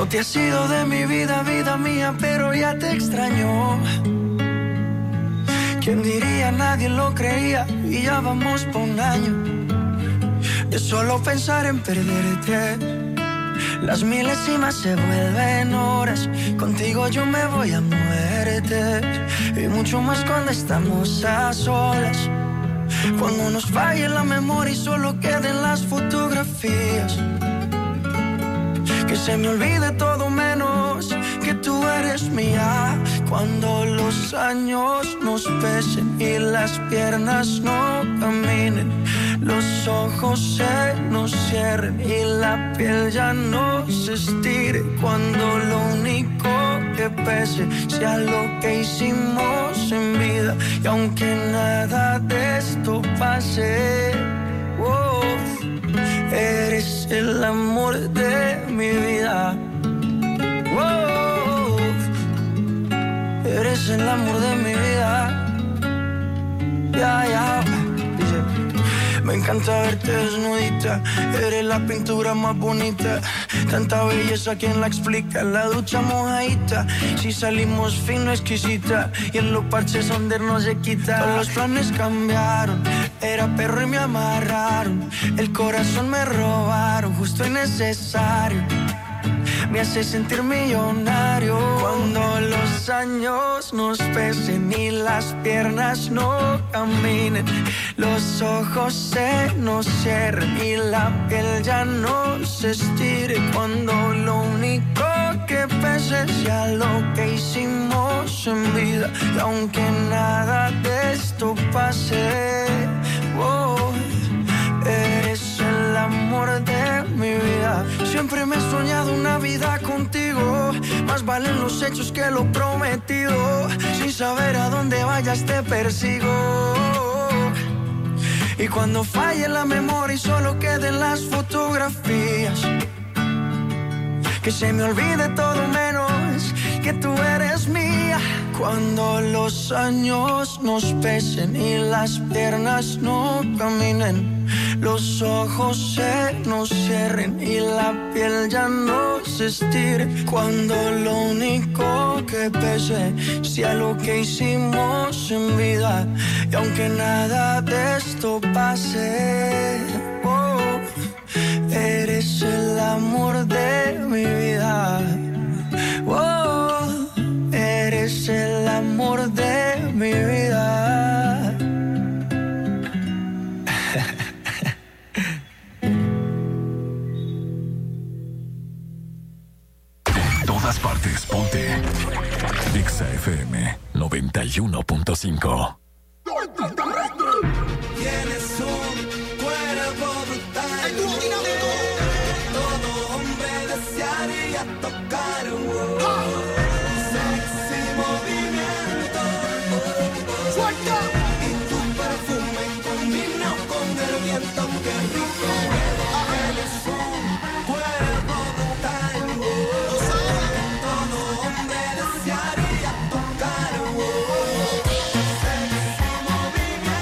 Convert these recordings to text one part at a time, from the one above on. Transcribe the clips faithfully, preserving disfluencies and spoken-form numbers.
No te has ido de mi vida, vida mía, pero ya te extraño. ¿Quién diría? Nadie lo creía y ya vamos por un año de solo pensar en perderte. Las milésimas se vuelven horas, contigo yo me voy a muerte. Y mucho más cuando estamos a solas, cuando nos falle la memoria y solo queden las fotografías. Que se me olvide todo menos que tú eres mía. Cuando los años nos pesen y las piernas no caminen, los ojos se nos cierren y la piel ya no se estire. Cuando lo único que pese sea lo que hicimos en vida. Y aunque nada de esto pase, oh, eres el amor de mi vida. Oh, eres el amor de mi vida. Ya, yeah, ya. Yeah. Dice, me encanta verte desnudita. Eres la pintura más bonita. Tanta belleza, ¿quién la explica? La ducha mojadita. Si salimos fino, exquisita. Y en los parches donde no se quita. Todos los planes cambiaron. Era perro y me amarraron. El corazón me robaron, justo y necesario. Me hace sentir millonario. Cuando los años nos pesen y las piernas no caminen, los ojos se nos cierren y la piel ya no se estire. Cuando lo único que pese sea lo que hicimos en vida. Y aunque nada de esto pase, oh, eres el amor de mi vida. Siempre me he soñado una vida contigo. Más valen los hechos que lo prometido. Sin saber a dónde vayas te persigo. Y cuando falle la memoria y solo queden las fotografías, que se me olvide todo menos que tú eres mía. Cuando los años nos pesen y las piernas no caminen, los ojos se nos cierren y la piel ya no se estire. Cuando lo único que pese sea lo que hicimos en vida. Y aunque nada de esto pase, oh, eres el amor de mi vida. Oh, eres el amor de mi vida. En todas partes, ponte Exa F M noventa y uno punto cinco. Tienes un cuerpo brutal. Todo hombre desearía tocar un sexy movimiento. Suelta. Y tu perfume combina con el viento. Qué rico. Tienes un cuerpo brutal. Todo hombre desearía tocar un sexy movimiento.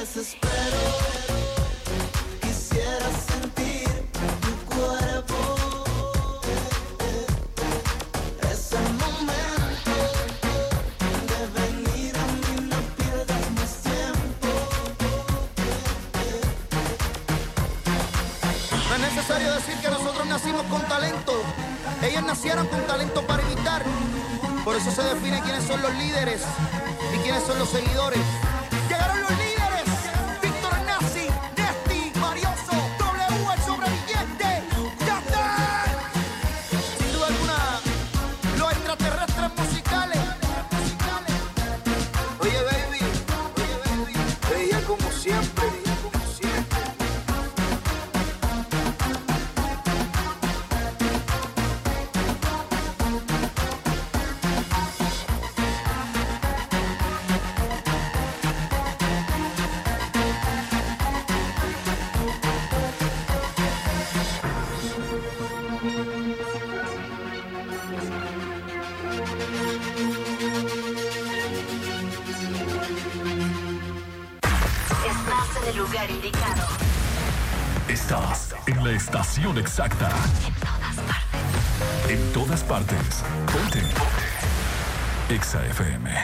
desespero. Quisiera sentir tu cuerpo. Ese momento de venir a mí, no pierdas más tiempo. No es necesario decir que nosotros nacimos con talento. Ellos nacieron con talento para imitar. Por eso se define quiénes son los líderes y quiénes son los seguidores. Llegaron los líderes. Víctor Nazi, Nesti, Marioso, W, el sobreviviente. ¡Ya está! Sin duda alguna, los extraterrestres musicales. Oye, baby, oye, baby, bella como siempre. Lugar indicado. Estás en la estación exacta. En todas partes. En todas partes. Ponte. Ponte. Exa F M.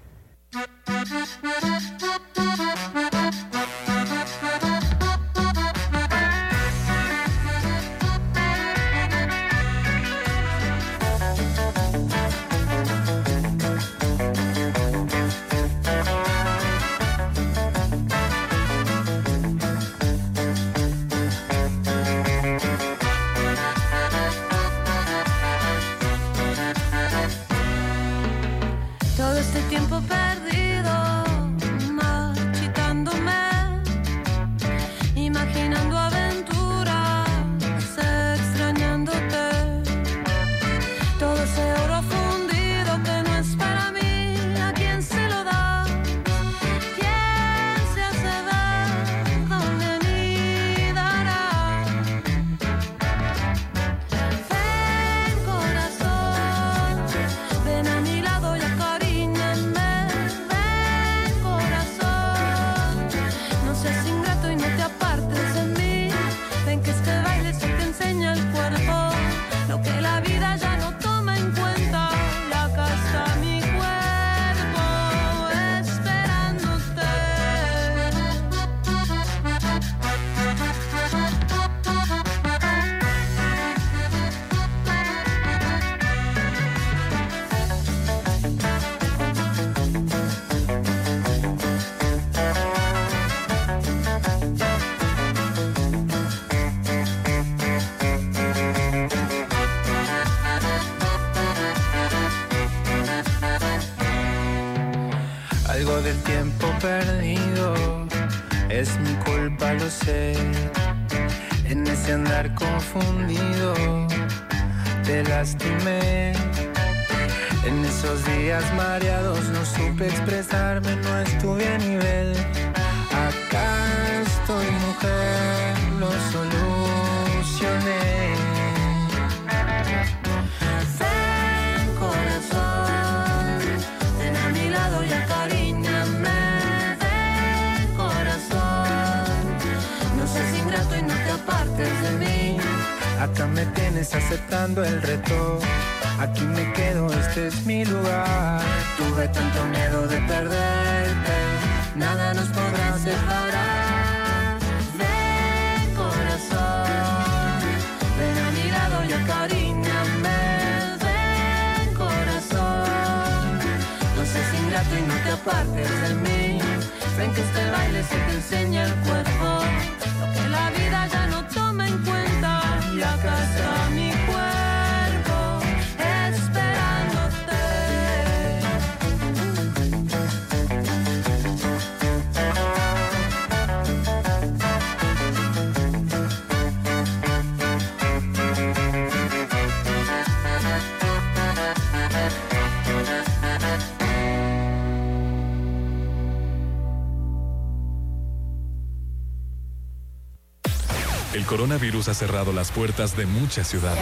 Del tiempo perdido es mi culpa, lo sé. En ese andar confundido te lastimé. En esos días mareados no supe expresarme, no estuve a nivel. Acá estoy, mujer, lo solucioné. Ven, corazón, ven a mi lado y acaríñame. Ven, corazón, no seas ingrato y no te apartes de mí. Acá me tienes aceptando el reto. Aquí me quedo, este es mi lugar. Tuve tanto miedo de perderte, nada nos podrá separar. Ven, corazón, ven a mi lado y acaríñame. Ven, corazón, no seas ingrato y no te apartes de mí. Ven que este baile se te enseña el cuerpo, lo que la vida ya no toma en cuenta. Y acá está mi cuerpo esperándote. El coronavirus ha cerrado las puertas de muchas ciudades.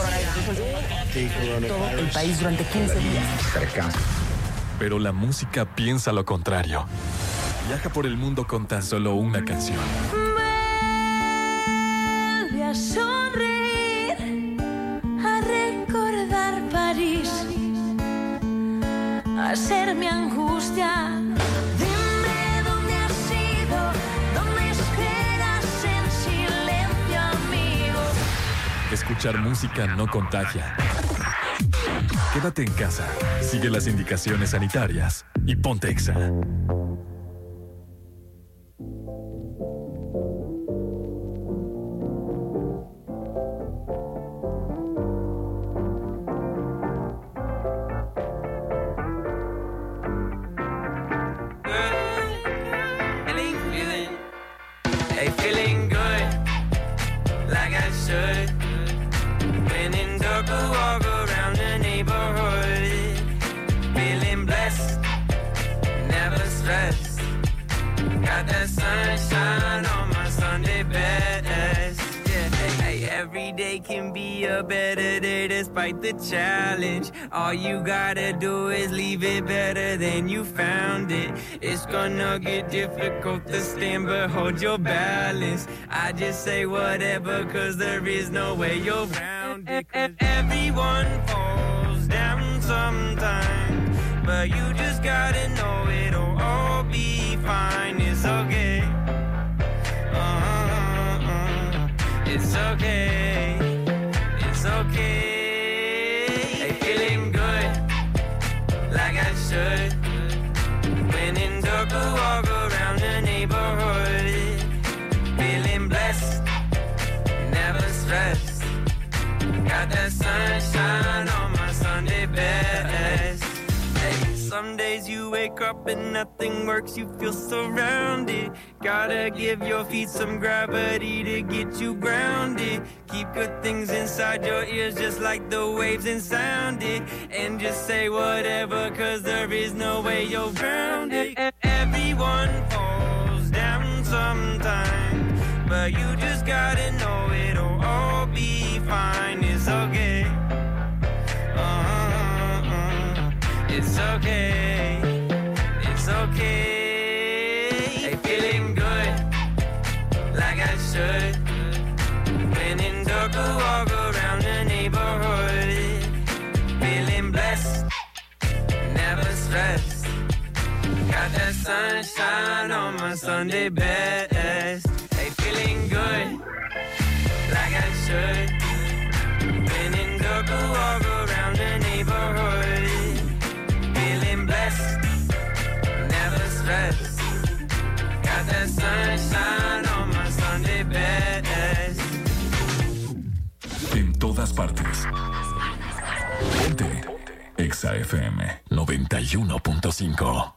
Todo el país durante quince días. Pero la música piensa lo contrario. Viaja por el mundo con tan solo una canción. Vuelve a sonreír, a recordar París, a ser mi angustia. Dime dónde has ido, dónde esperas en silencio, amigo. Escuchar música no contagia. Quédate en casa, sigue las indicaciones sanitarias y ponte Exa. The challenge, all you gotta do is leave it better than you found it. It's gonna get difficult to stand, but hold your balance. I just say whatever, cause there is no way you're around it. Everyone falls down sometime, but you just gotta know it'll all be fine. It's okay. Uh-uh-uh. It's okay. It's okay. When in dark, I walk around the neighborhood, feeling blessed, never stressed. Got that sunshine on my Sunday best. Hey, some days you wake up and nothing works, you feel surrounded. Gotta give your feet some gravity to get you grounded. Keep good things inside your ears just like the waves and sound it. And just say whatever, cause there is no way you're grounded. Everyone falls down sometime, but you just gotta know it'll all be fine. It's okay. Uh-uh-uh. It's okay. It's okay. Hey, feeling good, like I should. When in dark, I walk around the neighborhood, feeling blessed, never stressed. Got that sunshine on my Sunday best. Hey, feeling good, like I should. When in dark, I walk around the neighborhood, feeling blessed, never stressed. Got that sunshine on my Sunday best. En todas partes. Ponte Exa F M noventa y uno punto cinco.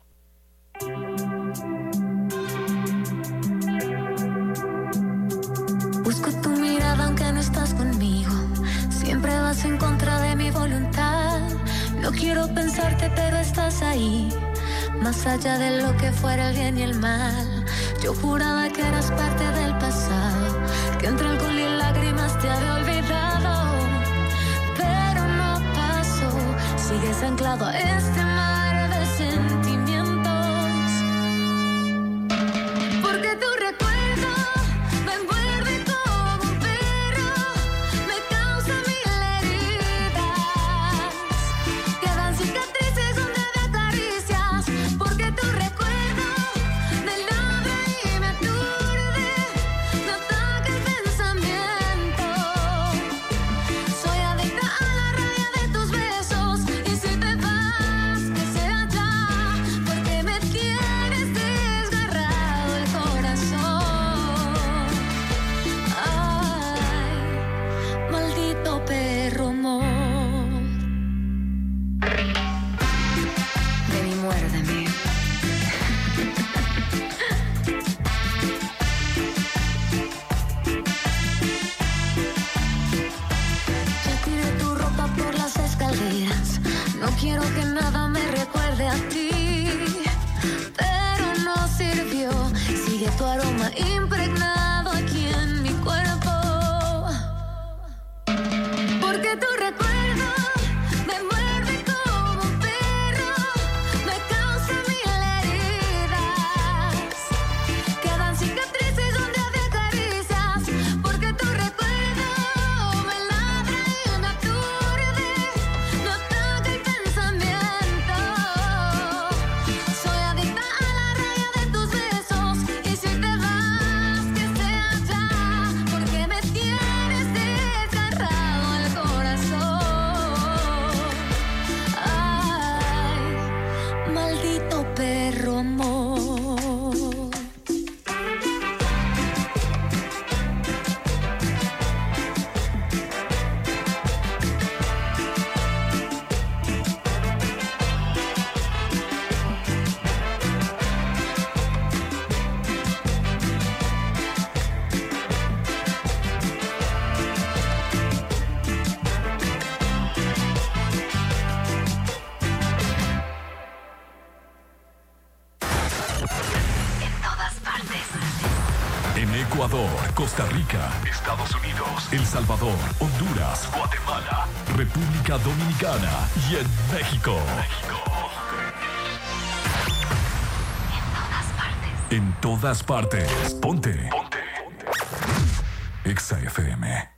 Busco tu mirada aunque no estás conmigo. Siempre vas en contra de mi voluntad. No quiero pensarte pero estás ahí. Más allá de lo que fuera el bien y el mal. Yo juraba que eras parte del pasado, que entre alcohol y lágrimas te había olvidado. Pero no pasó. Sigues anclado a este mar de sentimientos. Porque tu recuerdo me envuelve como un perro, me causa mil heridas. Quedan cicatrices donde me acaricias. Porque tu recuerdo me logra y me aturde, me ataca el pensamiento. Soy adicta a la rabia de tus besos. Y si te vas, que sea ya, porque me tienes desgarrado el corazón. Ay, maldito perro amor. Ven y muérdeme. Ya tiré tu ropa por las escaleras. No quiero que nada me recuerde a ti, pero no sirvió. Sigue tu aroma impregnado aquí en mi cuerpo. Porque tu recuerdo me envuelve como un perro, me causa mil heridas. En Ecuador, Costa Rica, Estados Unidos, El Salvador, Honduras, Guatemala, República Dominicana y en México. México. En todas partes. Ponte. Ponte. Exa F M.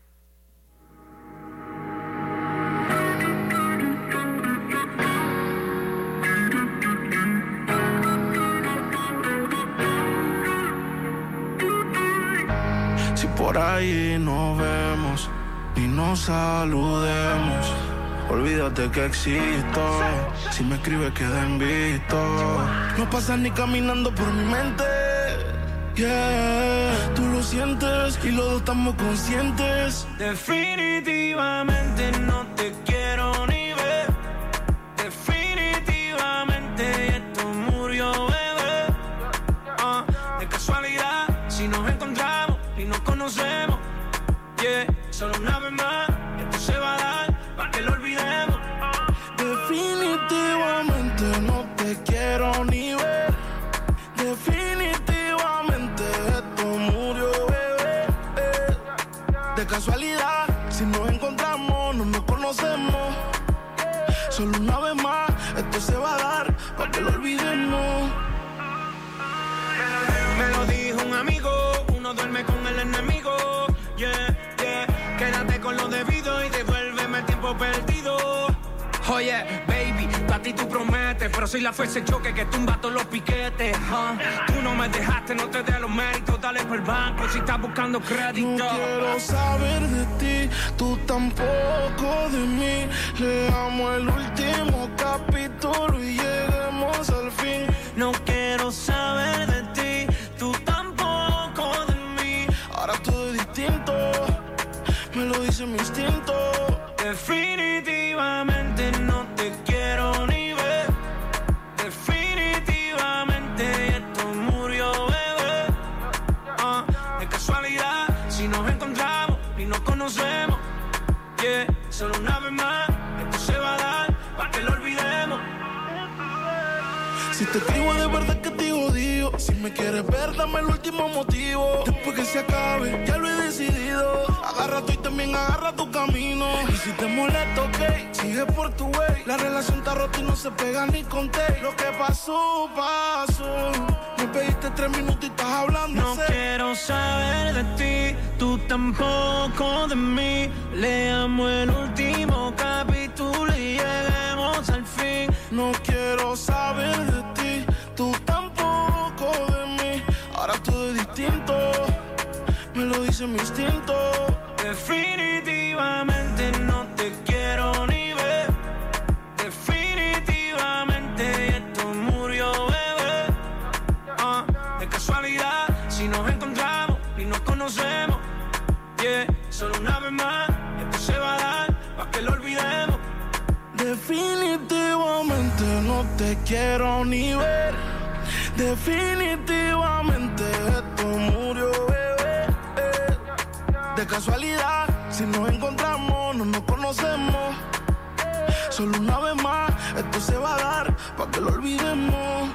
Si por ahí nos vemos y nos saludemos, olvídate que existo. Si me escribes queda en visto. No pasas ni caminando por mi mente. Yeah, tú lo sientes y los dos estamos conscientes. Definitivamente no te quiero ni ver. Definitivamente esto murió, bebé. Uh, de casualidad, si nos encontramos y nos conocemos, yeah, solo una vez más, esto se va a dar para que lo olvidemos. Definitivamente no te quiero ni ver. Definitivamente esto murió, bebé. Eh. De casualidad, si nos encontramos, no nos conocemos. Solo una vez más, esto se va a dar para que lo olvidemos. Me lo dijo un amigo, uno duerme con el enemigo. Yeah, yeah, quédate con lo debido y devuélveme el tiempo perdido. Oye, baby, a ti tú prometes, pero soy la fuerza de choque que tumba todos los piquetes. Uh, tú no me dejaste, no te dé los méritos, dale por el banco si estás buscando crédito. No quiero saber de ti, tú tampoco de mí. Leamos el último capítulo y lleguemos al fin. No quiero saber de ti, tú tampoco de mí. Ahora todo es distinto, me lo dice mi instinto. Definitivamente no te quiero ni ver. Definitivamente esto murió, bebé. Uh, de casualidad, si nos encontramos y nos conocemos, yeah, solo una vez más, esto se va a dar para que lo olvidemos. Si te escribo de verdad que te odio. Si me quieres ver, dame el último motivo. Después que se acabe, ya lo he decidido. Agarra tú y también agarra tu camino. Y si te molesta, ok, sigue por tu way. La relación está rota y no se pega ni conté. Lo que pasó, pasó. Me pediste tres minutos y estás hablando. No quiero saber de ti, tú tampoco de mí. Leamos el último capítulo y lleguemos al fin. No quiero saber de ti, tú tampoco de mí. Ahora todo es distinto, me lo dice mi instinto. Definitivamente no te quiero ni ver. Definitivamente esto murió, bebé. Uh, de casualidad, si nos encontramos y nos conocemos, yeah, solo una vez más, esto se va a dar para que lo olvidemos. Definitivamente no te quiero ni ver. Definitivamente esto murió, bebé. Eh. De casualidad, si nos encontramos, no nos conocemos. Solo una vez más, esto se va a dar para que lo olvidemos.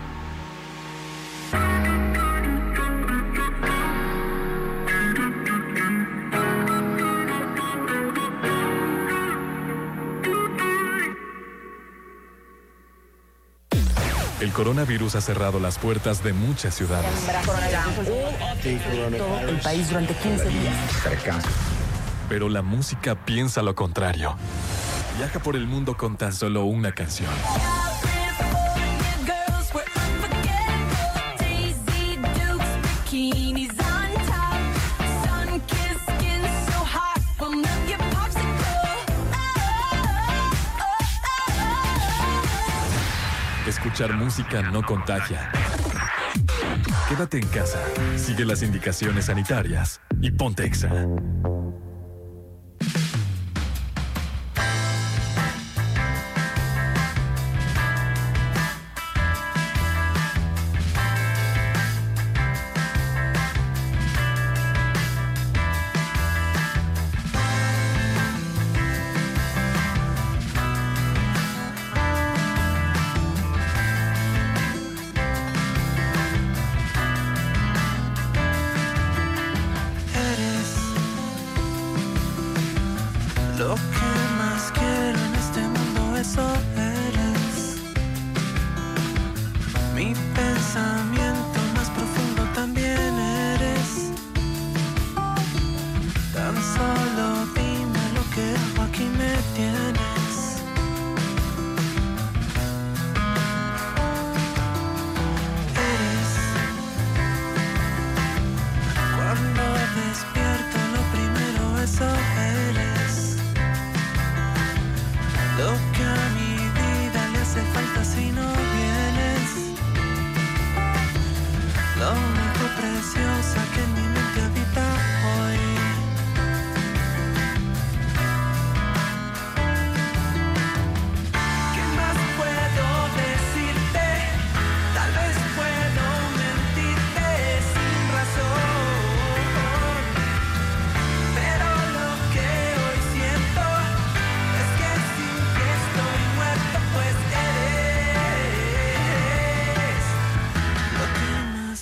El coronavirus ha cerrado las puertas de muchas ciudades. Todo el país durante quince días. Pero la música piensa lo contrario. Viaja por el mundo con tan solo una canción. Escuchar música no contagia. Quédate en casa, sigue las indicaciones sanitarias y ponte Exa.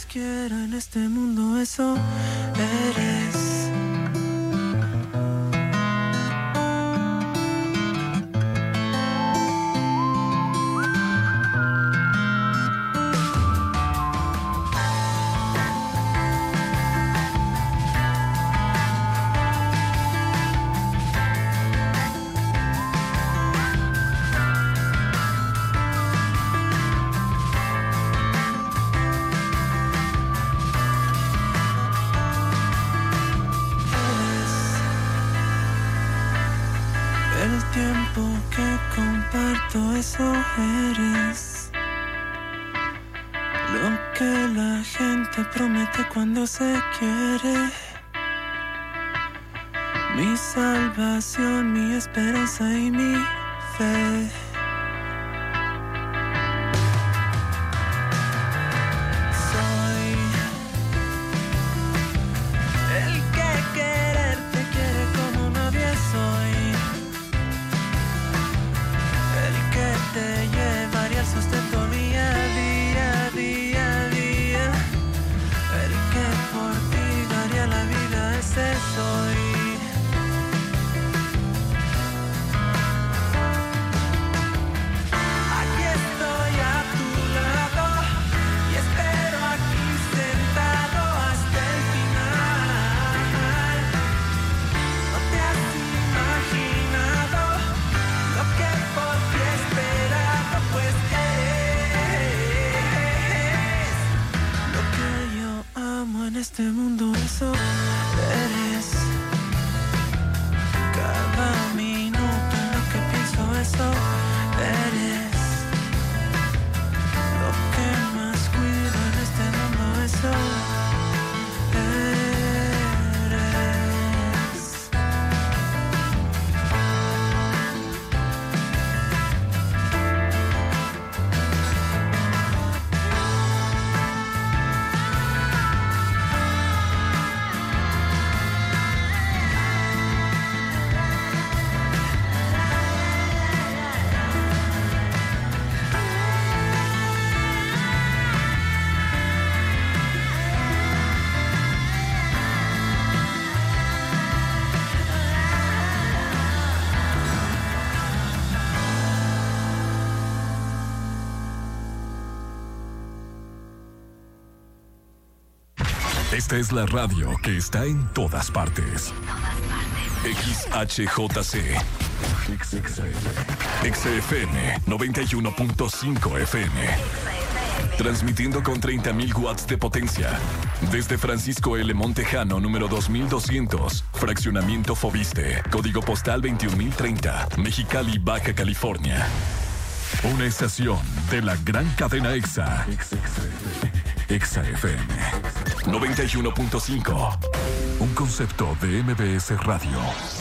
quiero en este mundo, eso eres. Eso eres lo que la gente promete cuando se quiere. Mi salvación, mi esperanza y mi fe. Soy el que quererte quiere como nadie soy. Te llevaría el sustento día a día, día a día. El que por ti daría la vida, ese soy. Aquí estoy a tu lado y espero aquí sentado hasta el final. No te has imaginado lo que por ti esperado, pues eres lo que yo amo en este mundo, eso eres. Cada minuto en lo que pienso, eso eres. Lo que más cuido en este mundo, eso eres. Esta es la radio que está en todas partes. X H J C X F M noventa y uno punto cinco F M. Transmitiendo con treinta mil watts de potencia. Desde Francisco L. Montejano, número dos mil doscientos. Fraccionamiento Fobiste. Código postal veintiún mil treinta. Mexicali, Baja California. Una estación de la gran cadena EXA. EXA F M noventa y uno punto cinco. Un concepto de M B S Radio.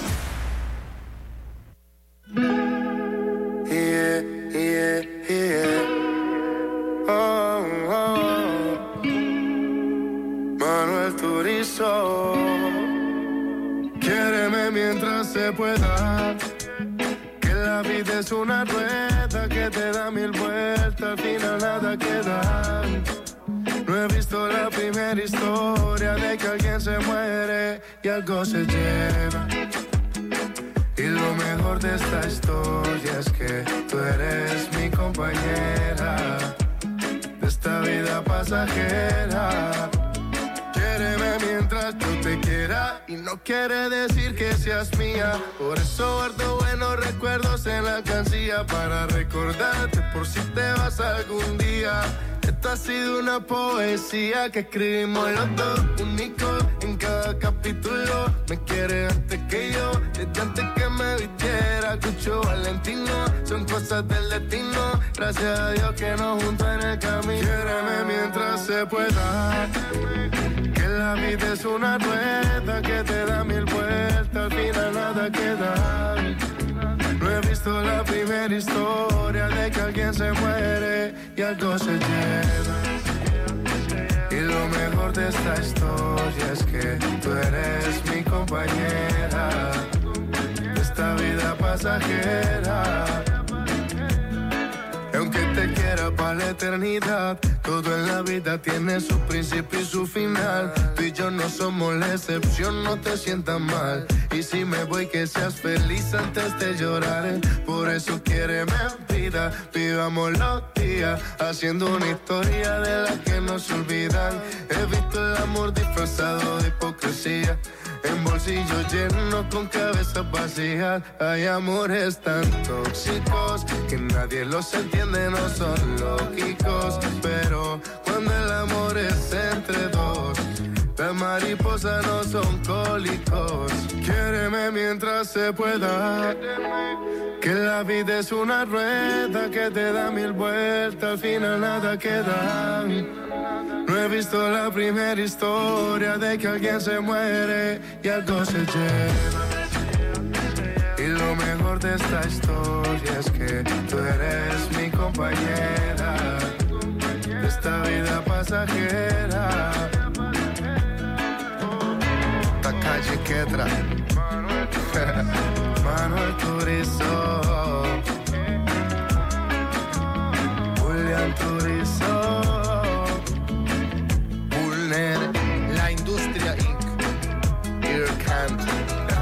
Yeah, yeah, yeah. Oh, oh. Manuel Turizo. Quiéreme mientras se pueda. Que la vida es una rueda que te da mil vueltas, al final nada queda. No he visto la primera historia de que alguien se muere y algo se lleva. Y lo mejor de esta historia es que tú eres mi compañera de esta vida pasajera. Quiéreme mientras yo te quiera y no quiere decir que seas mía. Por eso guardo buenos recuerdos en la cancilla para recordarte por si te vas algún día. Esta ha sido una poesía que escribimos los dos, únicos en cada capítulo. Me quiere antes que yo, desde antes que me vistiera. Cucho Valentino, son cosas del destino. Gracias a Dios que nos juntó en el camino. Quiéreme mientras se pueda. Que la vida es una rueda que te da mil vueltas, al final nada queda. No he visto la primera historia de que alguien se muere y algo se lleva. Y lo mejor de esta historia es que tú eres mi compañera de esta vida pasajera. Y aunque te quiera paleta eternidad. Todo en la vida tiene su principio y su final. Tú y yo no somos la excepción, no te sientas mal. Y si me voy, que seas feliz antes de llorar. Por eso quiéreme vida, vivamos los días haciendo una historia de la que nos olvidan. He visto el amor disfrazado de hipocresía, en bolsillos llenos con cabezas vacías. Hay amores tan tóxicos que nadie los entiende, no son lógicos. Pero cuando el amor es entre dos, las mariposas no son cólicos. Quiéreme mientras se pueda, que la vida es una rueda que te da mil vueltas, al final nada queda. No he visto la primera historia de que alguien se muere y algo se lleva. Y lo mejor de esta historia es que tú eres mi compañera de esta vida pasajera. Calle Quetra, Manuel Turizo, Julián Turizo, Bulner, La Industria incorporated. Ear Canto.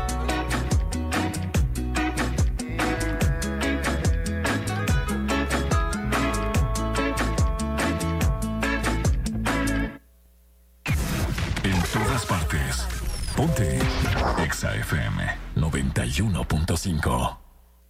En todas partes. Ponte Exa F M noventa y uno punto cinco.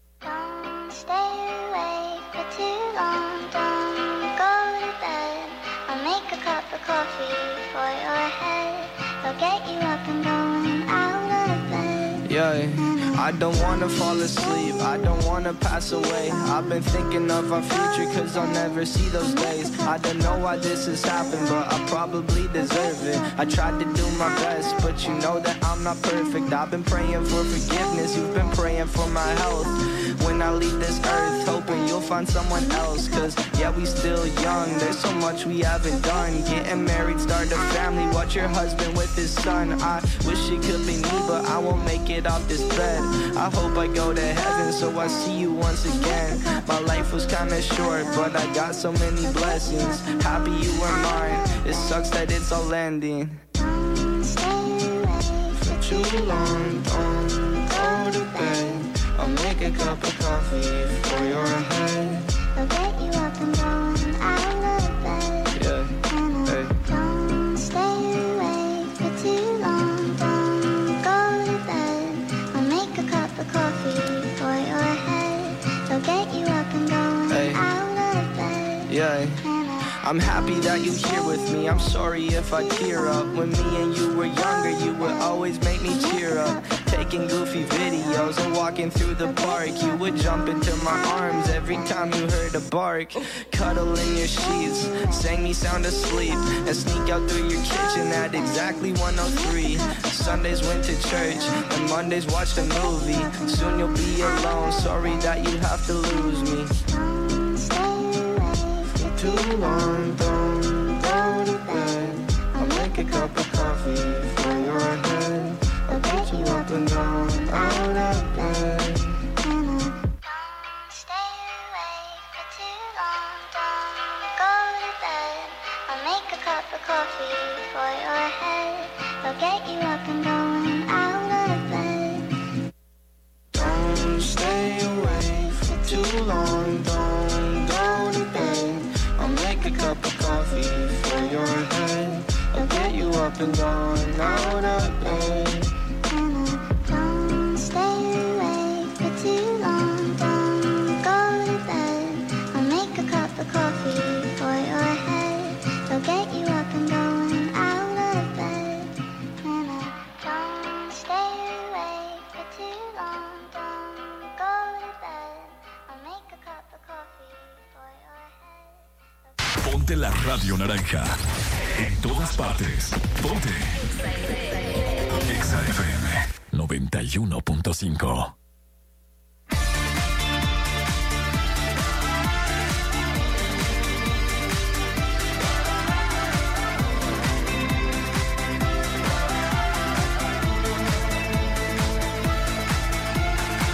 Don't stay awake for too long. Don't go to bed. I'll make a cup of coffee for your head. I'll get you up and going out of bed. Yeah, I don't wanna fall asleep, I don't wanna pass away. I've been thinking of our future cause I'll never see those days. I don't know why this has happened, but I probably deserve it. I tried to do my best, but you know that I'm not perfect. I've been praying for forgiveness, you've been praying for my health. When I leave this earth, hoping you'll find someone else. Cause yeah, we still young, there's so much we haven't done. Getting married, start a family, watch your husband with his son. I wish it could be me, but I won't make it off this bed. I hope I go to heaven so I see you once again. My life was kinda short, but I got so many blessings. Happy you were mine, it sucks that it's all ending. Don't stay awake For too long, don't go to bed. I'll make a cup of coffee for your head. I'll get you up and going out of bed. Yeah, hey. Don't stay awake for too long. Don't go to bed. I'll make a cup of coffee for your head. I'll get you up and going Hey. out of bed. Yeah. I'm happy that you're here with me. I'm sorry if I tear up. When me and you were younger, you would always make me cheer up. Taking goofy videos and walking through the park. You would jump into my arms every time you heard a bark. Cuddle in your sheets, sang me sound asleep, and sneak out through your kitchen at exactly one oh three. Sundays went to church, and Mondays watched a movie. Soon you'll be alone, sorry that you have to lose me. Don't stay awake for Too long, don't go to bed. I'll make a cup of coffee for your head. I'll get you up and down, out of bed. Don't stay awake for too long. Don't go to bed. I'll make a cup of coffee for your head. I'll get you up and going out of bed. Don't stay awake for too long, don't go to bed. I'll make a cup of coffee for your head. I'll get you up and down, out of bed. Don't stay awake for too long. Don't go to bed. I'll make a cup of coffee for your head. I'll get you up and going out of bed. Don't stay awake for too long. Don't go to bed. I'll make a cup of coffee for your head. Ponte la radio naranja. En todas partes. Ponte Exa F M noventa y uno punto cinco.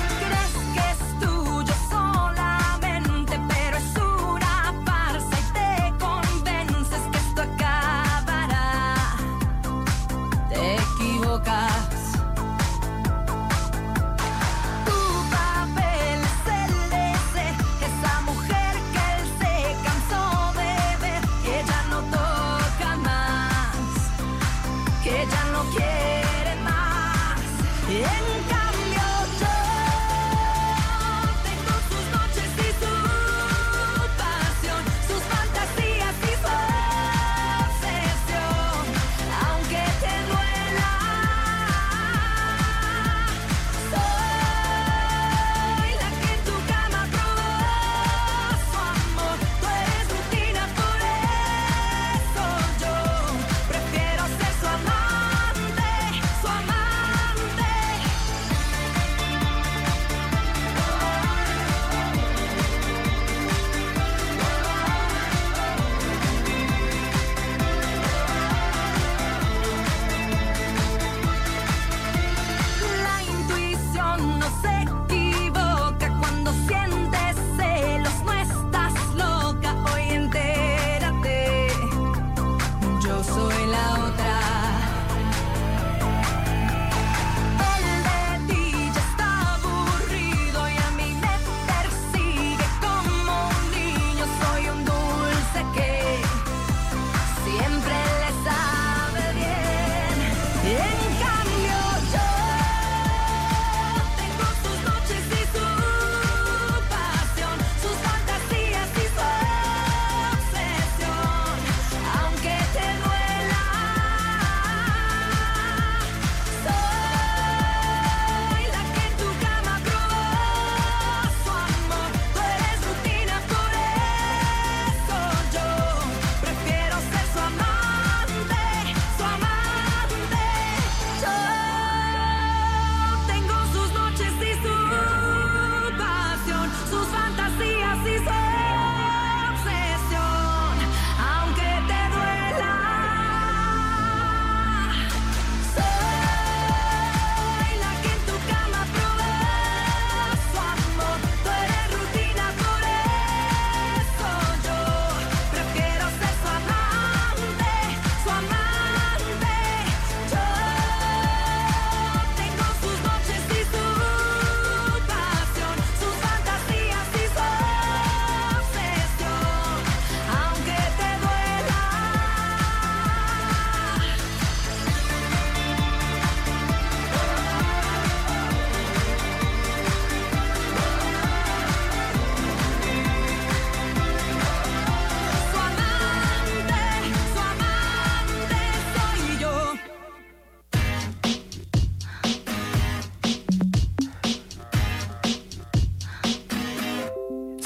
Crees que es tuyo solamente, pero es una farsa y te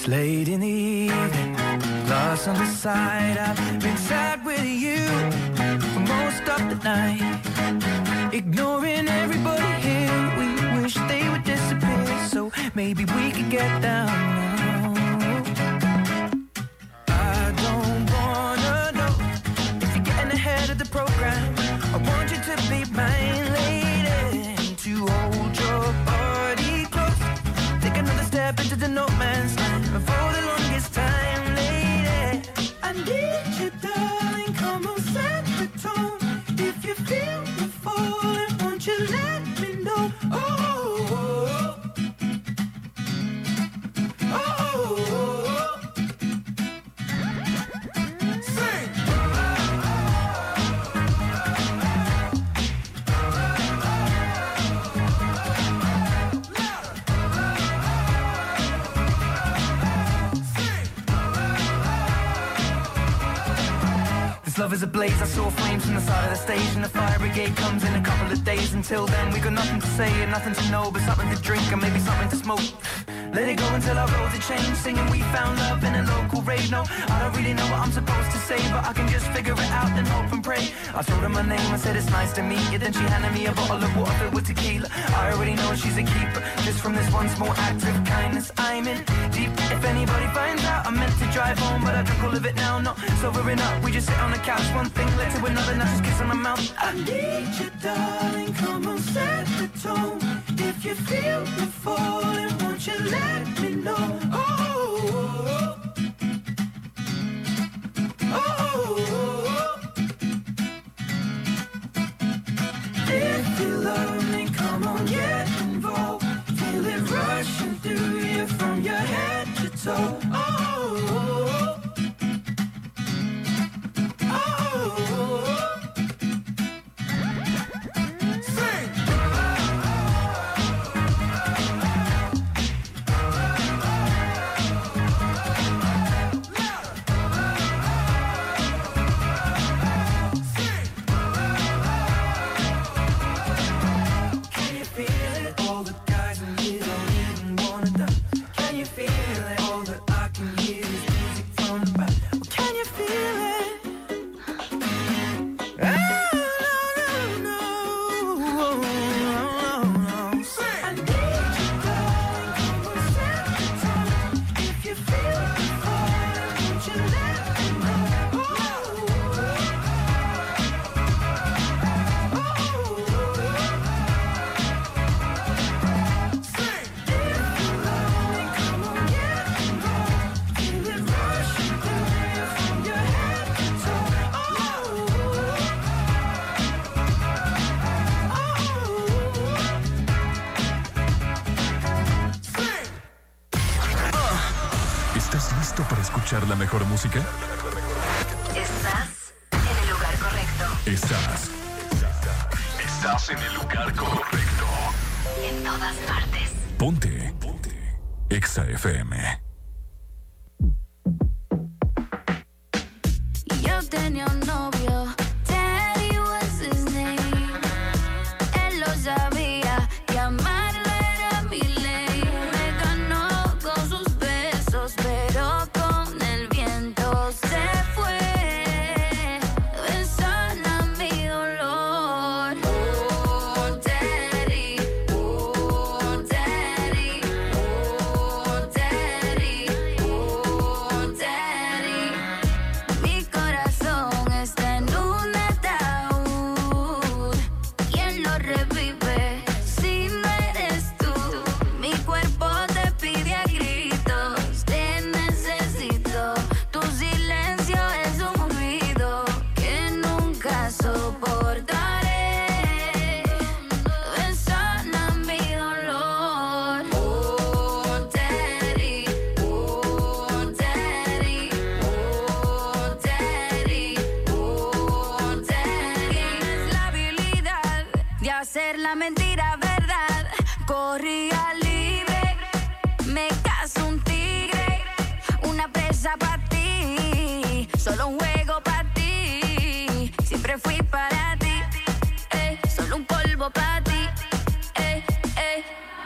It's late in the evening, lost on the side. I've been sad with you for most of the night, ignoring everybody here. We wish they would disappear, so maybe we could get down now. I don't wanna know if you're getting ahead of the program. I want you to be mine, lady, to hold your body close. Take another step into the no man's land for the longest time, lady. I need you, darling, come on, set the tone. If you feel the falling, won't you let me know? Oh, oh, oh, oh. Sing. Love is ablaze, I saw flames from the side of the stage, and the fire brigade comes in a couple of days. Until then we got nothing to say and nothing to know, but something to drink and maybe something to smoke. Let it go until our roads are changed, singing we found love in a local rave. No, I don't really know what I'm supposed to say, but I can just figure it out and hope and pray. I told her my name, I said it's nice to meet you, then she handed me a bottle of water filled with tequila. I already know she's a keeper, just from this one small act of kindness I'm in deep. If anybody finds out, I meant to drive home, but I drink all of it now, not sobering up. We just sit on the couch, one thing led to another, now just kiss on the mouth. I need you, darling, come on, set the tone. If you feel the falling, won't you let me know? Oh, oh, oh. If you love me, come on, get involved. Feel it rushing through you from your head to toe. Oh, oh, oh. Sing. ¿La mejor música? Estás en el lugar correcto. Estás. Estás en el lugar correcto. En todas partes. Ponte. Ponte. Exa F M. Yo tenía un novio, Teddy was his name. Él lo sabía, y amarlo era mi ley. Me ganó con sus besos, pero con el viento se fue. Besando mi dolor. Oh, Teddy, oh, Teddy, oh, Teddy, oh, Teddy. Mi corazón está en un ataúd y él lo revive si no eres tú. Mi cuerpo te pide a gritos, te necesito. Tu silencio es un ruido que nunca soportaré. Besando mi dolor. Oh, Teddy, oh, Teddy, oh, Teddy, oh, Teddy. Tienes la habilidad de hacer la mentira verdad. Corría libre, me caso un tigre, una presa para ti, solo un juego para ti. Siempre fui para ti, eh, solo un polvo para ti, eh, eh. Mamá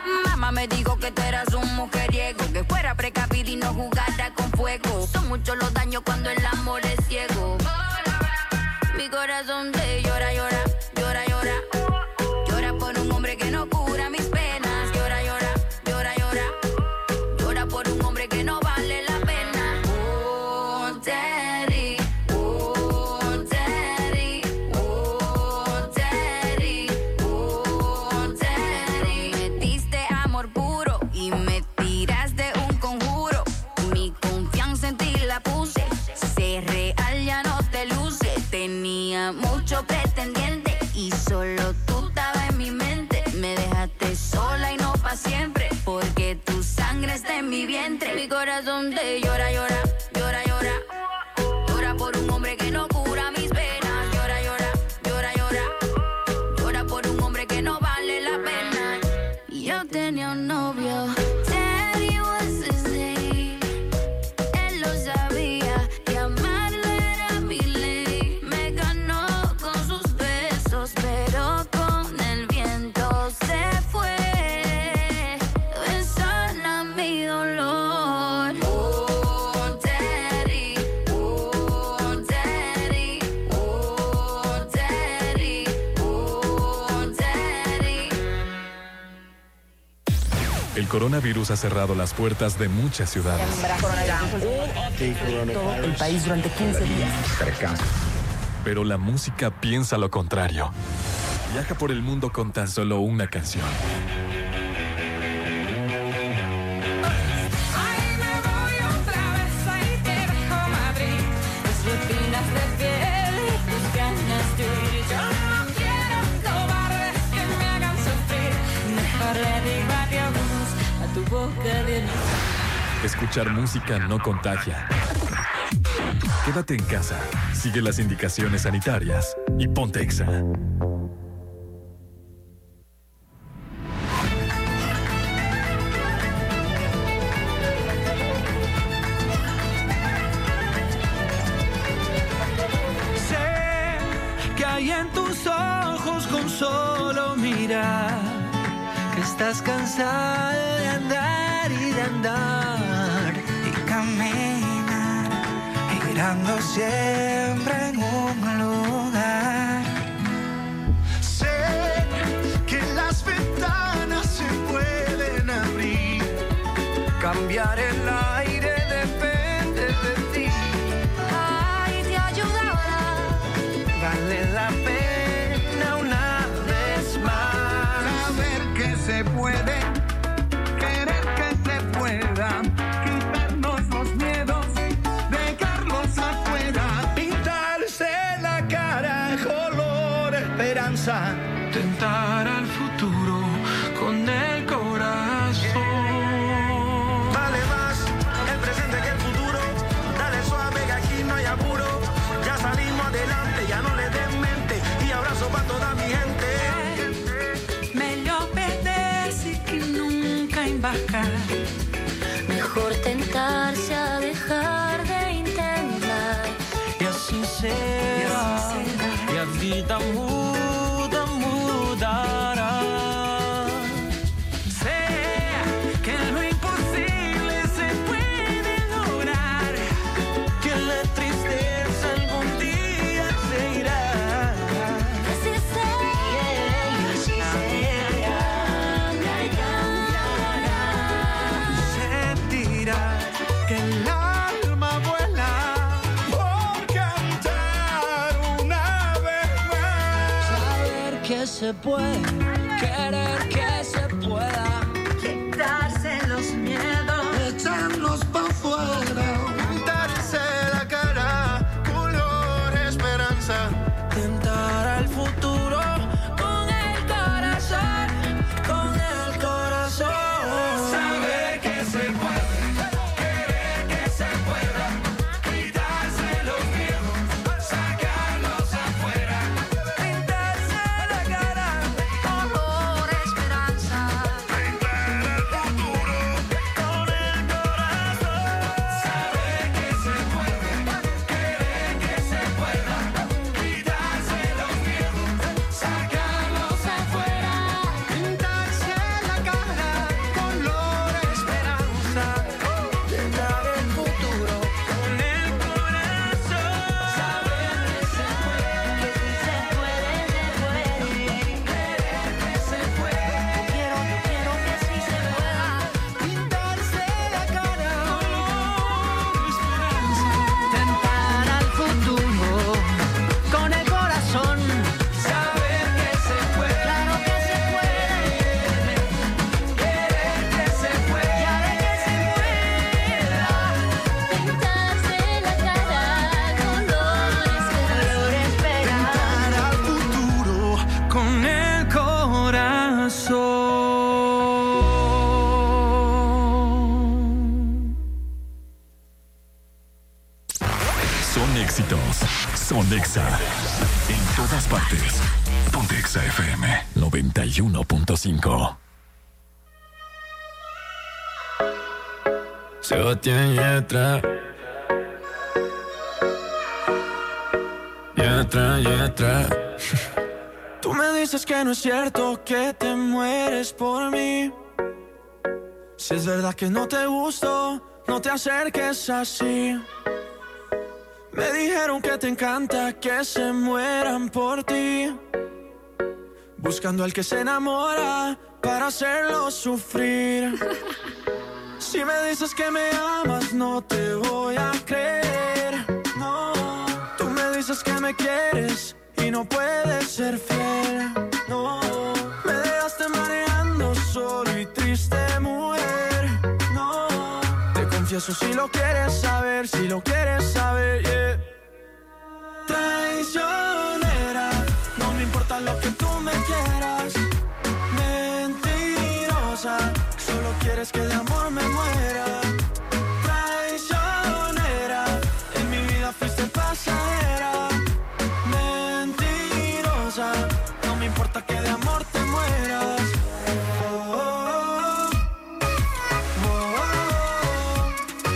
mamá me dijo que tú eras un mujeriego, que fuera precavido y no jugara con fuego. Son muchos los daños cuando el amor es ciego. Mi corazón te llora, llora, llora, llora. Llora por un hombre que no cura mis penas. Llora, llora, llora, llora. Llora por un hombre que no vale la pena. Oh, Teddy, oh, Teddy, oh, Teddy, oh, Teddy. Me diste amor puro y me tiraste un conjuro. Mi confianza en ti la puse. Ser real ya no te luce. Tenía mucho pretendiente y solo tú estabas en mi mente. Me dejaste sola y no pa' siempre, porque tu sangre está en mi vientre. Mi corazón te llora, llora, llora, llora. Llora por un hombre que no cura mis penas. Llora, llora, llora, llora. Llora por un hombre que no vale la pena. Y yo tenía un novio, Teddy was his name. Él lo sabía y amarle era mi ley. Me ganó con sus besos, pero con el viento se fue. Sana mi dolor. Oh, Teddy, oh, Teddy, oh, Teddy, oh, Teddy. El coronavirus ha cerrado las puertas de muchas ciudades. Todo el país durante quince días. Pero la música piensa lo contrario. Viaja por el mundo con tan solo una canción. Ay, me voy otra vez, ahí te dejo Madrid. Tus rutinas de piel, tus ganas de huir. Yo no quiero cobardes que me hagan sufrir. Mejor le digo adiós a tu boca de luz. Escuchar música no contagia. Quédate en casa, sigue las indicaciones sanitarias y ponte Exa. Sé que hay en tus ojos con solo mirar que estás cansada de andar y de andar y caminar, girando siempre en un lugar. Sé que las ventanas se pueden abrir, cambiar el aire depende de ti. Ay, te ayudará. Vale la pena una vez más saber que se puede, querer que se pueda, quitarnos los miedos, dejarlos afuera, pintarse la cara color esperanza, tentar al futuro con el corazón. Vale más el presente que el futuro, dale suave que aquí no hay apuro, ya salimos adelante, ya no le den mente, y abrazo para toda mi gente. Melhor perder-se que nunca embarcar. Mejor tentarse a dejar de intentar. E assim será, e a vida muda, mudará. Sé que lo imposible se puede lograr, que la tristeza algún día se irá. Así será, así será, cambiará. Sentirá que el alma vuela por cantar una vez más. Saber que se puede, querer que se pueda, quitarse los miedos, echarlos pa' afuera, pintarse la cara color esperanza, tentar al futuro con el corazón, con el corazón. Saber que se puede, querer que se pueda, quitarse los miedos, sacarlos afuera, pintarse la cara color esperanza. éxitos son Exa. En todas partes. Ponte Exa F M noventa y uno punto cinco. Sebastián Yatra. Yatra, Yatra. Tú me dices que no es cierto que te mueres por mí. Si es verdad que no te gusto, no te acerques así. Me dijeron que te encanta que se mueran por ti, buscando al que se enamora para hacerlo sufrir. Si me dices que me amas, no te voy a creer. No, tú me dices que me quieres y no puedes ser fiel. No, me dejaste mareando solo y triste, mujer. No, te confieso si lo quieres saber, si lo quieres saber, yeah. Traicionera, no me importa lo que tú me quieras. Mentirosa, solo quieres que de amor me muera. Traicionera, en mi vida fuiste pasajera. Mentirosa, no me importa que de amor te mueras. Oh, oh, oh, oh.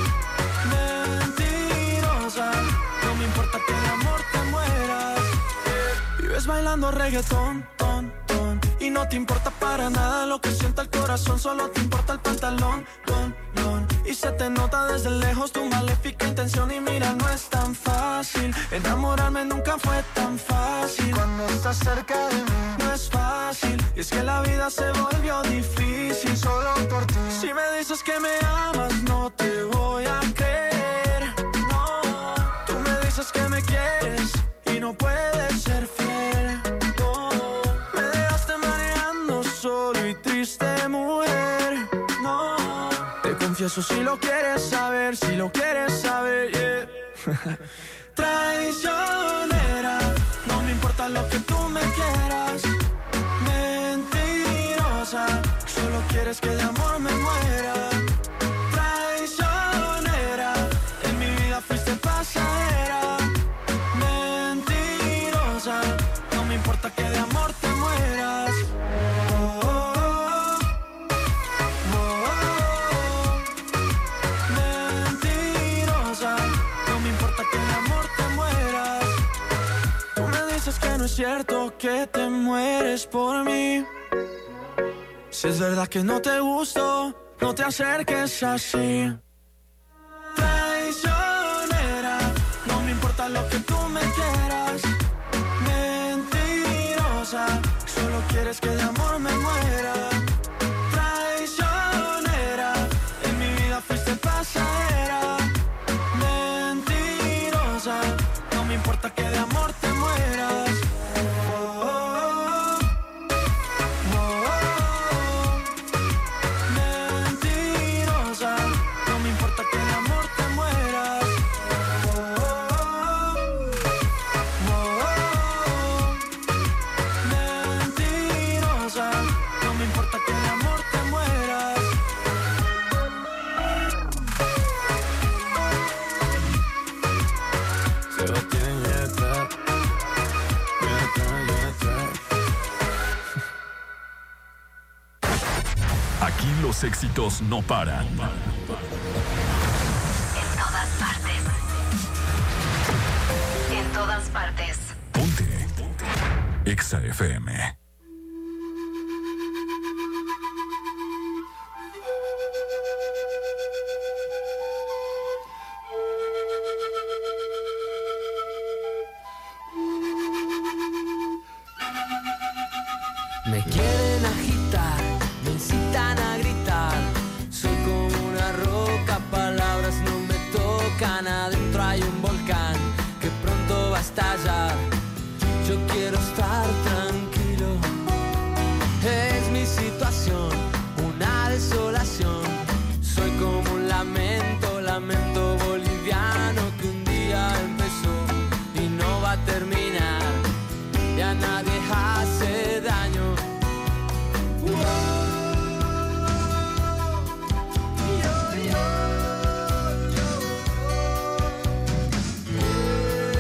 Mentirosa, no me importa que de amor te mueras. Vives bailando reggaetón, ton, ton, y no te importa para nada lo que sienta el corazón, solo te importa el pantalón, don, don. Y se te nota desde lejos tu maléfica intención. Y mira, no es tan fácil, enamorarme nunca fue tan fácil. Cuando estás cerca de mí, no es fácil. Y es que la vida se volvió difícil solo por ti. Si me dices que me amas, no te voy a creer. No, tú me dices que me quieres y no puedes ser fiel. No, me dejaste mareando solo y triste, mujer. No, te confieso si lo quieres saber, si lo quieres saber, yeah. Traicionera, no me importa lo que tú me quieras. Mentirosa, solo quieres que de amor me muera. Traicionera, en mi vida fuiste pasajera. Mentirosa, no me importa que de amor te mueras. Oh, oh, oh, oh. Mentirosa, no me importa que de amor te mueras. Tú me dices que no es cierto que te mueres por mí. Si es verdad que no te gusto, no te acerques así. Traicionera, no me importa lo que tú me quieras. Mentirosa, solo quieres que de amor me muera. Traicionera, en mi vida fuiste pasajera. Mentirosa, no me importa que de amor te mueras. Oh, oh, oh, oh. Mentirosa, no me importa que de amor te mueras. Oh, oh, oh, oh. Mentirosa, no me importa que de amor te mueras. Sebastián Yatra. Yatra, Yatra. Aquí los éxitos no paran. En todas partes. En todas partes. Ponte. Exa F M. Me quieren agitar, me incitan a gritar. Soy como una roca, palabras no me tocan. Adentro hay un volcán que pronto va a estallar. Yo quiero estar tranquilo. Es mi situación, una desolación. Soy como un lamento, lamento boliviano que un día empezó y no va a terminar. Ya nadie hace daño. Yo, yo, yo.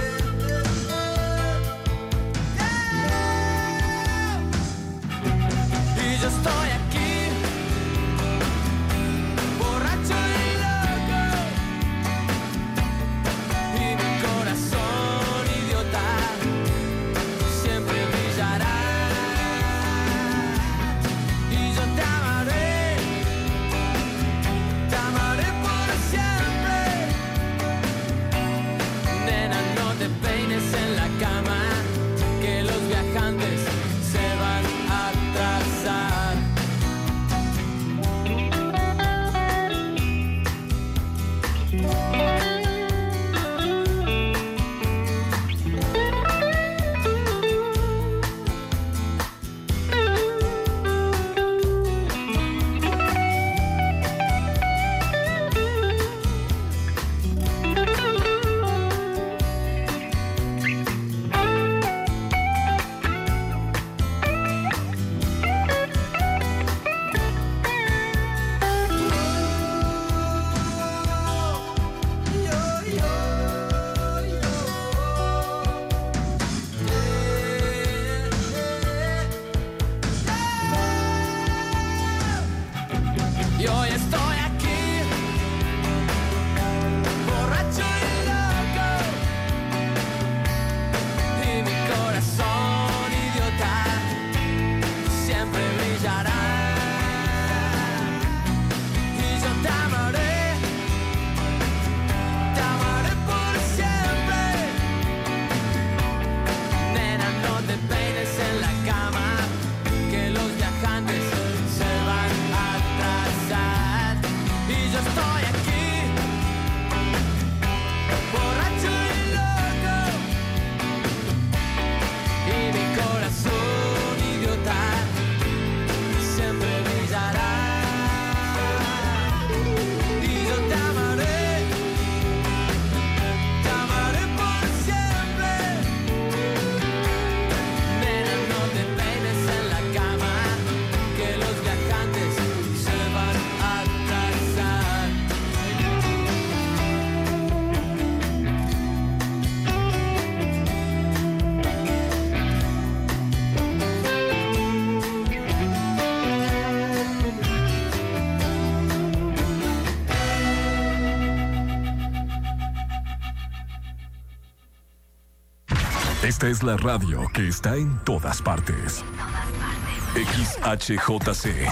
Esta es la radio que está en todas partes. X H J C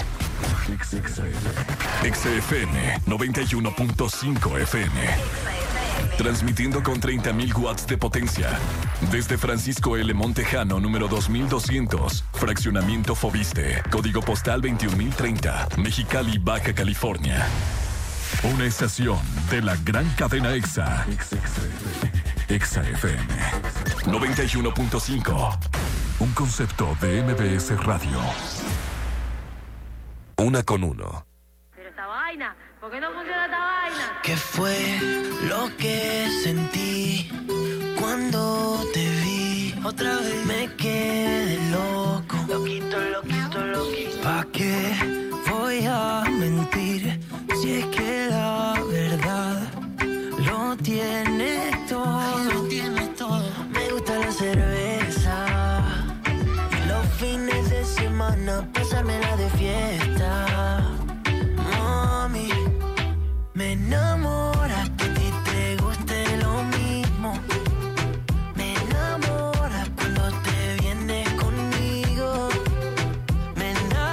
X F M noventa y uno punto cinco F M. Transmitiendo con treinta mil watts de potencia. Desde Francisco L. Montejano, número dos mil doscientos. Fraccionamiento Fobiste. Código postal veintiún mil treinta. Mexicali, Baja California. Una estación de la gran cadena EXA. EXA F M noventa y uno punto cinco. Un concepto de M B S Radio. Una con uno. Pero esta vaina, ¿por qué no funciona esta vaina? ¿Qué fue lo que sentí cuando te vi? Otra vez me quedé loco. Loquito, loquito, loquito. ¿Pa' qué voy a mentir si es que la verdad lo tiene todo? Lo tiene todo. Me gusta la cerveza y los fines de semana pasármela de fiesta. Mami, me enamora que a ti te guste lo mismo. Me enamora cuando te vienes conmigo. Me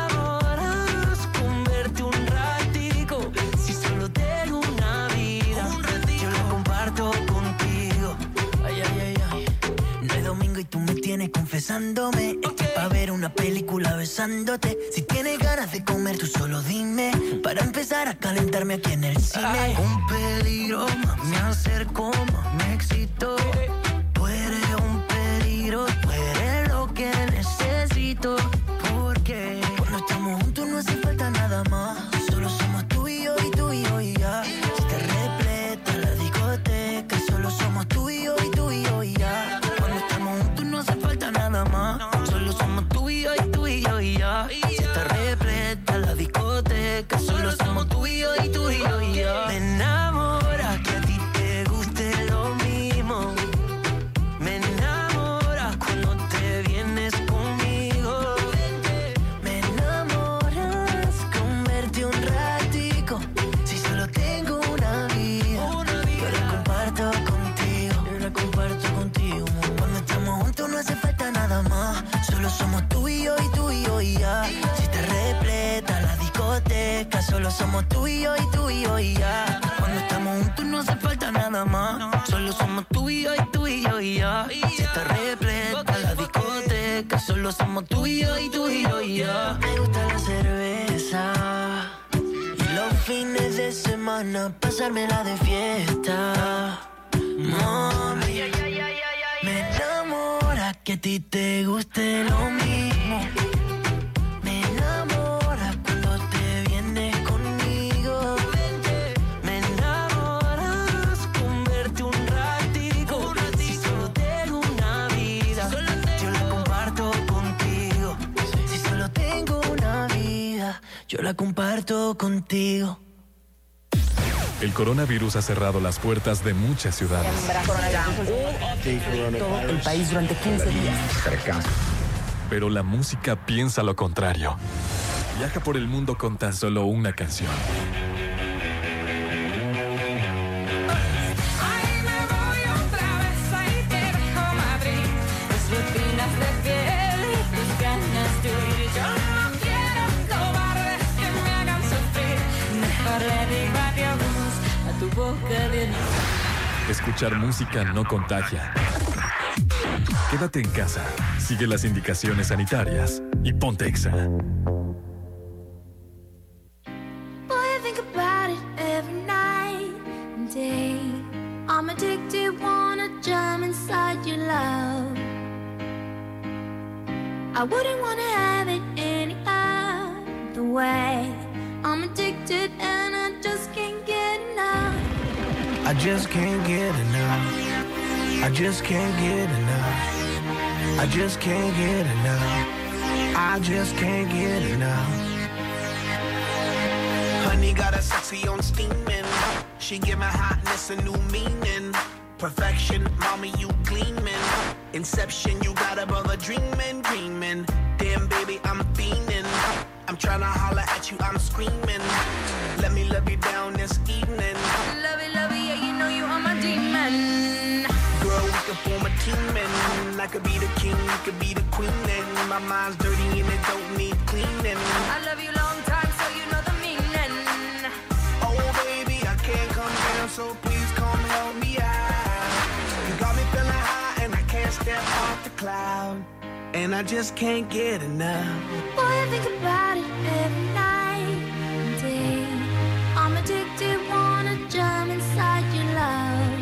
enamoras con verte un ratico. Si solo tengo una vida, un ratito, yo la comparto contigo. Ay, ay, ay, ay. No es domingo y tú me tienes confesándome. Okay. Pa' ver una película besándote. Si tienes ganas de comer, tú solo dime. Para empezar a calentarme aquí en el cine. Ay. Un peligro, más me acerco, más me excito. Tú eres un peligro, tú eres lo que necesito. Porque cuando estamos juntos no hace falta nada más. Solo somos tú y yo y tú y yo y ya. Si te repleta la discoteca, solo somos tú y yo y tú y yo y ya. Cuando estamos juntos no hace falta nada más. Solo somos tú y yo y tú y yo y ya. Si te repleta la discoteca, solo somos tú y yo y tú y yo y ya. Me enamora que a ti te guste lo mismo. Me enamora cuando te vienes conmigo. Me enamoras con verte un ratico. Si solo tengo una vida, yo la comparto contigo. Yo la comparto contigo. Cuando estamos juntos no hace falta nada más. Solo somos tú y yo y tú y yo y ya. Si te repleta la discoteca, solo somos tú y yo y tú y yo y ya. Cuando estamos juntos no hace falta nada más. Solo somos tú y yo y tú y yo y ya. Si te repleta la discoteca, solo somos tú y yo y tú y yo y ya. Me gusta la cerveza y los fines de semana pasármela de fiesta. Mami, me enamora que a ti te guste lo mismo. Me enamora cuando te vienes conmigo. Me enamoras con verte un ratico. Si solo tengo una vida, yo la comparto contigo. Si solo tengo una vida, yo la comparto contigo. El coronavirus ha cerrado las puertas de muchas ciudades. Todo el país durante quince días. Pero la música piensa lo contrario. Viaja por el mundo con tan solo una canción. Ahí me voy otra vez, ahí te dejo Madrid. Tus rutinas de piel, tus ganas de huir. Yo no quiero cobardes que me hagan sufrir. Mejor le digo adiós a tu boca de niño. Escuchar música no contagia. Quédate en casa, sigue las indicaciones sanitarias y ponte EXA. Boy, I think about it every night and day. I'm addicted, wanna jump inside your love. I wouldn't wanna have it any other way. I'm addicted and I just can't get enough. I just can't get enough. I just can't get enough. I just can't get enough. I just can't get enough. Honey got a sexy on steaming. She give my hotness a new meaning. Perfection, mommy, you gleaming. Inception, you got a brother dreaming, dreaming. Damn, baby, I'm fiending. I'm tryna holler at you, I'm screaming. Let me love you down this evening. Love it, love it, yeah, you know you are my demon. Girl, we can form a team and I could be the king, you could be the queen, and my mind's dirty and it don't need cleaning. I love you long time, so you know the meaning. Oh baby, I can't come down, so please come help me out. You got me feeling high and I can't step off the cloud, and I just can't get enough. Boy, I think about it every night and day. I'm addicted, wanna jump inside your love.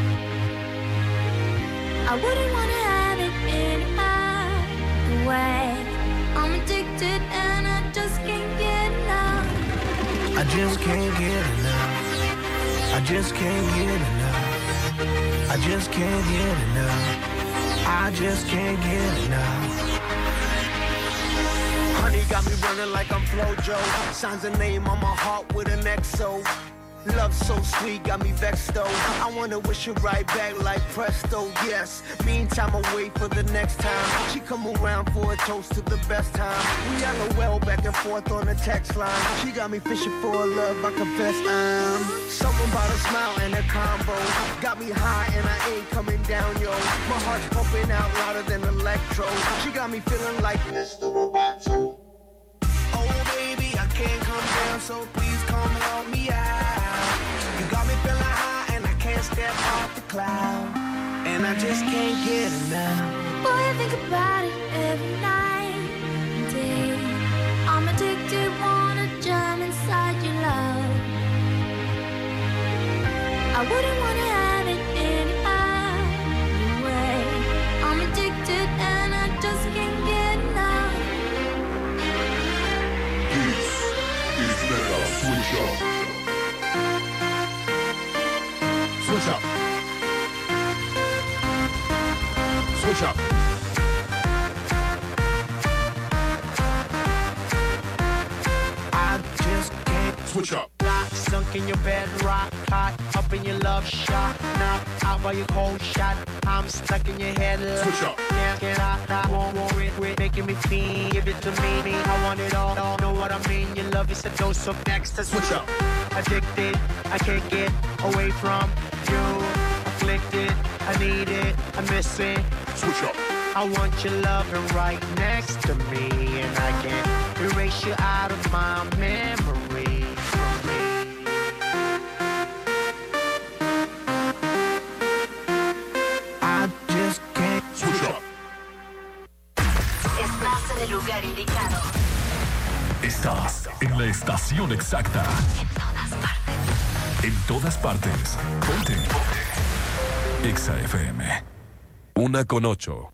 I wouldn't wanna have it any other way. I'm addicted and I just can't get enough. I just can't get enough. I just can't get enough. I just can't get enough. I just can't get enough. Honey got me running like I'm Flojo. Signs a name on my heart with an X O. Love so sweet, got me vexed though. I wanna wish her right back like presto, yes. Meantime, I wait for the next time she come around for a toast to the best time. We LOL back and forth on the text line. She got me fishing for a love, I confess I'm something about a smile and a combo. Got me high and I ain't coming down, yo. My heart's pumping out louder than electro. She got me feeling like Mister Roboto. Oh baby, I can't come down, so please come help me out. You got me feeling high and I can't step off the cloud, and I just can't get enough. Boy, I think about it every night and day. I'm addicted, wanna jump inside your love. I wouldn't wanna have it any other way. I'm addicted and I just can't get enough. It's Mega Switch Up. Switch up. Switch up. I just can't switch up. Lock, sunk in your bed, rock, hot, up in your love shot. Knock out by your cold shot. I'm stuck in your head. Switch up. Can't get out, I won't worry, quit making me feel. Give it to me, me. I want it all, all. Know what I mean? Your love is a dose of next. Switch up. Addicted, I can't get away from you. Afflicted, I need it, I miss it. Switch up. I want your loving right next to me, and I can't erase you out of my memory. I just can't switch up. Estás en el lugar indicado. Estás en la estación exacta. En todas partes. Ponte. Ponte. Exa F M. Una con ocho.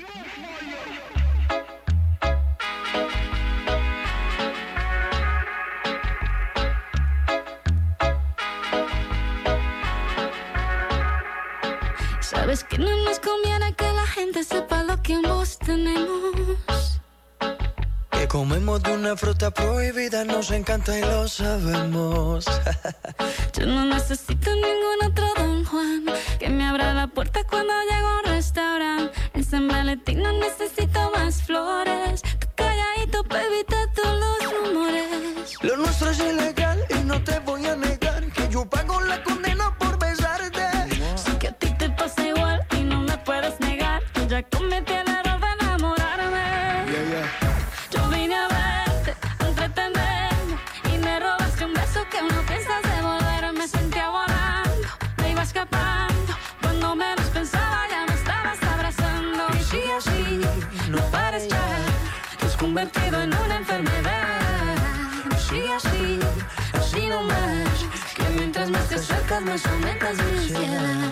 Sabes que no nos conviene que la gente sepa lo que ambos tenemos. Que comemos de una fruta prohibida, nos encanta y lo sabemos. Yo no necesito ningún otro Don Juan que me abra la puerta cuando llego a un restaurante. En San Valentín no necesito más flores. Tú calladito, baby, te todos los rumores. Lo nuestro es ilegal y no te voy a negar que yo pago la condena por besarte. Sé que a ti te pasa igual y no me puedes negar. Yo ya cometí el error de enamorarme. Yeah, yeah. Yo vine a verte, a entretenerme y me robaste un beso que no piensas devolver. Me sentía volando, me iba escapando. Cuando menos pensaba ya me estabas abrazando. Y sigue así, no pares ya. Te has convertido en una enfermedad. Y sigue así, así nomás. Que mientras más te acercas más aumentas mi ansiedad.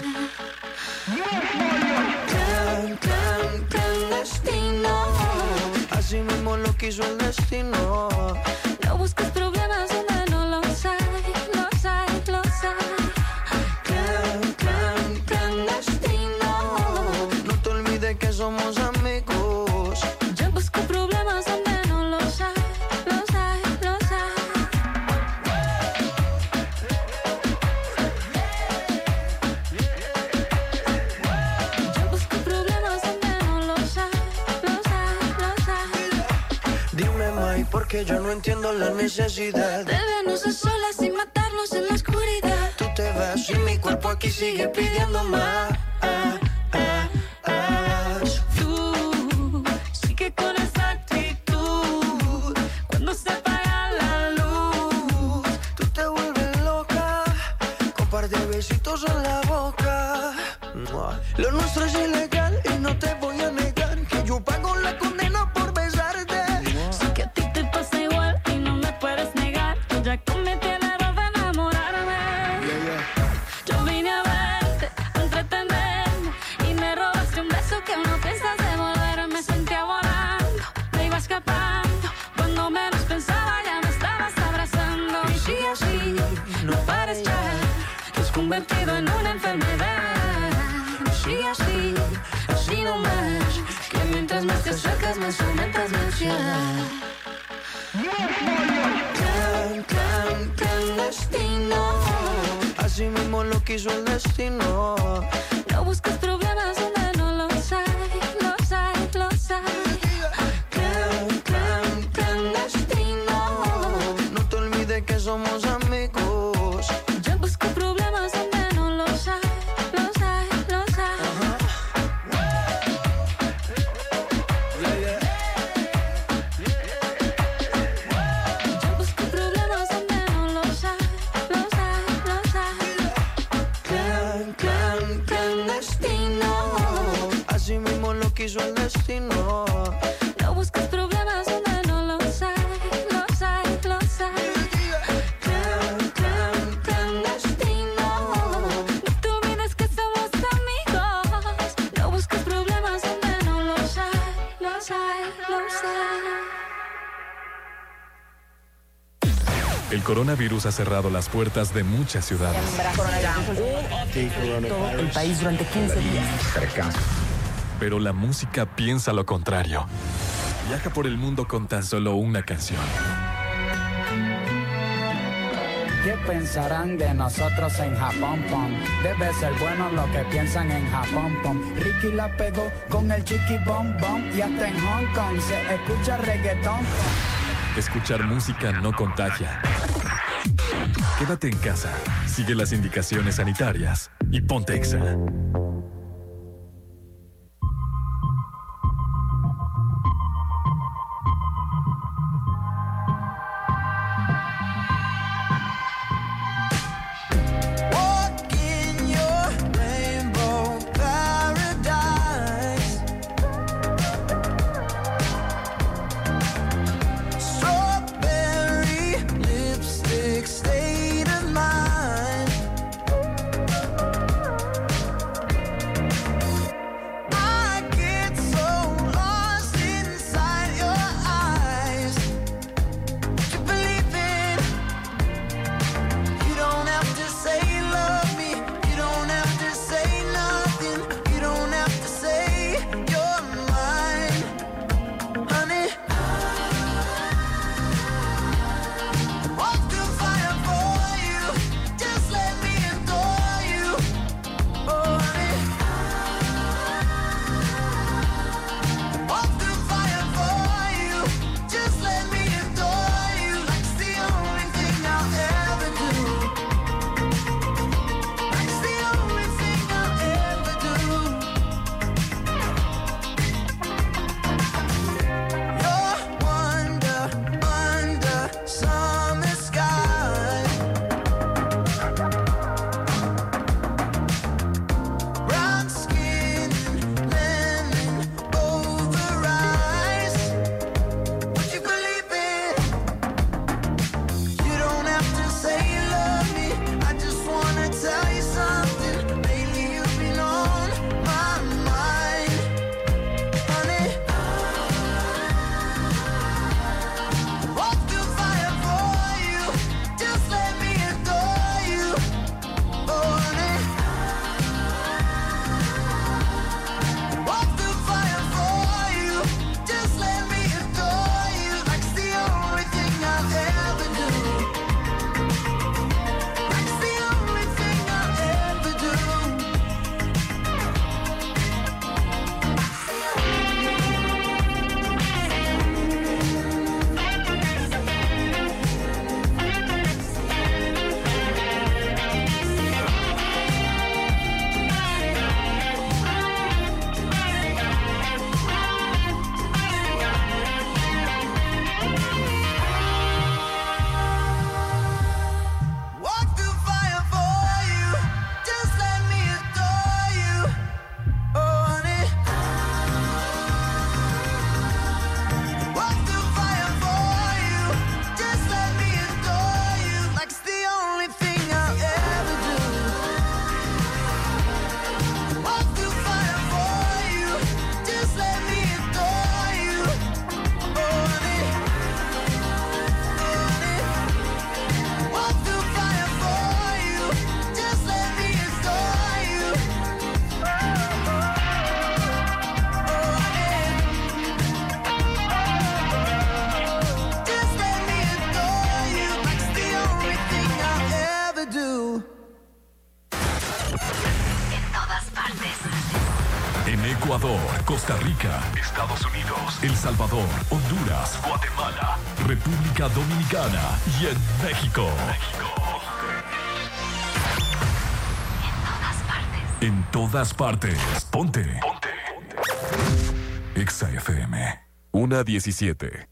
Clan, clan, clandestino. Así mismo lo quiso el destino. No busques problemas donde no los hay, los hay, los hay. Clan, clan, clandestino. No te olvides que somos amigos. Yo busco problemas donde no los hay, los hay, los hay. Yo busco problemas donde no los hay, los hay, los hay. Dime, May, porque yo no entiendo la necesidad de vernos a solas y matarnos en la oscuridad. Tú te vas y mi cuerpo aquí sigue pidiendo más. Lo nuestro es ilegal y no te voy a negar que yo pago la condena por besarte. Sé que a ti te pasa igual y no me puedes negar. Yo ya cometí el error de enamorarme. Yo vine a verte, a entretenerme y me robaste un beso que no piensas devolver. Me sentía volando, me iba escapando. Cuando menos pensaba ya me estabas abrazando. Y sigue así, no pares ya. Te has convertido en una enfermedad. Sigue así, así nomás. Que mientras más te acercas más aumentas mi ansiedad. Clan, clan, clandestino. Así mismo lo quiso el destino. No busques problemas donde no los hay, los hay, los hay. Clan, clan, clandestino. No te olvides que somos amigos. Yo busco problemas donde no los hay, los hay, los hay. Yo busco problemas donde no los hay, los hay, los hay. Clan, clan, clandestino. Así mismo lo quiso el destino. No busques problemas donde no los hay, los hay, los hay. Clan, clan, clandestino. No te olvides que somos amigos. No busques problemas donde no los hay, los hay, los hay. El coronavirus ha cerrado las puertas de muchas ciudades. Todo el país durante quince días. Pero la música piensa lo contrario. Viaja por el mundo con tan solo una canción. ¿Qué pensarán de nosotros en Japón, pom? Debe ser bueno lo que piensan en Japón, pom. Ricky la pegó con el chiqui bom bom y hasta en Hong Kong se escucha reggaetón. Escuchar música no contagia. Quédate en casa, sigue las indicaciones sanitarias y ponte Exa. State of mind. Ecuador, Costa Rica, Estados Unidos, El Salvador, Honduras, Guatemala, República Dominicana y en México. México. En todas partes. Ponte. Ponte. Exa F M. una diecisiete.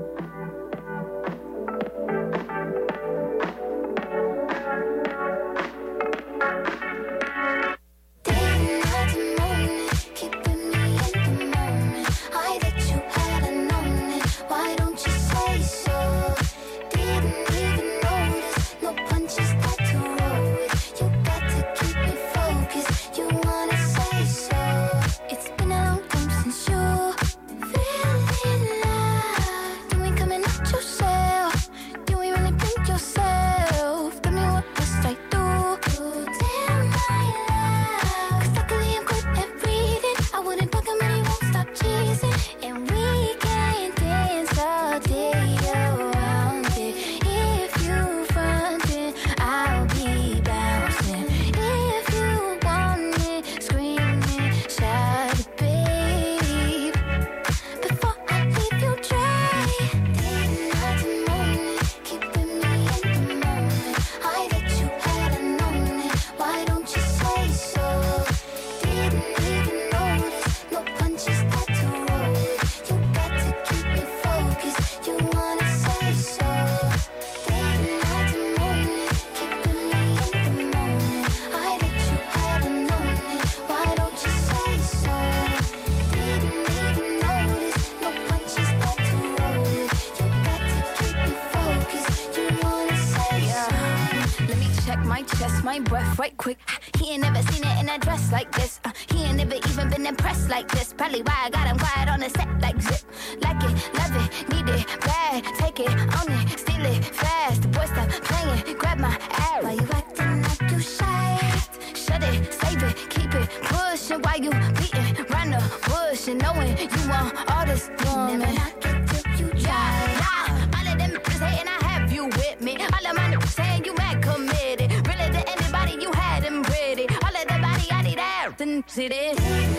my breath right quick. He ain't never seen it in a dress like this. Uh, he ain't never even been impressed like this. Probably why I got him quiet on the set like zip. Like it, love it, need it, bad. Take it, own it, steal it, fast. The boy stop playing, grab my ass. Why you acting like you shy? Shut it, save it, keep it pushing. While you beating round the bush and knowing you want all this woman. Never knock it till you try. Yeah, yeah. All of them bitches hating, I have you with me. All of my niggas saying you mad committed. Really to anybody you had them ready. All of the body I need out and see this.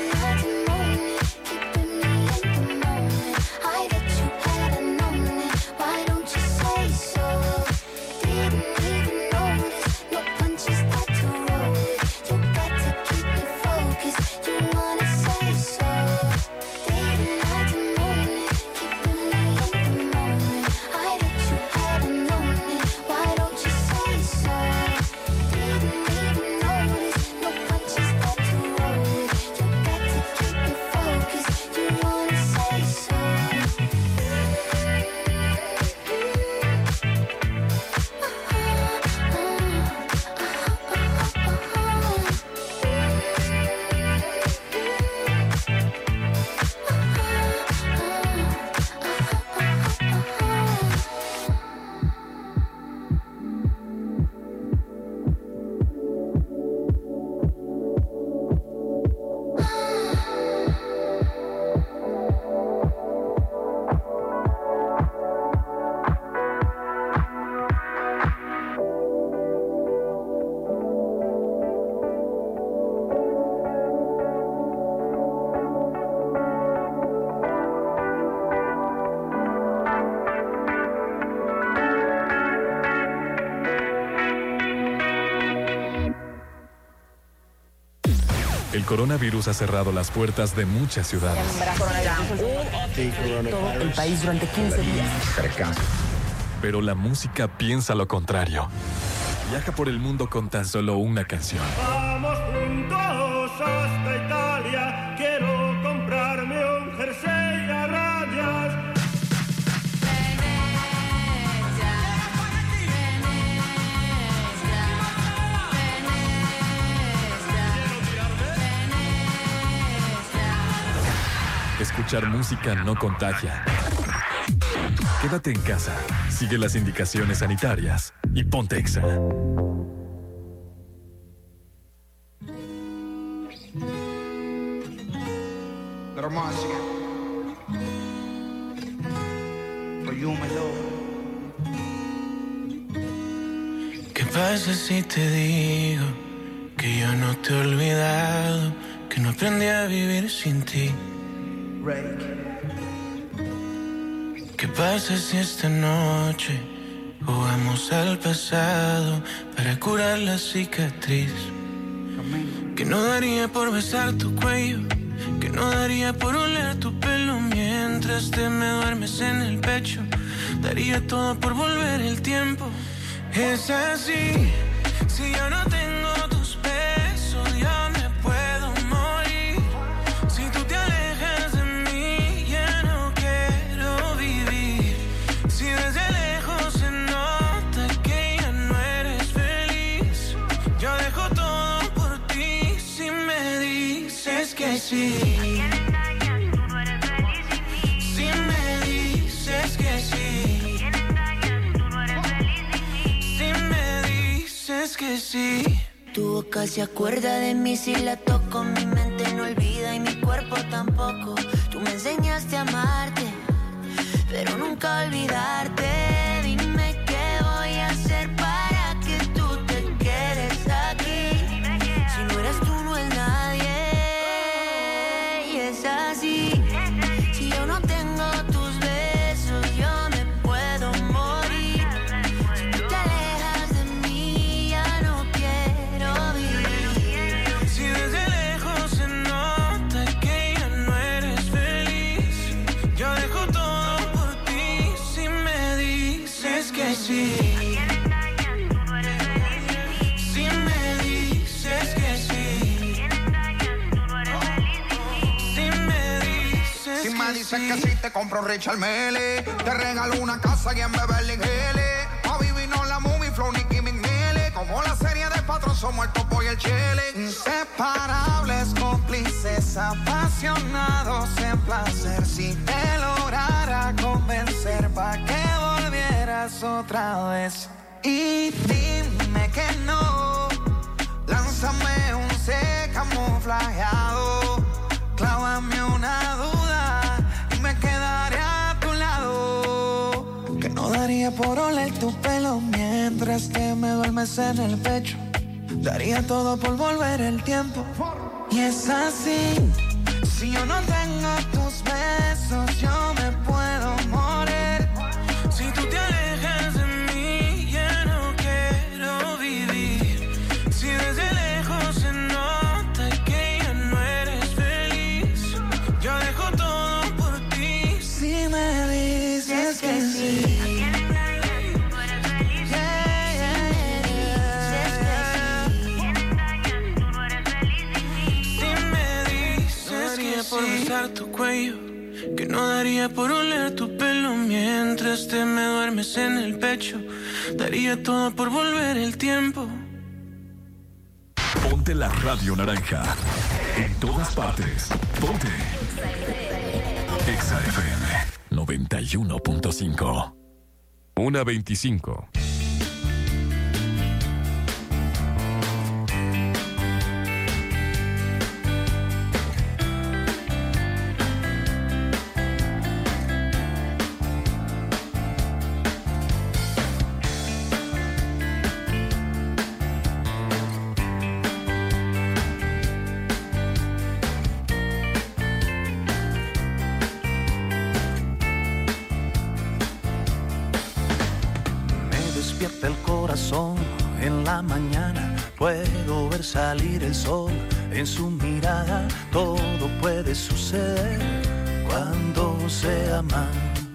El coronavirus ha cerrado las puertas de muchas ciudades. Todo el país durante quince días. Pero la música piensa lo contrario. Viaja por el mundo con tan solo una canción. Vamos juntos hasta Italia. Quiero comprarme un jersey a rayas. Escuchar música no contagia. Quédate en casa, sigue las indicaciones sanitarias y ponte Exa. ¿Qué pasa si te digo que yo no te he olvidado? que no aprendí a vivir sin ti. ¿Qué pasa si esta noche jugamos al pasado para curar la cicatriz? Que no daría por besar tu cuello, que no daría por oler tu pelo mientras te me duermes en el pecho. Daría todo por volver el tiempo. Es así, si yo no tengo tus besos, yo me puedo morir. Si tú te alejas de mí, ya no quiero vivir. Si desde lejos se nota que ya no eres feliz, yo dejo todo por ti si me dices que sí. Si me dices que sí. Si me dices que sí. Tu boca se acuerda de mí si la toco, mi mente no olvida y mi cuerpo tampoco. Tú me enseñaste a amarte, pero nunca olvidarte. Dime qué voy a hacer para que tú te quedes aquí. Si no eres tú, no es nadie. Y es así. Si yo no tengo tus besos, yo me puedo morir. Si tú te alejas de mí, ya no quiero vivir. Si desde lejos se nota que ya no eres feliz, yo dejo todo por ti si me dices que sí. Si me dices que sí. Si me dices Si me que dices sí. que sí, te compro un Richard Mille. Te regalo una casa y en Beverly Hills. A vivirnos la movie, flow, Nicki Minaj. Como la serie de Patrón, somos el topo y el chile. Inseparables, cómplices, apasionados en placer. Si te lograra convencer pa' que volvieras otra vez. Y dime que no. Lánzame un C camuflajeado. Clávame una duda y me quedaré a tu lado. Que no daría por oler tu pelo mientras que me duermes en el pecho. Daría todo por volver el tiempo. Y es así. Si yo no tengo tus besos, yo me puedo morir. Si tú te alejas de mí, ya no quiero vivir. Si desde lejos se nota que ya no eres feliz, yo dejo todo por ti si me dices que sí. Por besar tu cuello, que no daría por oler tu pelo mientras te me duermes en el pecho. Daría todo por volver el tiempo. Ponte la radio naranja. En todas partes. Ponte Exa F M noventa y uno punto cinco. una veinticinco. El corazón en la mañana, puedo ver salir el sol en su mirada. Todo puede suceder cuando se ama.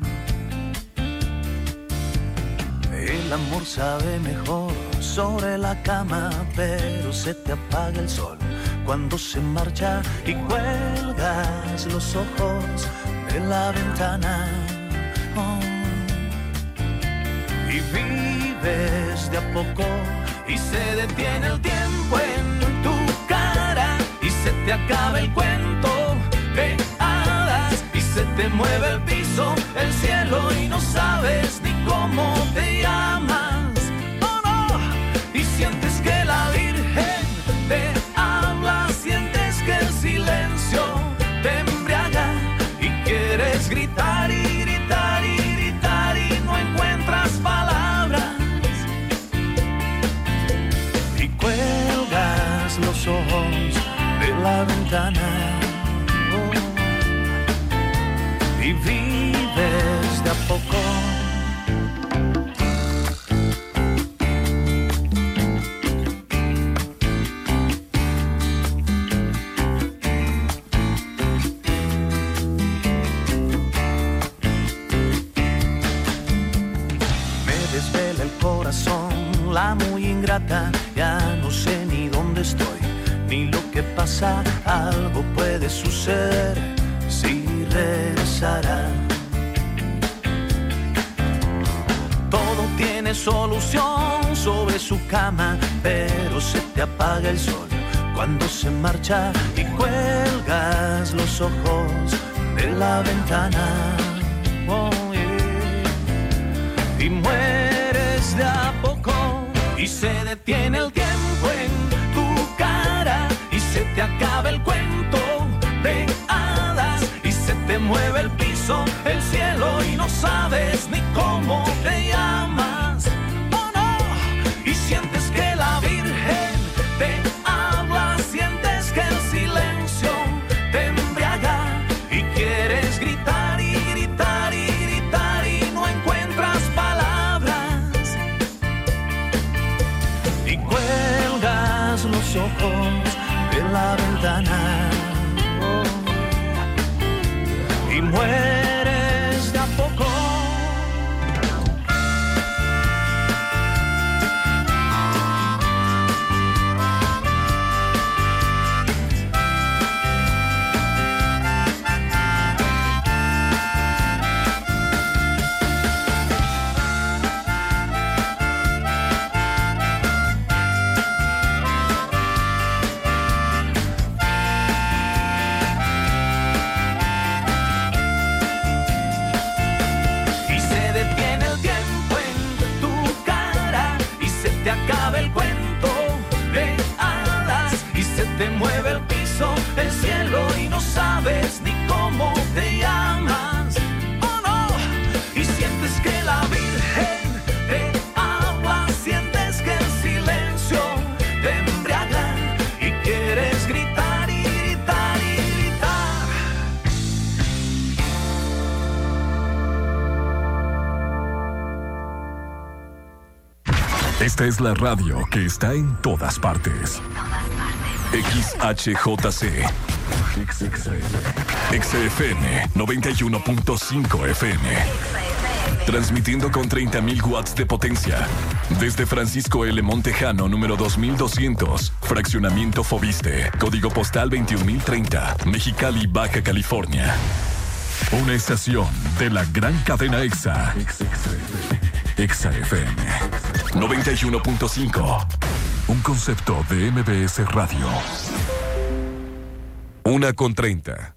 El amor sabe mejor sobre la cama, pero se te apaga el sol cuando se marcha y cuelgas los ojos de la ventana. Oh. Y vives de a poco y se detiene el tiempo en tu cara y se te acaba el cuento de hadas y se te mueve el piso, el cielo y no sabes ni cómo te llamas. Oh no, y sientes que la Virgen te habla, sientes que el silencio te embriaga y quieres gritar y gritar y gritar y no encuentras palabras y cuelgas los ojos de la ventana. ventana. Oh. Y vives de a poco. La muy ingrata, ya no sé ni dónde estoy, ni lo que pasa, algo puede suceder si regresará. Todo tiene solución sobre su cama, pero se te apaga el sol cuando se marcha y cuelgas los ojos de la ventana. Oh, yeah. Y mueres de a poco. Y se detiene el tiempo en tu cara y se te acaba el cuento de hadas y se te mueve el piso, el cielo y no sabes ni cómo te llamas. Oh no, y sientes que la Virgen te habla, sientes que el silencio te embriaga y quieres gritar y gritar y gritar y no encuentras palabras. Y cuelgas los ojos de la ventana. Oh. Y mueres de a poco. Te mueve el piso, el cielo y no sabes ni cómo te llamas. Oh no, y sientes que la Virgen te habla, sientes que el silencio te embriaga y quieres gritar y gritar y gritar. Esta es la radio que está en todas partes. X H J C X F M noventa y uno punto cinco F M. Transmitiendo con treinta mil watts de potencia. Desde Francisco L. Montejano, número dos mil doscientos. Fraccionamiento Fobiste. Código postal veintiún mil treinta. Mexicali, Baja California. Una estación de la gran cadena EXA. EXA F M noventa y uno punto cinco. Un concepto de M B S Radio. Una con treinta.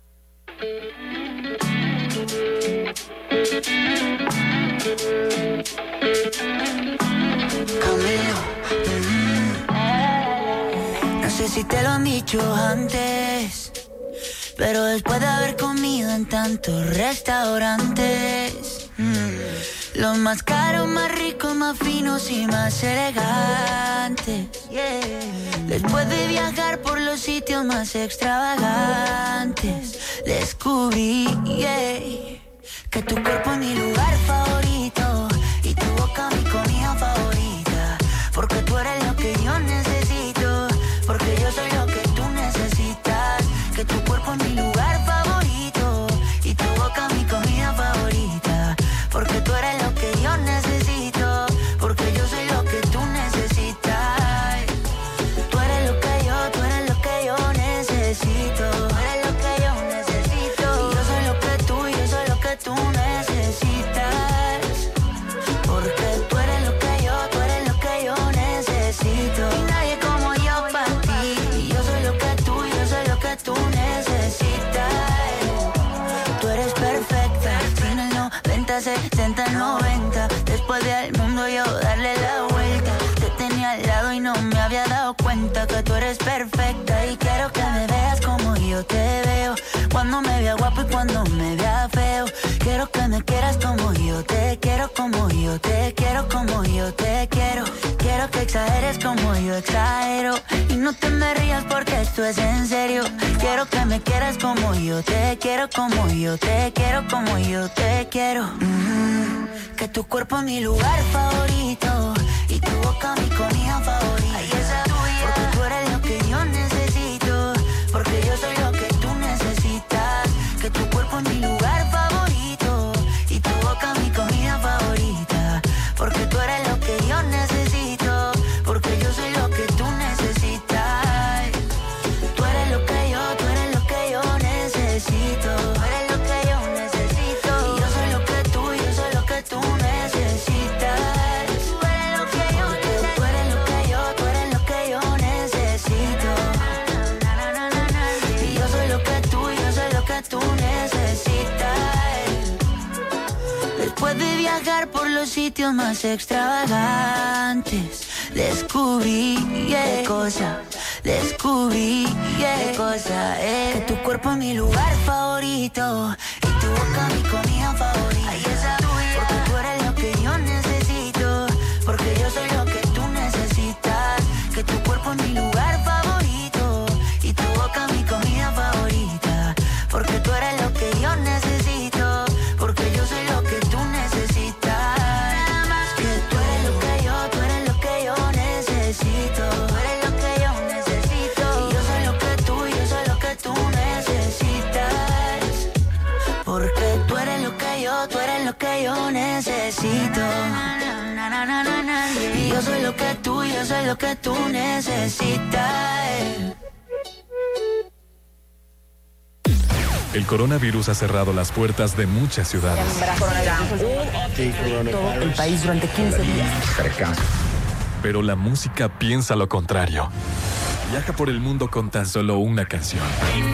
Camilo, mm-hmm. No sé si te lo han dicho antes, pero después de haber comido en tantos restaurantes, mm, los más caros, más ricos, más finos y más elegantes, yeah. Después de viajar por los sitios más extravagantes, descubrí, yeah, que tu cuerpo es mi lugar favorito y tu boca mi comida favorita, porque tú eres lo que yo necesito, porque yo soy lo que tú necesitas. Que tu cuerpo es mi lugar favorito y tu boca mi comida favorita, porque tú eres lo que yo necesito, porque yo soy lo que tú necesitas. Tú eres lo que yo, tú eres lo que yo necesito. Tú eres lo que yo necesito. Y yo soy lo que tú, yo soy lo que tú necesitas. Porque tú eres lo que yo, tú eres lo que yo necesito. Y nadie como yo para ti. Y yo soy lo que tú, yo soy lo que tú necesitas. Tú eres perfecta, en el noventa, setenta, noventa. Después del mundo yo darle la vuelta. Te tenía al lado y no me había dado cuenta que tú eres perfecta. Y quiero que me veas como yo te veo, cuando me vea guapo y cuando me vea feo. Quiero que me quieras como yo te quiero, como yo te quiero, como yo te quiero. Quiero que exageres como yo exagero. Y no te me rías porque esto es en serio. Quiero que me quieras como yo te quiero, como yo te quiero, como yo te quiero. Mm, que tu cuerpo es mi lugar favorito y tu boca mi comida favorita. Ay, esa tuya, porque tú eres lo que yo necesito, porque yo soy lo que tú necesitas. Que tu cuerpo es mi lugar favorito y tu boca mi comida favorita, porque tú eres lo que yo necesito, porque yo soy lo que tú necesitas. Tú eres lo que yo, tú eres lo que yo necesito. Tú eres lo que yo necesito. Y yo soy lo que tú, yo soy lo que tú necesitas. Tú eres lo que yo necesito. Tú eres lo que yo, tú eres lo que yo necesito. Y yo soy lo que tú, yo soy lo que tú necesitas. Después de viajar por los sitios más extravagantes, descubrí yeah, qué cosa, descubrí yeah, qué cosa es. Que tu cuerpo es mi lugar favorito y tu boca mi comida favorita. Ay, esa tuya, porque tú eres lo que yo necesito, porque yo soy lo que tú necesitas. Que tu cuerpo es mi lugar favorito y tu boca mi comida favorita, porque tú eres lo que yo necesito, porque yo soy lo que tú necesitas. Nada más que tú eres lo que yo, tú eres lo que yo necesito. Tú eres lo que yo necesito. Y yo soy lo que tú, yo soy lo que tú necesitas. Porque tú eres lo que yo, tú eres lo que yo necesito. Y yo soy lo que tú, yo soy lo que tú necesitas. El coronavirus ha cerrado las puertas de muchas ciudades. El país durante quince días. Pero la música piensa lo contrario. Viaja por el mundo con tan solo una canción.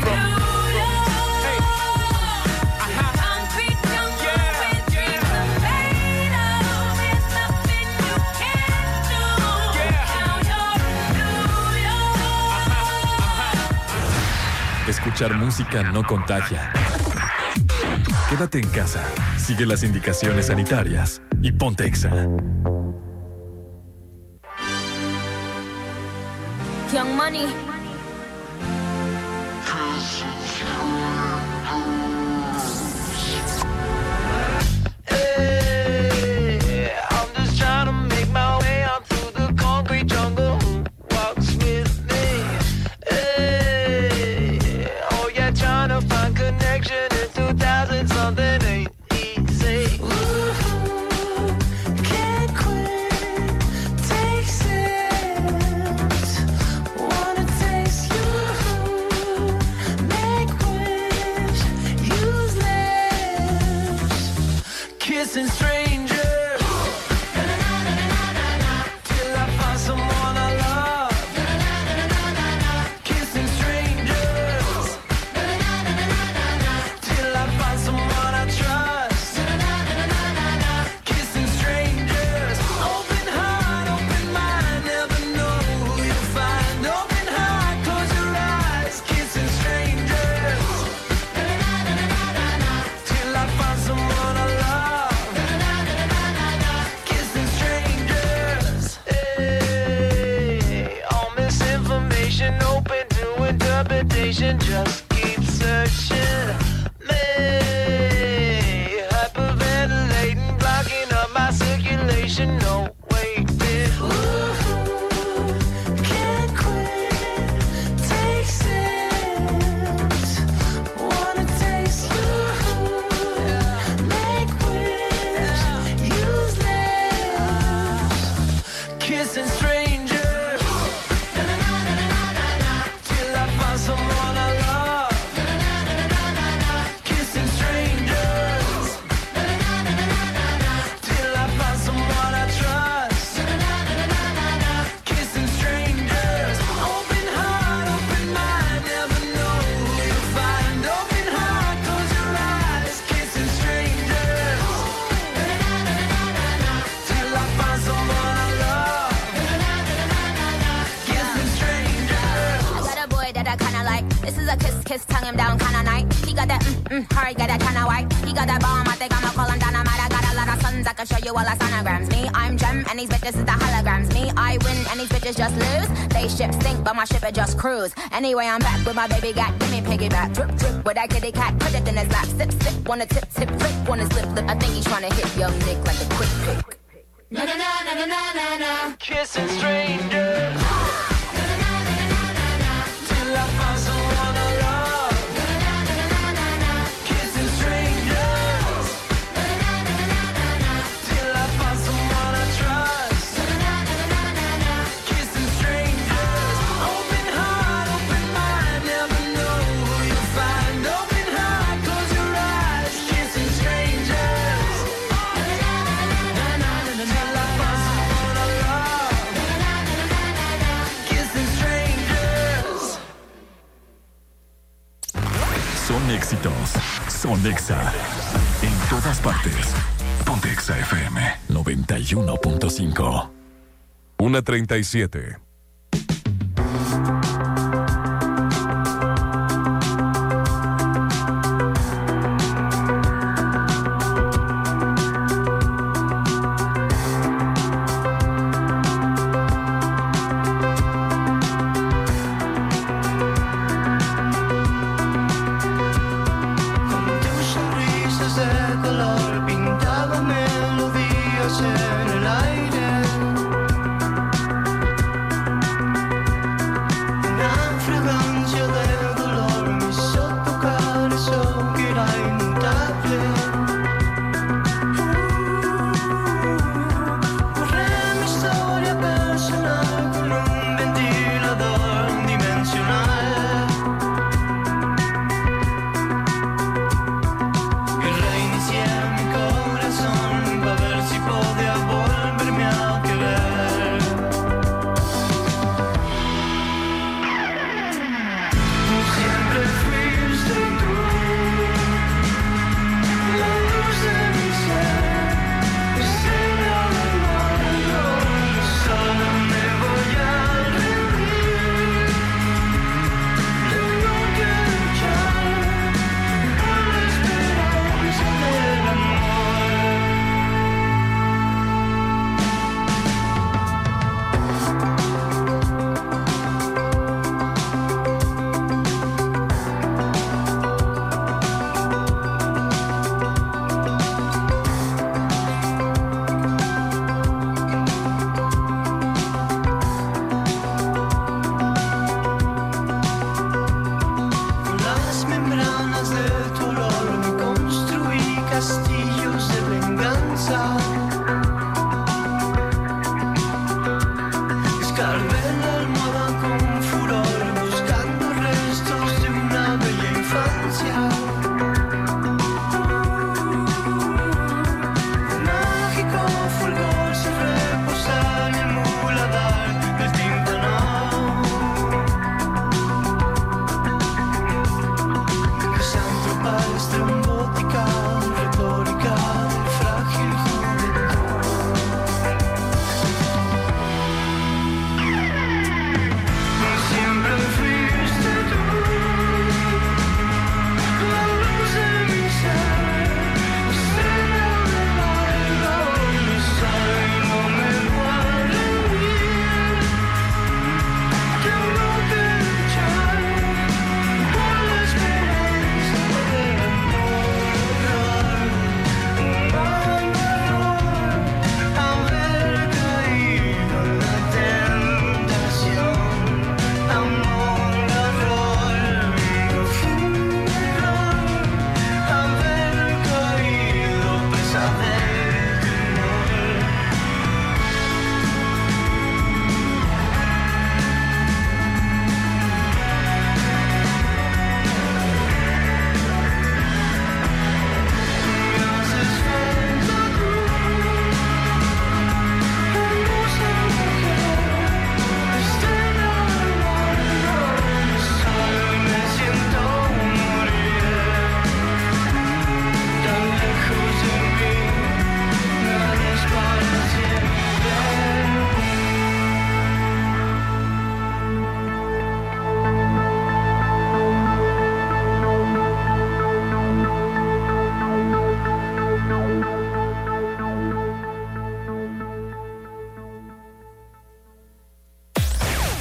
Escuchar música no contagia. Quédate en casa, sigue las indicaciones sanitarias y ponte Exa. Young Money. Hey, I'm just trying to make my way out through the concrete jungle. Who walks with me? Hey, oh yeah, trying to find connection in two thousand something ain't easy. Ooh, can't quit, take sips, wanna taste you, make wish, use lips, kissing strangers. Till I find someone I love. Kissing strangers. Till I find someone I trust. Kissing strangers. Open heart, open mind, never know who you'll find. Open heart, close your eyes. Kissing strangers. Till I find someone I love. Kissing strangers. Hey, all misinformation open to interpretation. Just keep searching. Me, hyperventilating, blocking up my circulation. No waiting. Ooh, can't quit, take sips, wanna taste you, make wish, use lips, kissing strangers. Till I find someone I love. Kissing strangers. Till I find someone I trust. Kissing strangers. Open heart, open mind, never know who you'll find. Open heart, close your eyes. Kissing strangers. Till I find someone I love. Kissing strangers. I got a boy that I kinda like. This is a kiss, kiss, tongue him down kinda night. He got that mm, mm, hard, got that kinda white. He got that bomb, I think I'ma call him dynamite. I got a lot of sons, I can show you all our sonograms. Me, I'm Gem, and these bitches is the holograms. Me, I win, and these bitches just lose. They ship sink, but my ship it just cruise. Anyway, I'm back with my baby gat, give me piggyback. Drip, drip, with that kitty cat, put it in his lap. Sip, sip, wanna tip, tip, flip, wanna slip, lip. I think he's trying to hit young Nick like a quick pick. Na na na na na na na na. Kissing strangers. Na na na na na na na na. Till I find someone I love. Na na na na na na na. Kissing strangers. Na na na na na na na. Till I find someone I trust. Na na na na na na na. Kissing strangers. Open heart, open mind, never know who you find. Open heart, close your eyes. Kissing strangers. Na na na na na na na. Till I find someone I love. Na na na na na na na. Kissing strangers. Son éxitos. Son Exa. En todas partes. Ponte Exa F M noventa y uno punto cinco. una treinta y siete. Tus sonrisas de color pintaban melodías en el aire.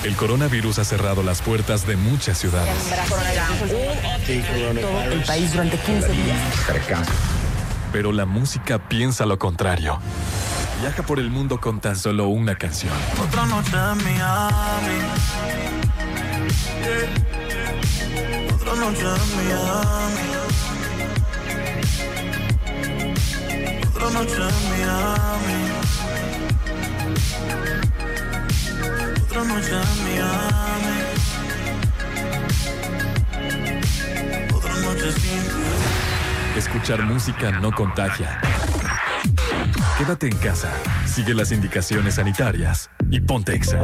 El coronavirus ha cerrado las puertas de muchas ciudades. Todo el país durante quince días. Pero la música piensa lo contrario. Viaja por el mundo con tan solo una canción. Otra noche en Miami. Yeah. Otra noche en Miami. Otra noche en Miami. Otra noche en Miami. Otra noche sin ti. Escuchar música no contagia. Quédate en casa, sigue las indicaciones sanitarias y ponte Exa.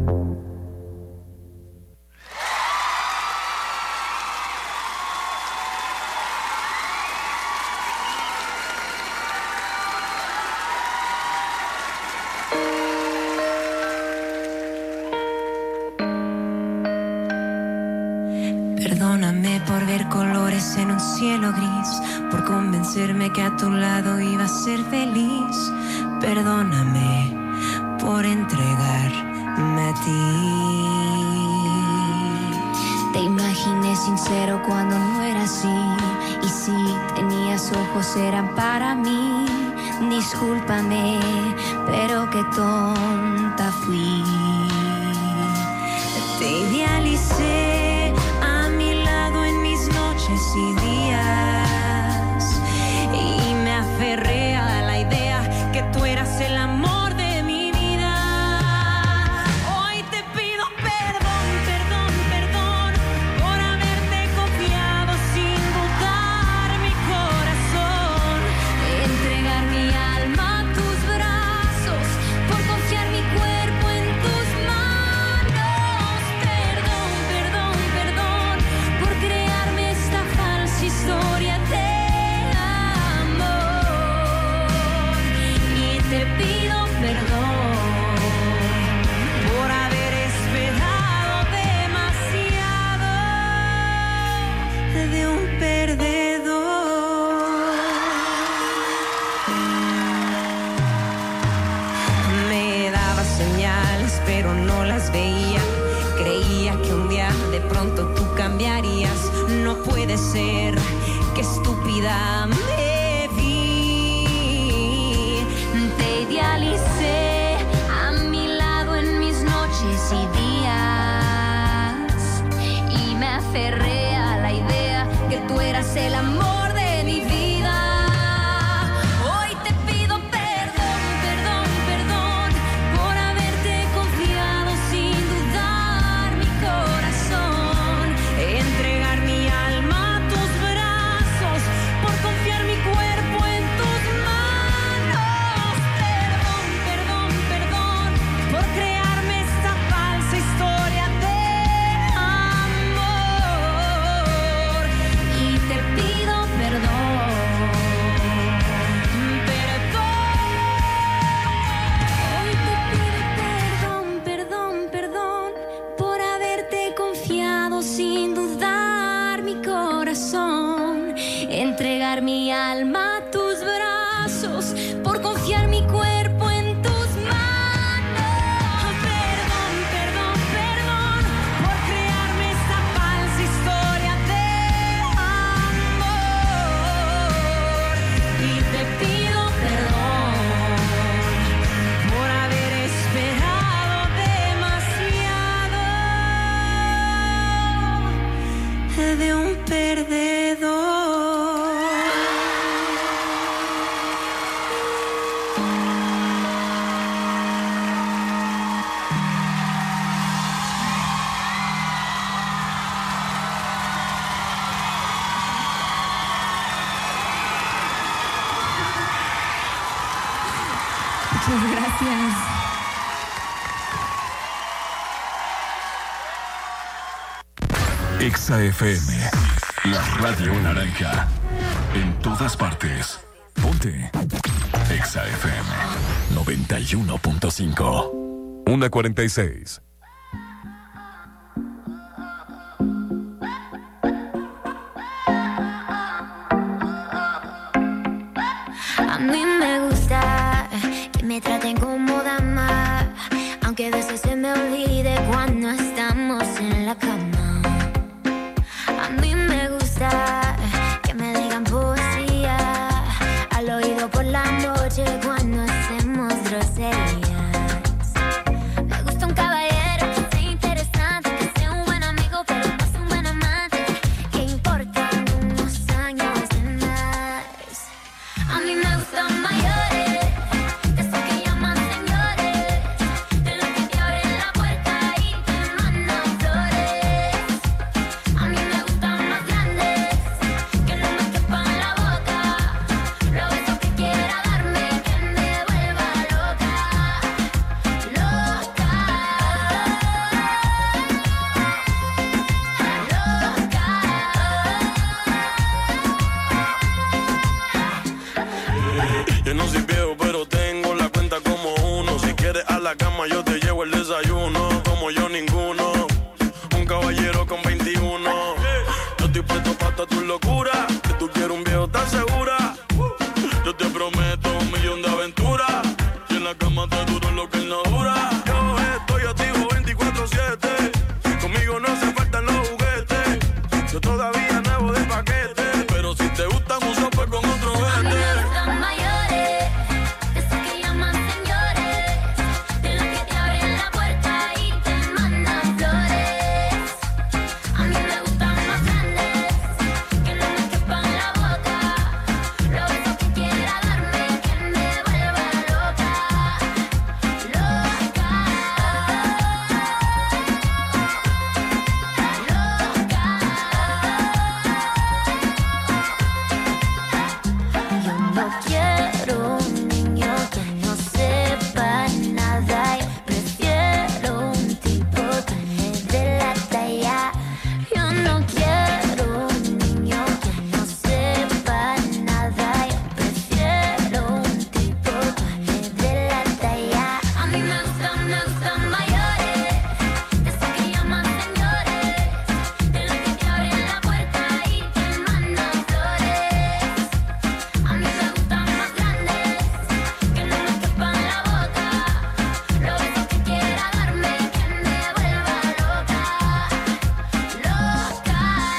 Perdóname por ver colores en un cielo gris, por convencerme que a tu lado iba a ser feliz. Perdóname por entregarme a ti. Te imaginé sincero cuando no era así, y si tenías ojos eran para mí. Discúlpame, pero qué tonta fui. Te idealicé a mi lado en mis noches y días, y me aferré a la idea que tú eras el amor de mi vida. Hoy te pido perdón, perdón, perdón por haberte confiado sin dudar mi corazón, entregar mi alma a tus brazos, por confiar mi cuerpo en tus manos. Perdón, perdón, perdón por crearme esta falsa historia de amor. Y te pido perdón por haber esperado demasiado de un perdedor. Me daba señales pero no las veía. Creía que un día de pronto tú cambiarías. No puede ser, qué estúpida me vi. Te idealicé a mi lado en mis noches y días, y me aferré a la idea que tú eras el amor de mi vida. Hoy te pido perdón, perdón, perdón por haberte confiado sin dudar mi corazón, entregar mi alma a tus brazos, por confiar mi cuerpo en tus manos. Perdón, perdón, perdón por crearme esta falsa historia de amor. Y te pido perdón, perdón. Hoy te pido perdón, perdón, perdón por haberte confiado sin dudar mi corazón, entregar mi alma a tus brazos, por confiar mi cuerpo en tus manos. Perdón, perdón, perdón por crearme esta falsa historia de amor. Y te pido perdón por haber esperado demasiado de un perdedor. Muchas gracias. Exa F M, la radio naranja. En todas partes. Ponte Exa F M noventa y uno punto cinco. una cuarenta y seis. A mí me gusta que me traten como dama, aunque a veces se me olvide cuando la cama yo te llevo el desayuno. Como yo ninguno, un caballero con veintiuno. Yo estoy puesto pa' toda tu locura. Que tú quieres un viejo tan segura. Yo te prometo un millón de aventuras. Y en la cama te duro lo que él no dura. Yo estoy activo veinticuatro siete. Conmigo no hace falta los juguetes. Yo todavía nuevo de paquete. Pero si te gustan uso pues con otro vete. A mí me gustan mayores, de esos que llaman señores, de los que te abren la puerta y te mandan flores. A mí me gustan más grandes, que no me quepan la boca. Lo beso que quiera darme, que me vuelva loca, loca, Yo no quiero un niño que no sepa nada. Yo prefiero un tipo que me dé la talla. Yo no quiero un niño que no sepa nada. Yo prefiero un tipo que me dé la talla. A mí me gustan, me gustan mayores, de esos que llaman señores, de los que te abren la puerta y te mandan flores. A mí me gustan más grandes, que no me quepan la boca. Lo beso que quiera darme, que me vuelva loca, loca,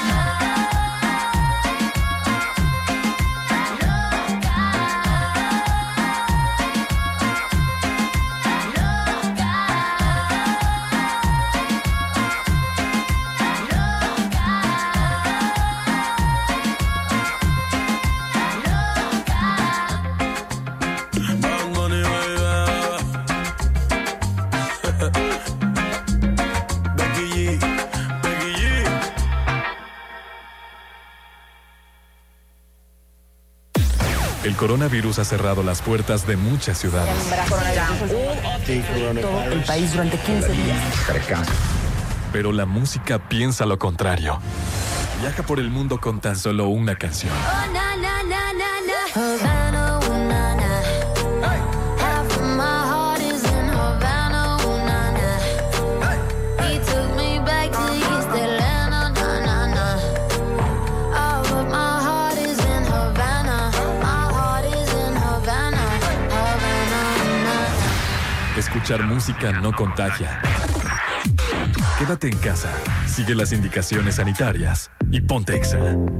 Bad Bunny, baby. Becky G, Becky G. El coronavirus ha cerrado las puertas de muchas ciudades. El país durante quince días. Pero la música piensa lo contrario. Viaja por el mundo con tan solo una canción. oh na na na na na, Havana, ooh na na. Half of my heart is in Havana, ooh na na. He took me back to East Atlanta, na na na. Oh, but my heart is in Havana. My heart is in Havana, Havana, ooh na na. Escuchar música no contagia. Quédate en casa, sigue las indicaciones sanitarias y ponte Exa.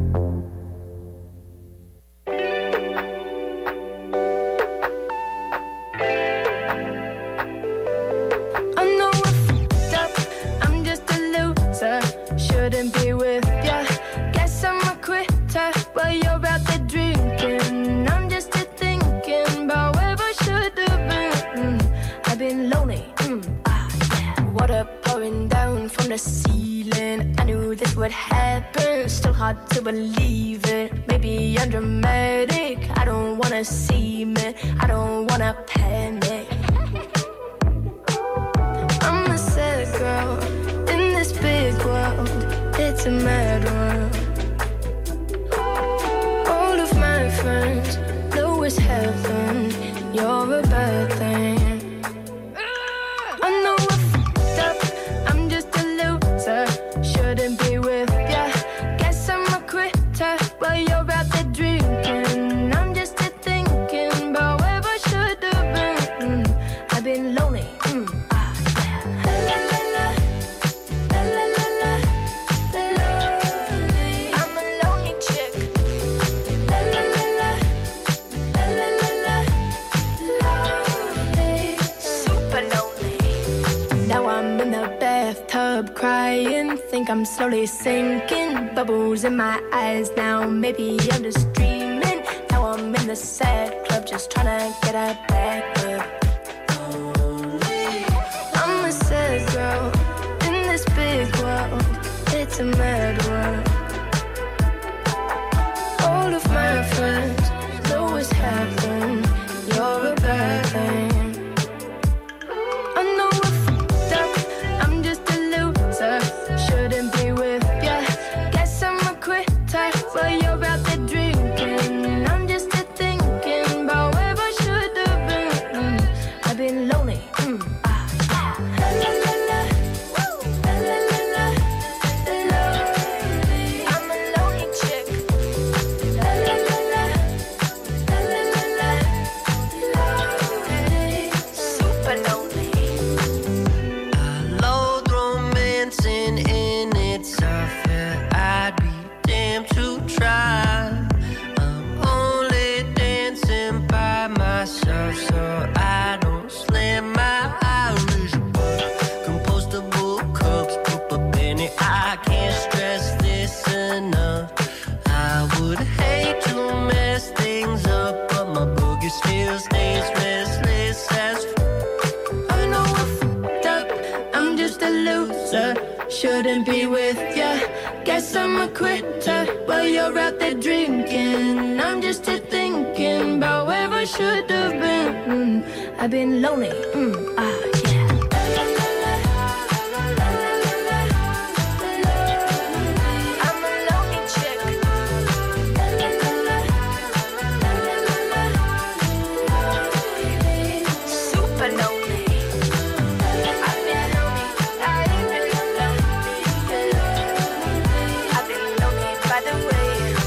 I know I fucked up, I'm just a loser. Shouldn't be with ya. Guess I'm a quitter, while you're out there drinking. I'm just a thinking about where I should have been. Mm, I've been lonely, mm, ah yeah. Water pouring down from the ceiling. I knew this would happen, still hard to believe it. Maybe I'm dramatic, I don't wanna see me, I don't wanna panic. I'm a sad girl in this big world. It's a mad world. All of my friends know it's heaven. You're a bad thing. I know I fucked up. I'm just a loser. Shouldn't be with ya. Guess I'm a quitter while you're out there drinking. I'm just a thinking about where I should have been. Mm, I've been lonely. Mm, ah, yeah. La la la la. La la la la. Lonely. I'm a lonely chick. La la la la. La la la la. Lonely. Super lonely. Now I'm in the bathtub crying. Think I'm slowly sinking. Bubbles in my eyes now. Maybe I'm just dreaming. Now I'm in the sad club just trying to get a back up. I'm a sad girl in this big world. It's a mad world. All of my friends know it's heaven. You're a bad thing. I know I fucked up. I'm just a loser. Shouldn't be with ya. Guess I'm a quitter while you're out there drinking. I'm just a thinking about where I should have been. shouldn't be with ya. Guess I'm a quitter while you're out there drinking. I'm just here thinking about where I should have been. Mm, I've been lonely. Mm, ah, yeah. I'm a lonely chick. Super lonely. I've been lonely. I've been lonely. I've been lonely by the way.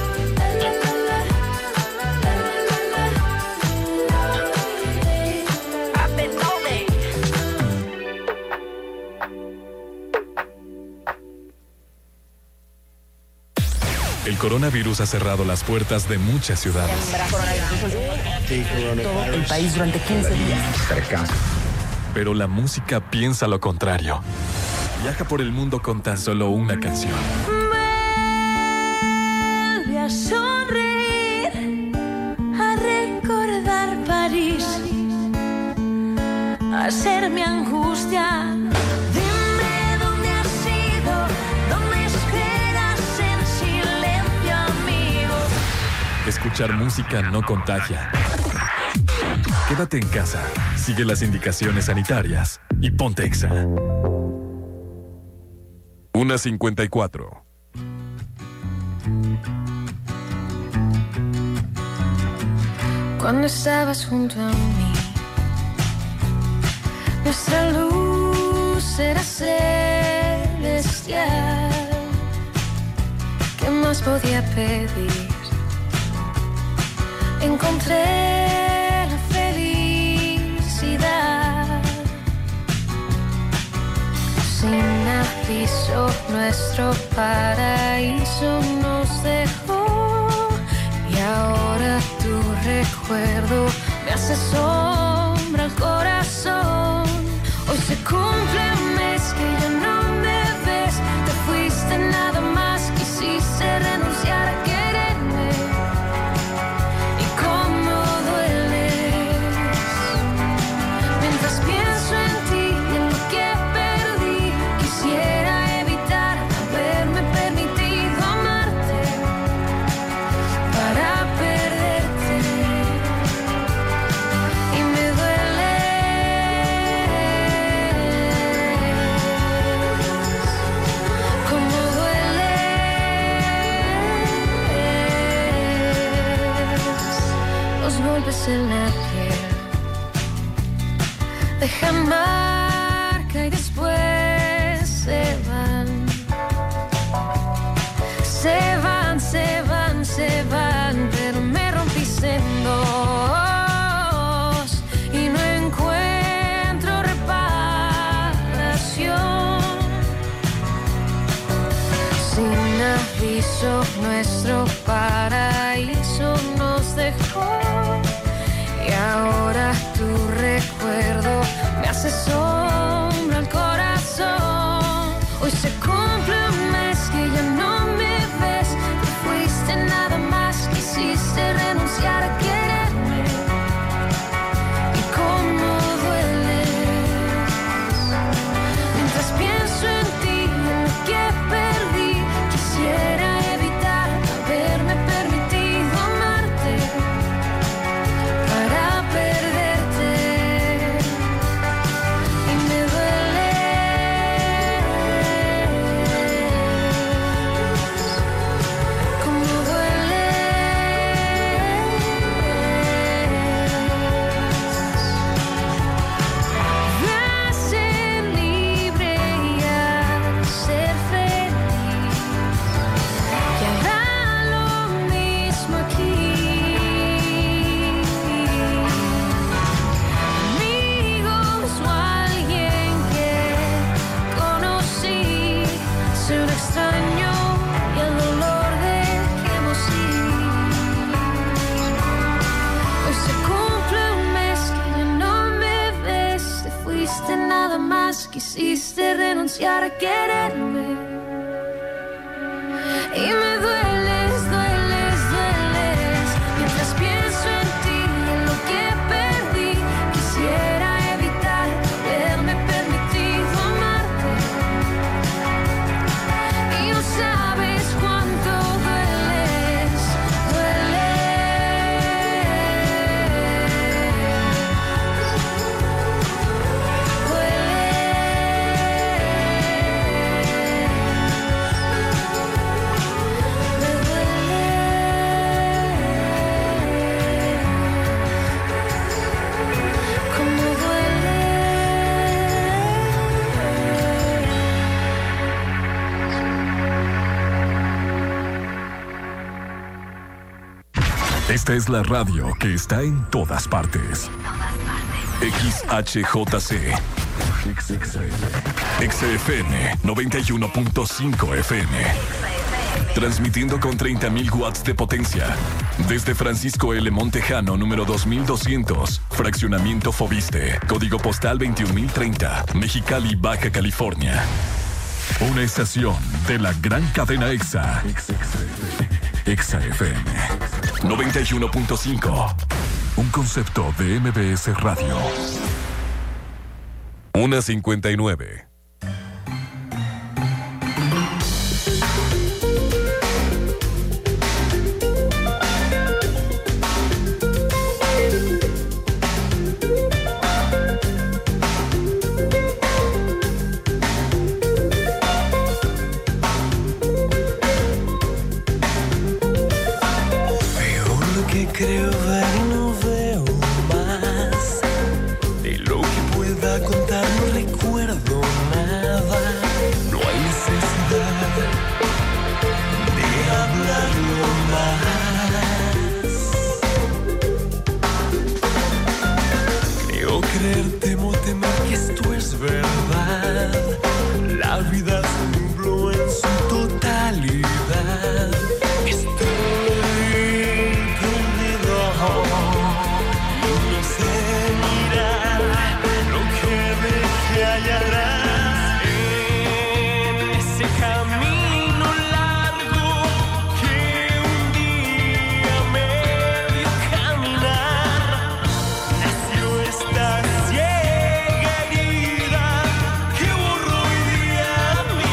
I've been lonely. El coronavirus ha cerrado las puertas de muchas ciudades. Todo el país durante quince días. Pero la música piensa lo contrario. Viaja por el mundo con tan solo una canción. Vuelve a sonreír, a recordar París, a ser mi angustia. Dime dónde has ido, dónde esperas en silencio, amigo. Escuchar música no contagia. Quédate en casa, sigue las indicaciones sanitarias y ponte Exa. una cincuenta y cuatro. Cuando estabas junto a mí, nuestra luz era celestial. ¿Qué más podía pedir? Encontré la felicidad. Sin aviso, nuestro paraíso nos dejó. Y ahora tu recuerdo me hace sombra al corazón. Hoy se cumple un mes que ya no me ves. Te fuiste nada más, quisiste renunciar a quererme. Y cómo dueles. Mientras pienso en ti y en lo que perdí, quisiera evitar haberme permitido amarte para perderte. Y me duele. Cómo dueles. Los golpes en la piel dejan marca y después se van. Se van, se van, se van, pero me rompiste en dos y no encuentro reparación. Sin aviso, nuestro paraíso nos dejó. Y ahora tu recuerdo me hace sombra al corazón. Hoy se cumple un mes que ya no me ves. Te fuiste nada más, quisiste renunciar a quererme. Y cómo dueles. Mientras pienso en ti y en lo que perdí, quisiera evitar haberme permitido amarte para perderte. Y me duele. Cómo dueles. Me hace libre y a ser feliz. Y hará lo mismo aquí. Amigos o alguien que conocí, soy un extraño y el dolor dejemos ir. Hoy se cumple un mes que ya no me ves. Te fuiste nada más, quisiste renunciar a quererme. Y me dueles, dueles, dueles. Mientras pienso en ti y en lo que perdí, quisiera evitar haberme permitido amarte Esta es la radio que está en todas partes. X H J C X F M noventa y uno punto cinco F M. Transmitiendo con treinta mil watts de potencia. Desde Francisco L. Montejano, número dos mil doscientos. Fraccionamiento Fobiste. Código postal veintiún mil treinta. Mexicali, Baja California. Una estación de la gran cadena EXA. EXA F M noventa y uno punto cinco. Un concepto de M B S Radio. una cincuenta y nueve. Creo ver y no veo más. De lo que pueda contar no recuerdo nada. No hay necesidad de hablarlo más. Creo creer, temo temer que esto es verdad. La vida se nubló en su totalidad. Estoy no sé mirar lo que dejé allá atrás en ese camino largo que un día me dio caminar. Nació esta ciega herida que borró hoy día mi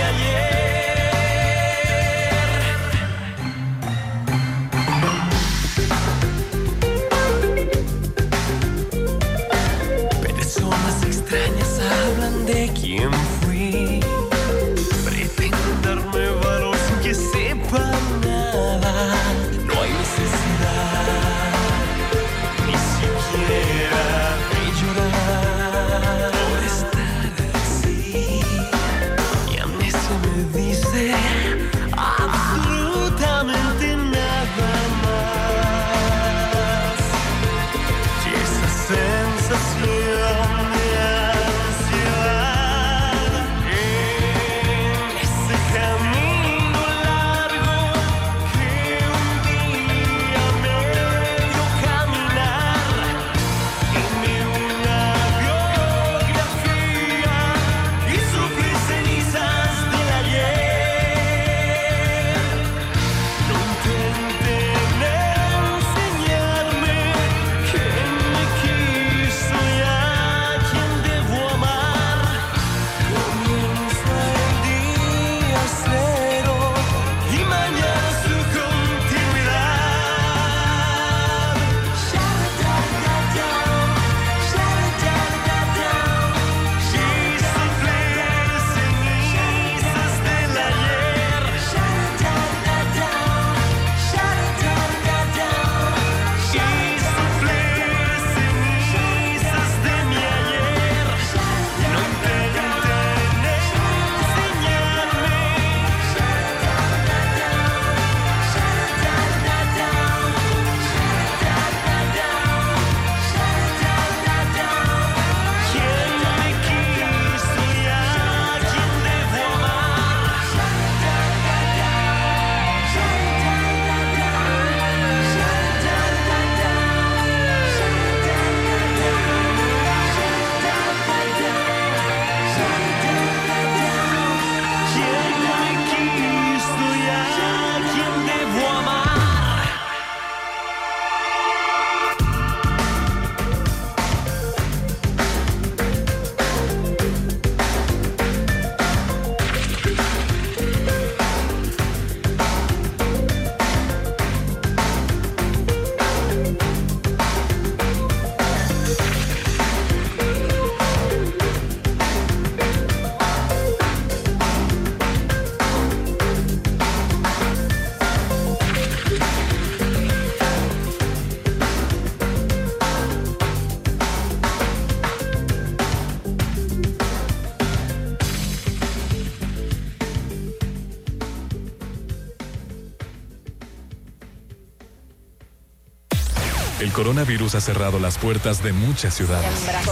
El coronavirus ha cerrado las puertas de muchas ciudades.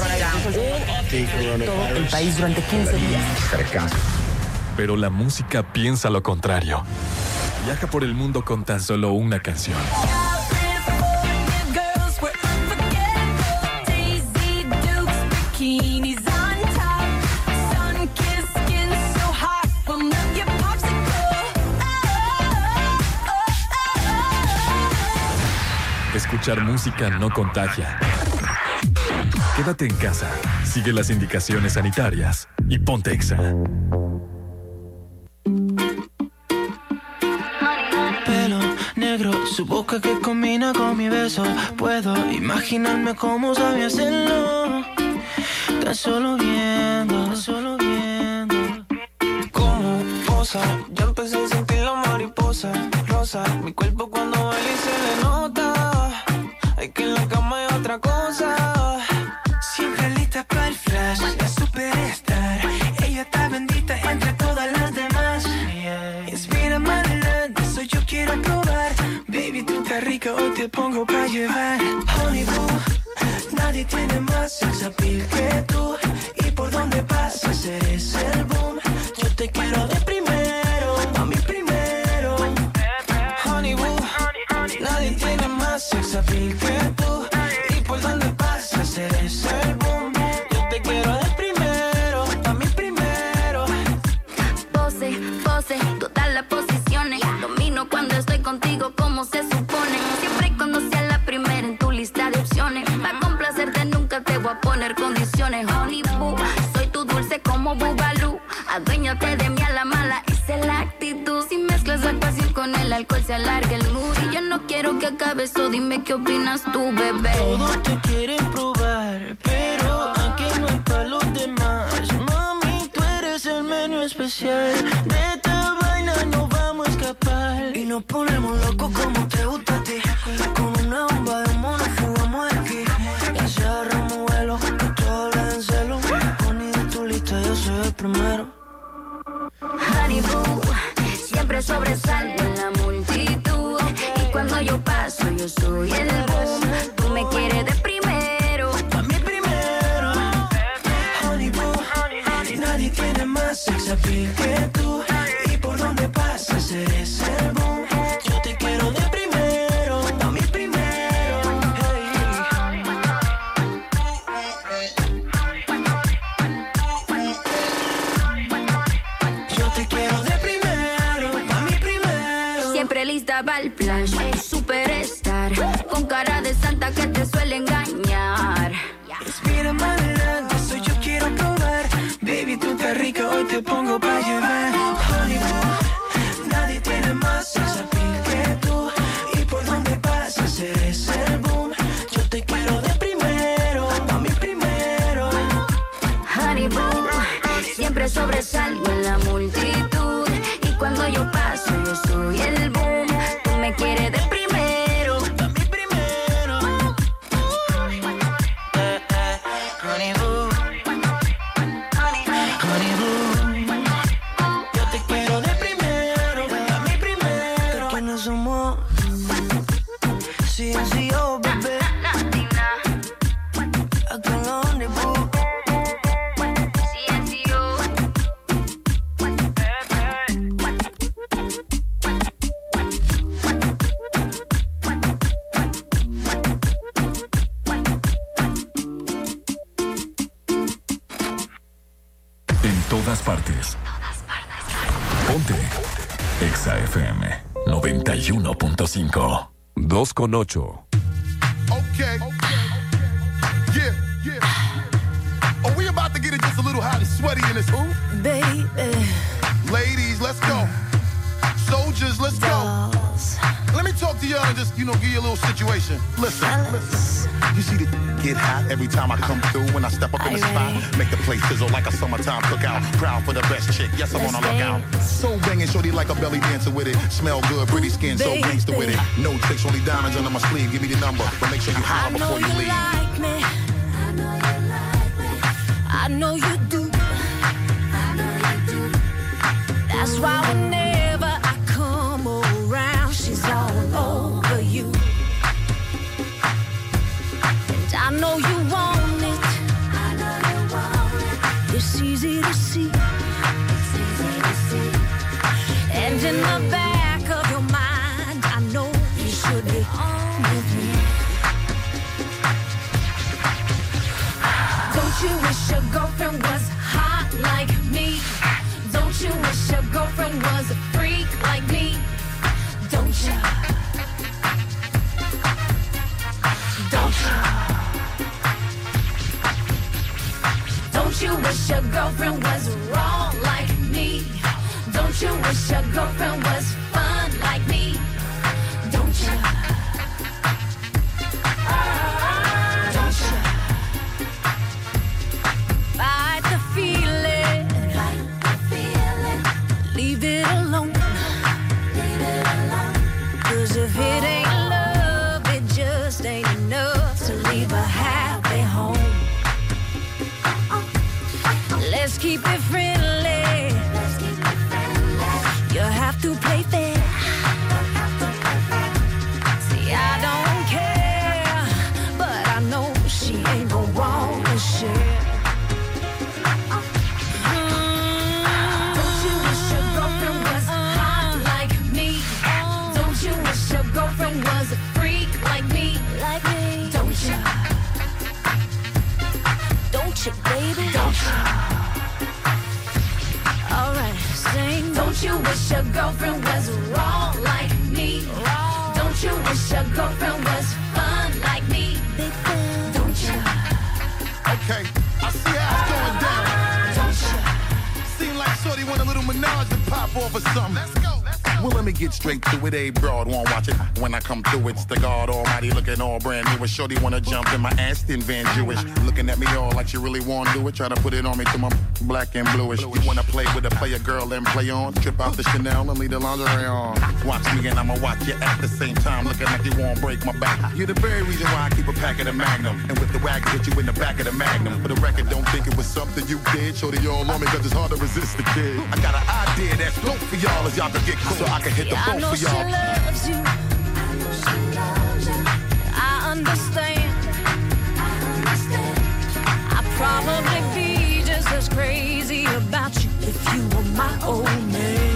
Todo el país durante quince días. Pero la música piensa lo contrario. Viaja por el mundo con tan solo una canción. Escuchar música no contagia. Quédate en casa, sigue las indicaciones sanitarias y ponte Exa. Pelo negro, su boca que combina con mi beso. Puedo imaginarme cómo sabe hacerlo. Tan solo viendo, tan solo viendo. Como posa, ya empecé a sentir la mariposa rosa. Mi cuerpo cuando baila y se le nota. Hay que en la cama hay otra cosa. Siempre lista para el flash, la superstar. Ella está bendita entre todas las demás. Inspírame adelante, soy yo quiero probar. Baby, tú estás rica, hoy te pongo pa' llevar. Honey boo, nadie tiene más sex appeal que tú. Y por donde pasas eres el boom. Yo te quiero de primero, a mí primero. Honey boo, nadie tiene más sex appeal que tú. Y por donde pasas eres el boom. Yo te quiero de primero, a mí primero. Pose, pose, todas las posiciones. Domino cuando estoy contigo como se supone. Siempre y cuando sea la primera en tu lista de opciones. Para complacerte nunca te voy a poner condiciones. Honey boo, soy tu dulce como Bubalú. Aduéñate de mí a la mala, esa es la actitud. Si mezclas la pasión con el alcohol se alarga el mood. Y yo no quiero que acabe eso, dime qué opinas tú, bebé. Todos te quieren probar, pero aquí no hay pa' los demás. Mami, tú eres el menú especial. De esta vaina no vamos a escapar. Y nos ponemos locos como te gusta a ti. Con una bomba de mono fugamos de aquí. Ya se agarramos vuelo, que todo habla en celo. Poní de tu lista, yo soy el primero. Honey boo, siempre sobresalgo en la multitud. Y cuando yo paso, yo soy el boom. Tú me quieres de primero, a mí primero. Honey boo, nadie tiene más sex appeal que tú. Y por donde pasas eres el boom. Yo te quiero de primero, a mí primero. Yo te quiero de primero, a mí primero. siempre lista para el flash. Superstar, con cara de santa que te suele engañar. Respira más adelante, soy yo quiero probar. Baby, tú estás rica, hoy te pongo pa' llevar. Hollywood, nadie tiene más sex appeal que tú. Y por donde pasas eres el boom. Yo te quiero de primero, a mí primero. Hollywood, siempre sobresalgo en la multitud. Y cuando yo paso, yo soy el boom. Tú me quieres de primero, a mí primero. Eh, eh, Hollywood, Hollywood. Yo te quiero de primero, a mí primero. Que no somos C N C O, bebé. Acá en la Hollywood. En todas partes. Ponte Exa F M noventa y uno punto cinco. dos con ocho. Okay. Yeah, yeah. Are we about to get it just a little hot and sweaty in this hoop? Baby. Ladies, let's go. Soldiers, let's go. Let me talk to y'all and just, you know, give you a little situation. Listen, listen. You see the get hot every time I come through when I step up in the spot. Make the place sizzle like a summertime cookout. Proud for the best chick, yes, I'm on a lookout. So banging, shorty like a belly dancer with it. Smell good, pretty skin, so gangster with it. No tricks, only diamonds under my sleeve. Give me the number, but make sure you holler before you leave. Like me. I know you like me. I know you do. I know you do. That's why whenever I come around, she's all over you. you wish your girlfriend was hot like me? Don't you wish your girlfriend was a freak like me? Don't you? Don't you? Don't you wish your girlfriend was wrong like me? Don't you wish your girlfriend was fun like me? Don't you? Don't you? Fight the feeling. Fight the feeling. Leave it alone. Leave it alone. 'Cause if it ain't love, it just ain't enough to leave a happy home. Let's keep it friendly. Let's keep it friendly. You have to play fair. See, I don't care, but I know she ain't gonna wanna share. Mm. Don't you wish your girlfriend was hot like me? Don't you wish your girlfriend was a freak like me? Like me? Don't you? Don't you, baby? Don't you? Alright, sing. Don't you wish your girlfriend was wrong like me? Wrong. Don't you wish your girlfriend was fun like me? Big fan. Don't you? Okay, I see how it's going down. Don't you? Seem like Shorty want a little menage to pop off or something. Let's go, let's go. Well, let me get straight to it. A broad won't watch it. When I come through, it's the God Almighty looking all brand new. Shorty wanna jump in my Aston Van Jewish. Looking at me all like she really wanna do it. Try to put it on me to my black and bluish. You wanna play with a player girl and play on? Trip out the Chanel and leave the lingerie on. Watch me and I'ma watch you at the same time. Looking like you won't break my back. You're the very reason why I keep a pack of the Magnum. And with the wagon, hit you in the back of the Magnum. For the record, don't think it was something you did. Shorty all on me cause it's hard to resist the kid. I got an idea that's dope for y'all as y'all can get cool. So I can hit the yeah, boat for y'all. I know she loves you. I know she loves you. I understand. I understand. I'd probably be just as crazy about you if you were my old man.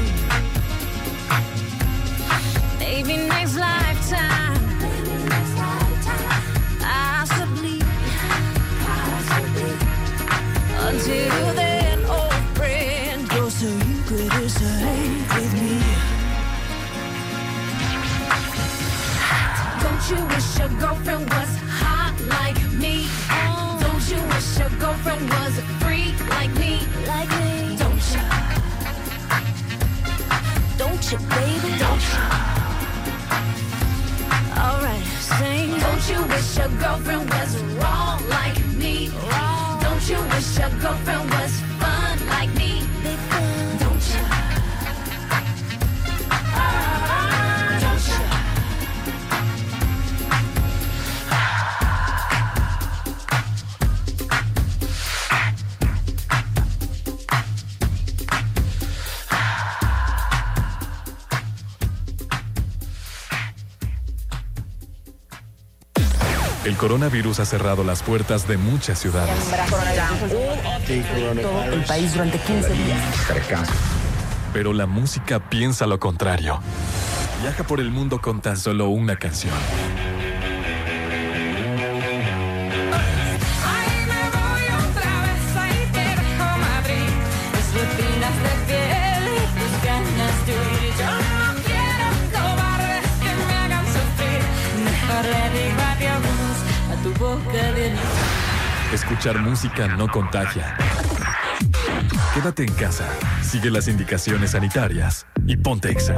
Maybe next lifetime. Maybe next lifetime. Possibly. Possibly. Until then, old friend, your secret is safe with me. Don't you wish your girlfriend was hot like me? Don't you wish your girlfriend was a freak like me? Like me? Don't you? Don't you, baby? Don't you? Alright, sing. Don't you wish your girlfriend was wrong like me? Wrong. Don't you wish your girlfriend was fun like me? Big fun. Don't you? Don't you? El coronavirus ha cerrado las puertas de muchas ciudades. El país durante quince días. Pero la música piensa lo contrario. Viaja por el mundo con tan solo una canción. Escuchar música no contagia. Quédate en casa, sigue las indicaciones sanitarias y ponte Exa.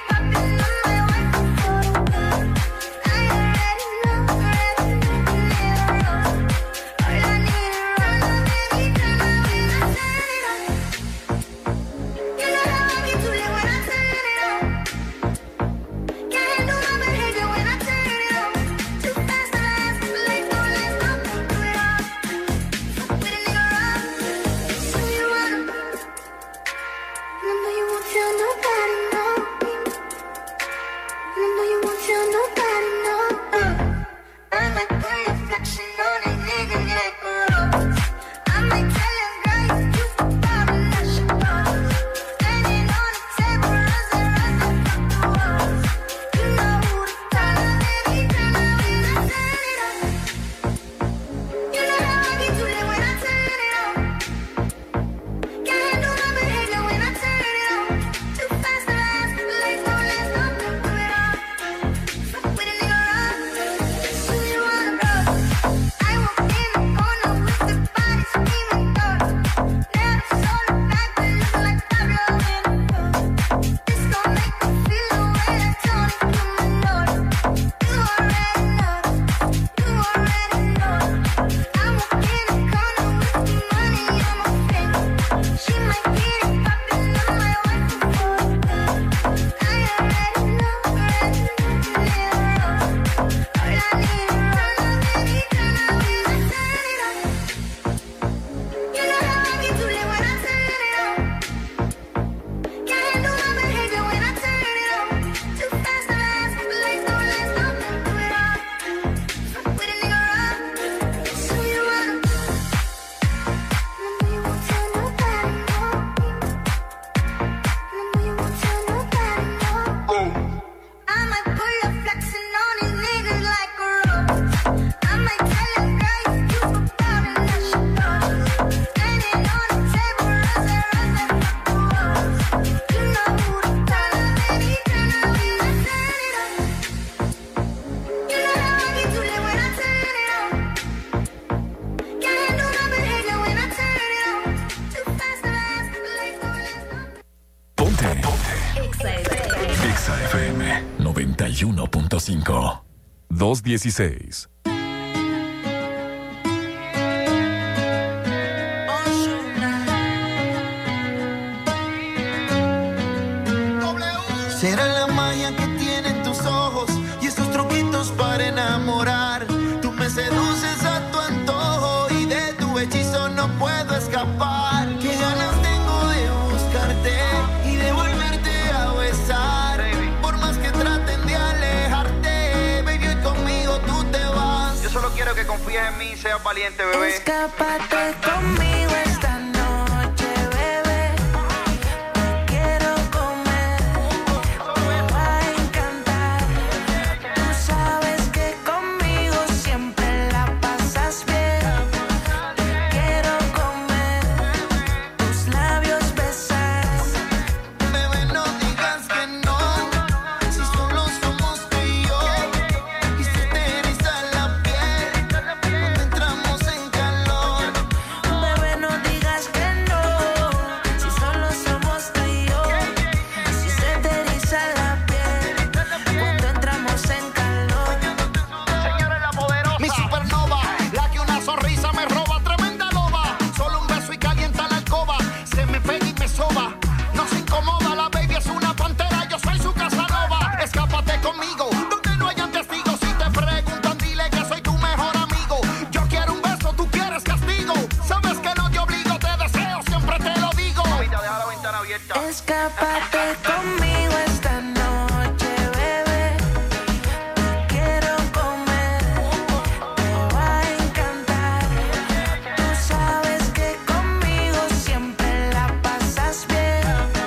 Yeah. noventa y uno punto cinco. dos dieciséis. Será la magia que tienen tus ojos y esos truquitos para enamorar. Tú me seduces a tu antojo y de tu hechizo no puedo escapar. Qué ganas tengo de buscarte y de volverte a besar. Por más que traten de alejarte, baby, hoy conmigo tú te vas. Yo solo quiero que confíes en mí y seas valiente, bebé. Escápate conmigo esta noche, bebé. Te quiero comer, me va a encantar. Tú sabes que conmigo siempre la pasas bien. Te quiero comer, tus labios besar. Bebé, no digas que no, si solo somos tú y yo. Y se te eriza la piel cuando entramos en calor. Bebé, no digas que no, si solo somos tú y yo. Si se te eriza la piel cuando entramos en calor. Señora la poderosa, Mi supernova, la que una sonrisa me roba, tremenda loba. Solo un beso y calienta la alcoba. Se me pega y me soba. No se incomoda, la baby es una pantera, yo soy su Casanova. Escápate conmigo, donde no hayan testigos. Si te preguntan, dile que soy tu mejor amigo. Yo quiero un beso, tú quieres castigo. Sabes que no te obligo, te deseo, siempre te lo digo. Mamita, deja la ventana abierta. Escápate conmigo esta noche, bebé. Te quiero comer, te va a encantar. Tú sabes que conmigo siempre la pasas bien.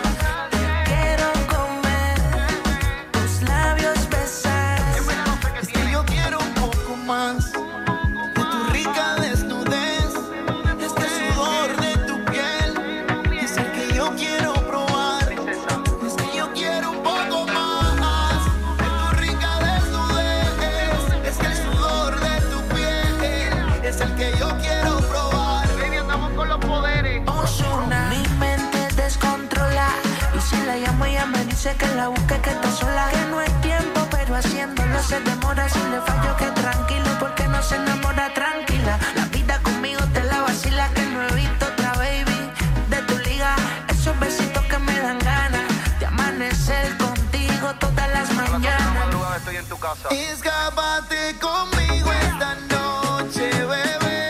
Te quiero comer, tus labios besar. Es que yo quiero un poco más de tu rica desnudez. Este sudor de tu piel es el que yo quiero probar. Es que yo quiero un poco más de tu rica desnudez. Es que el sudor de tu piel es el que yo quiero probar. Baby, andamos con los poderes. Ozuna. Mi mente descontrola y si la llamo ella me dice que la busque, que está sola. Que no es tiempo pero haciéndolo se demora. Si le fallo que tranquilo porque no se enamora tranquila. La vida conmigo te la vacila, que no he visto otra baby de tu liga. Esos besitos que me dan ganas de amanecer contigo todas las mañanas. Madrugada estoy en tu casa. Escápate conmigo esta noche, bebé.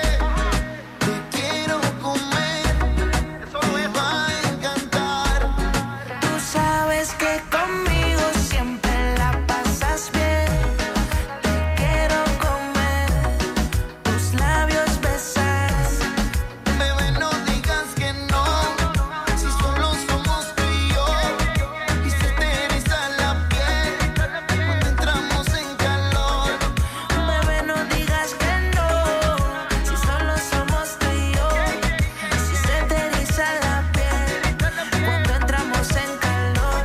Te quiero comer, me va a encantar. Tú sabes que conmigo siempre la pasas bien. Te quiero comer, tus labios besar. Bebé, no digas que no, si solo somos tú y yo. Y se te eriza la piel cuando entramos en calor. Bebé, no digas que no, si solo somos tú y yo. Si se te eriza la piel cuando entramos en calor.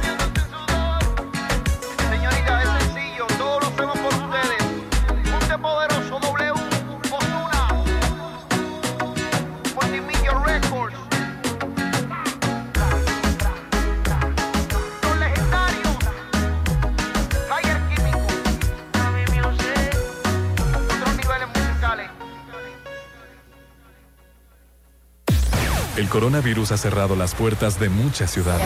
Señorita, es sencillo, todo lo hacemos por ustedes. Ponte poderoso, W, Ozuna, Multimillion Records. Los legendarios, Higher Químico, Mami Music, otros niveles musicales. El coronavirus ha cerrado las puertas de muchas ciudades.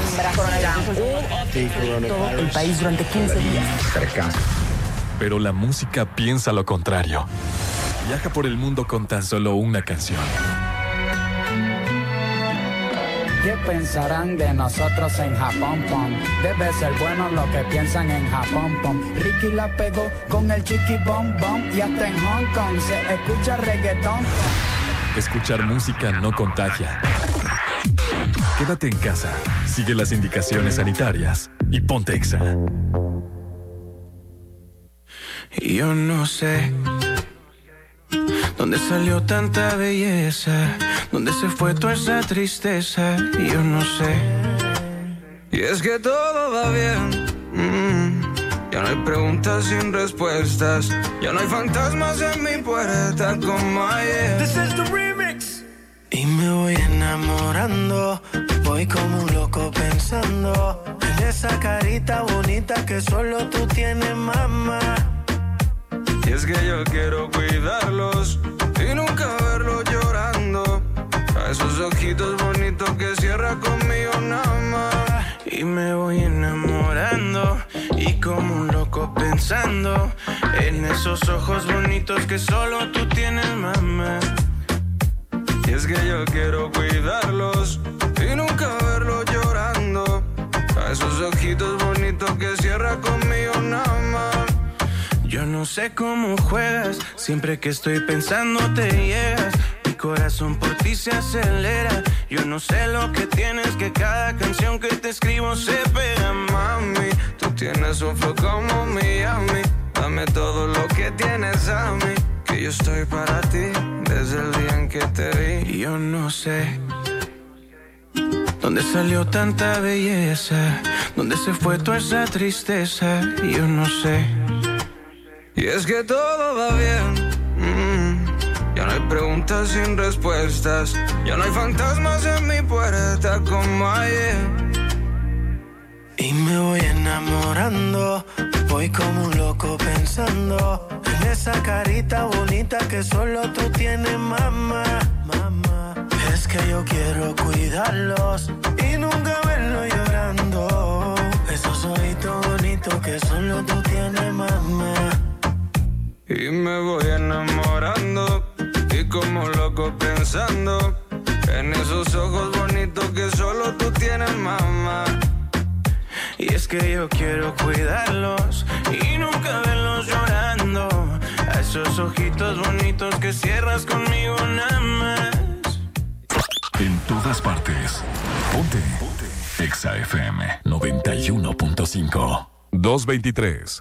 Todo el país durante quince días. Pero la música piensa lo contrario. Viaja por el mundo con tan solo una canción. ¿Qué pensarán de nosotros en Japón, pom? Debe ser bueno lo que piensan en Japón, pom. Ricky la pegó con el chiqui bom bom y hasta en Hong Kong se escucha reggaetón. Escuchar música no contagia. Quédate en casa, sigue las indicaciones sanitarias y ponte Exa. Y yo no sé dónde salió tanta belleza, dónde se fue toda esa tristeza. Y yo no sé. Y es que todo va bien. Mm. Ya no hay preguntas sin respuestas. Ya no hay fantasmas en mi puerta como ayer. This is the remix. Y me voy enamorando. Por voy como un loco pensando en esa carita bonita que solo tú tienes, mamá. Y es que yo quiero cuidarlos y nunca verlos llorando. A esos ojitos bonitos que cierra conmigo nada más. Y me voy enamorando y como un loco pensando en esos ojos bonitos que solo tú tienes, mamá. Y es que yo quiero cuidarlos y nunca verlos llorando. A esos ojitos bonitos que cierra conmigo nada más. Yo no sé cómo juegas, siempre que estoy pensando te llegas. Mi corazón por ti se acelera. Yo no sé lo que tienes, que cada canción que te escribo se pega, mami. Tú tienes un flow como Miami. Dame todo lo que tienes a mí, que yo estoy para ti desde el día en que te vi. Y yo no sé dónde salió tanta belleza, dónde se fue toda esa tristeza. Y yo no sé. Y es que todo va bien, mm. Ya no hay preguntas sin respuestas. Ya no hay fantasmas en mi puerta como ayer. Y me voy enamorando, voy como un loco pensando en esa carita bonita que solo tú tienes, mamá. Mamá, es que yo quiero cuidarlos y nunca verlos llorando. Esos ojitos bonitos que solo tú tienes, mamá. Y me voy enamorando y como loco pensando en esos ojos bonitos que solo tú tienes, mamá. Y es que yo quiero cuidarlos y nunca verlos llorando. A esos ojitos bonitos que cierras conmigo nada más. En todas partes. Ponte. Ponte. Exa F M noventa y uno punto cinco. dos veintitrés.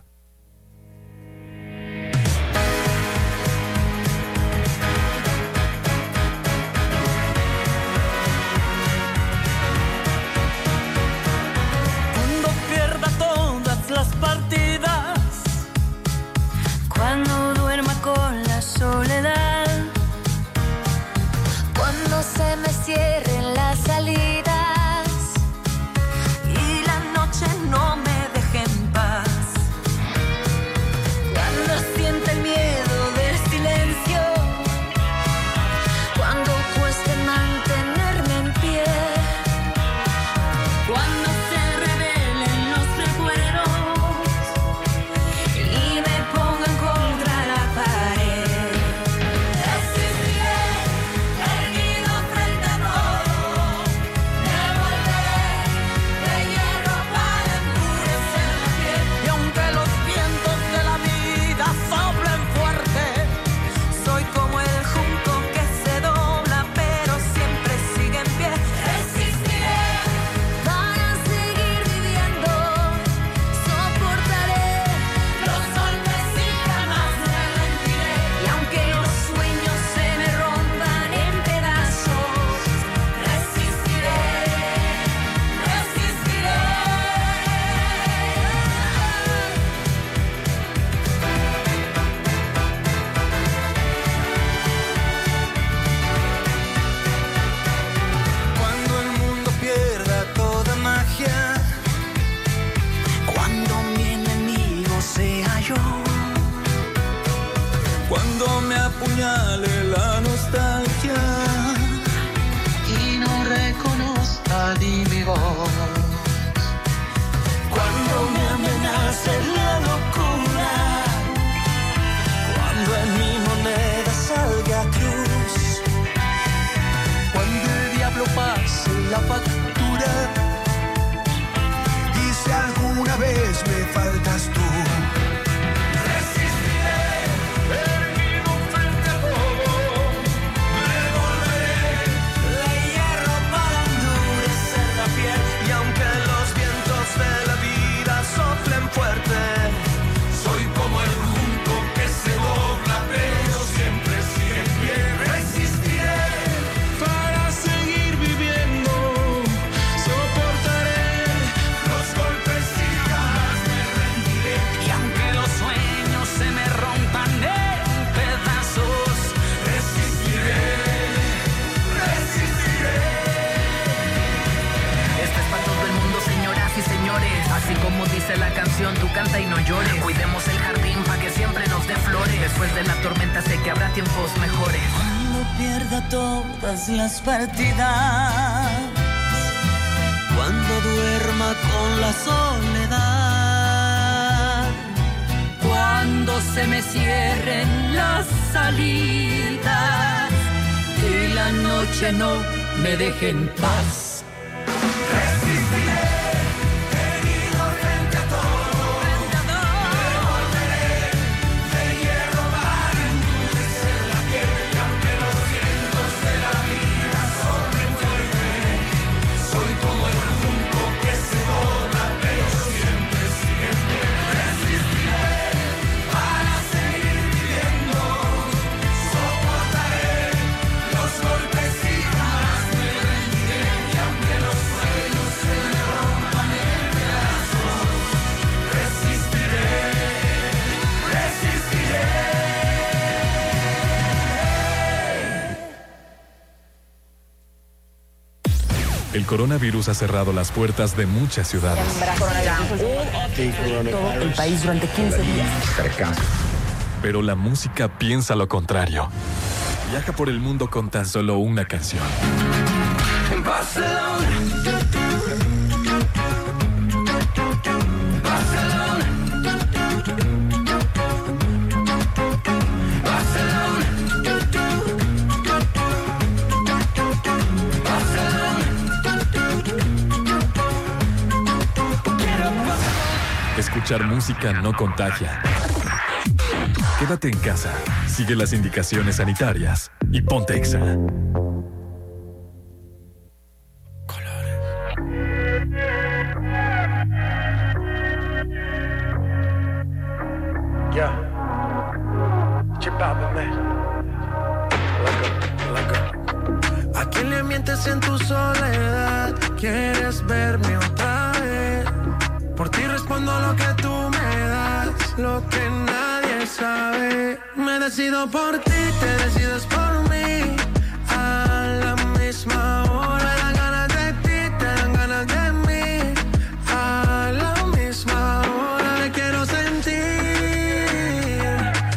Cuando duerma con la soledad, cuando se me cierren las salidas y la noche no me deje en paz, cuando sienta el miedo del silencio, cuando cueste mantenerme en pie, cuando se revelen los recuerdos y me pongan contra la pared. Resistiré, erguido frente a todo. Me volveré de hierro para endurecer la piel. Y aunque los vientos de la vida soplen fuerte, soy como el junco que se dobla pero siempre sigue en pie. Resistiré para seguir viviendo. Soportaré los golpes y jamás me rendiré. Y aunque los sueños se me rompan en pedazos, resistiré, resistiré. Cuando el mundo pierda toda magia, cuando mi enemigo sea yo, cuando me apuñale la nostalgia y no reconozca ni mi voz, cuando me amenace la locura, cuando en mi moneda salga cruz, cuando el diablo pase la factura y si alguna vez me faltas tú, resistiré, erguido frente a todo. Me volveré de hierro para endurecer la piel. Y aunque los vientos de la vida soplen fuerte, soy como el junco que se dobla pero siempre sigue en pie. Resistiré para seguir viviendo. Soportaré los golpes y Dice la canción, tú canta y no llores. Cuidemos el jardín pa' que siempre nos dé flores. Después de la tormenta sé que habrá tiempos mejores. Cuando pierda todas las partidas, cuando duerma con la soledad, cuando se me cierren las salidas y la noche no me deje en paz. El coronavirus ha cerrado las puertas de muchas ciudades. El país durante quince días. Pero la música piensa lo contrario. Viaja por el mundo con tan solo una canción. En Barcelona. Barcelona. Barcelona. Escuchar música no contagia. Quédate en casa, sigue las indicaciones sanitarias y ponte Exa. Yeah. Chip out, man. ¿A quién le mientes en tu soledad? ¿Quieres verme otra vez? Por ti respondo lo que tú me das, lo que nadie sabe. Me decido por ti, te decides por mí. A la misma hora dan ganas de ti, te dan ganas de mí. A la misma hora me quiero sentir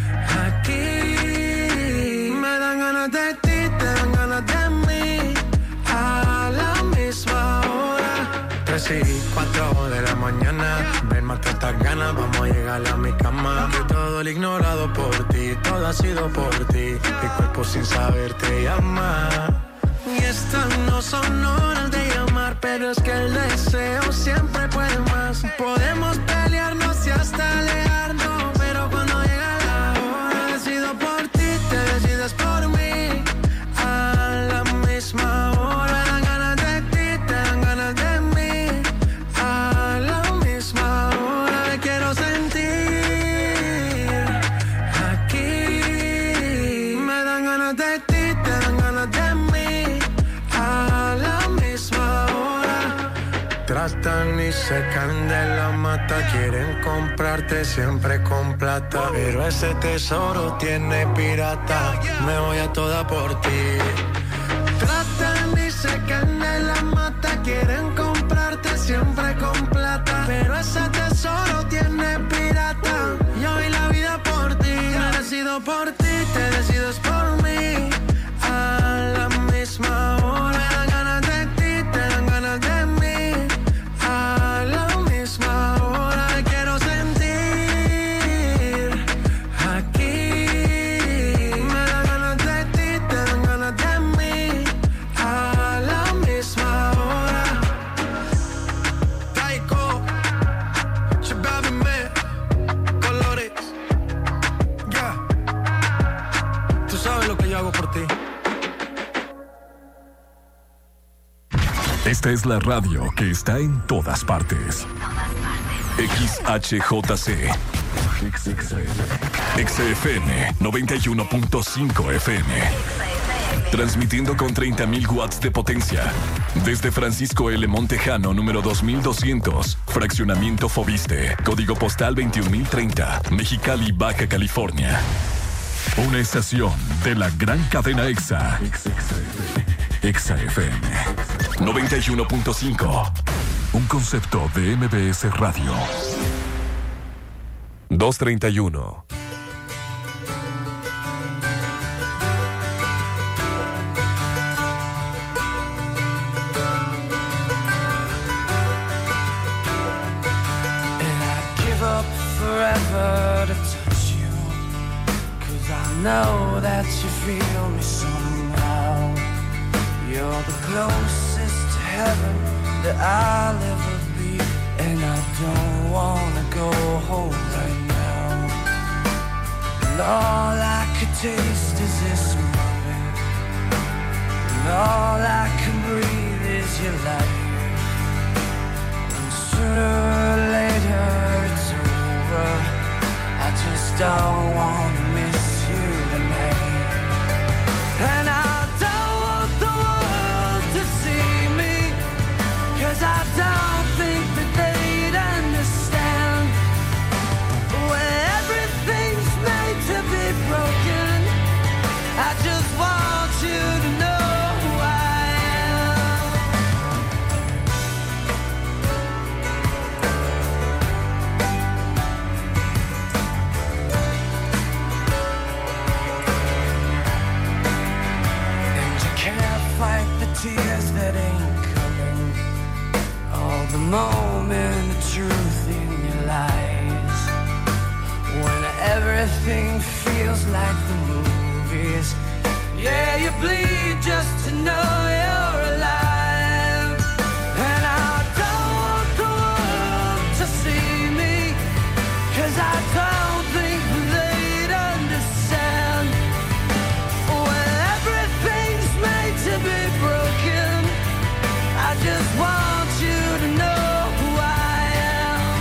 aquí. Me dan ganas de ti, te dan ganas de mí. A la misma hora. Tres y cuatro de la mañana, ven, mata estas ganas, vamos a llegar a mi cama. Que todo el ignorado por ti, todo ha sido por ti. Mi cuerpo sin saber te llama. Y estas no son horas de llamar, pero es que el deseo siempre puede más. Podemos pelearnos y hasta alejarnos, pero cuando llega la hora decido por ti, te decides por mí. A la misma hora dan ganas de ti, te dan ganas de mí. A la misma hora me quiero sentir aquí. Me dan ganas de ti, te dan ganas de mí. A la misma hora. Tratan y se caen de la mata, quieren comprarte siempre con plata, pero ese tesoro tiene pirata. Me voy a toda por ti. Tratan y se caen de la mata, quieren comprarte siempre con plata, pero ese tesoro tiene pirata. Yo doy la vida por ti, me decido por ti, te decides por mí. A la misma hora dan ganas de ti, te dan ganas de mí. A la misma hora me quiero sentir aquí. Me dan ganas de ti, te dan ganas de mí. A la misma hora. Taiko, Shababime, colores. Ya, tú sabes lo que yo hago por ti. Esta es la radio que está en todas partes. X H J C X F M noventa y uno punto cinco F M. Transmitiendo con treinta mil watts de potencia. Desde Francisco L. Montejano, número dos mil doscientos. Fraccionamiento Fobiste. Código postal veintiún mil treinta. Mexicali, Baja California. Una estación de la gran cadena EXA. EXA F M noventa y uno punto cinco. Un concepto de M B S Radio. dos treinta y uno. Forever to touch you, 'cause I know that you feel me somehow. You're the closest to heaven that I'll ever be, and I don't wanna go home right now. And all I could taste is this moment, and all I can breathe is your light. And sooner or later it's I just don't want to miss you tonight. And I don't want the world to see me, 'cause I don't think that they'd understand. When everything's made to be broken, I just want you to know who I am. Fight the tears that ain't coming, all the moment of truth in your lies. When everything feels like the movies, yeah, you bleed just to know you're alive. And I don't want the world to see me, 'cause I don't think they'd understand. When everything's made to be broken, I just want you to know who I am.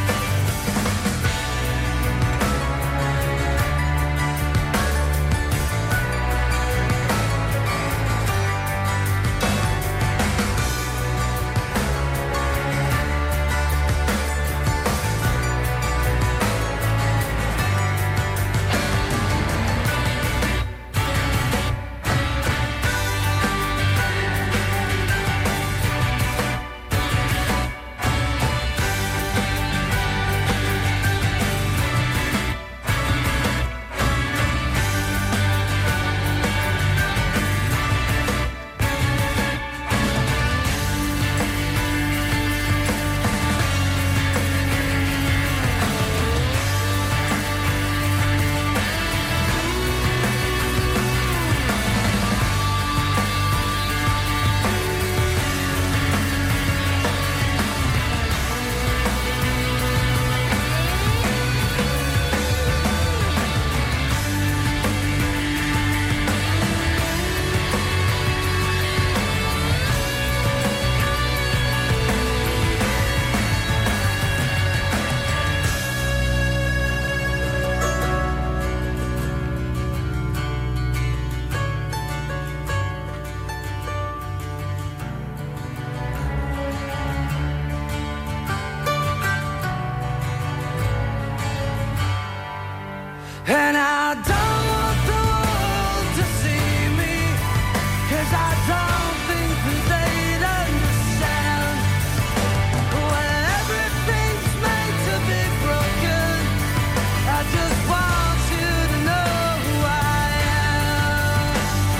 And I don't want the world to see me, 'cause I don't think that they'd understand. When everything's made to be broken, I just want you to know who I am.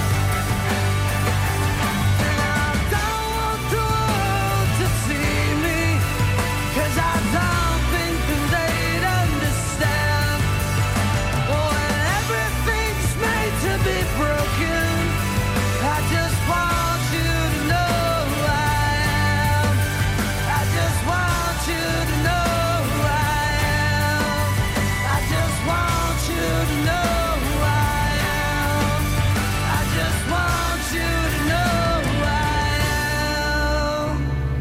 And I don't want the world to see me, 'cause I don't think that they'd understand. When everything's made to be broken, I just want you to know who I am. I just want you to know who I am. I just want you to know who I am. I just want you to know who I am.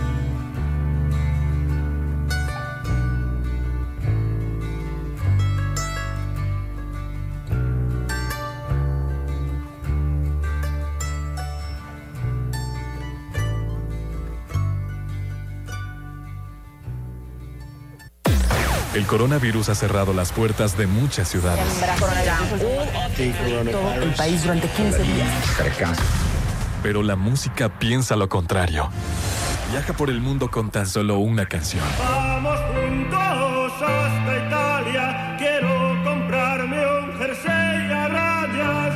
El coronavirus ha cerrado las puertas de muchas ciudades. Todo el país durante quince días. Pero la música piensa lo contrario. Viaja por el mundo con tan solo una canción. Vamos juntos hasta Italia. Quiero comprarme un jersey a rayas.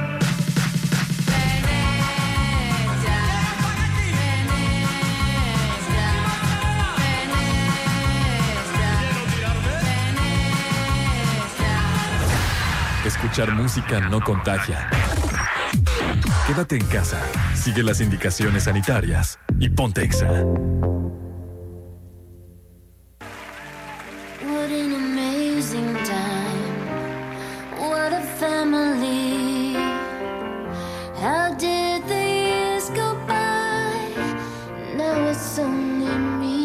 Escuchar música no contagia. Quédate en casa, sigue las indicaciones sanitarias y ponte Exa. What an amazing time. What a family. How did the years go by? Now it's only me.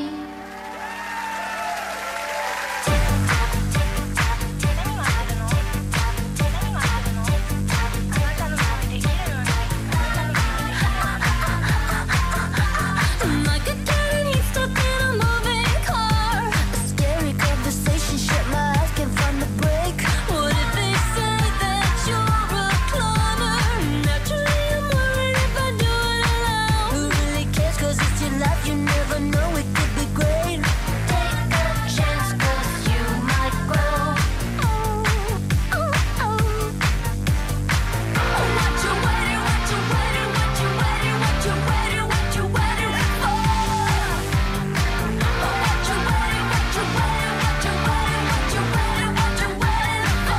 Like a cat he's stuck in a moving car. A scary conversation, shut my eyes, can't find the break. What if they say that you're a cloner? Naturally I'm worried if I do it alone. Who really cares, cause it's your life, you never know, it could be great. Take a chance, cause you might grow. Oh, oh, oh. What you waiting, what you waiting, what you waiting, what you waiting, what you waiting for? What you waiting, what you waiting, what you waiting, what you waiting, what you waiting for?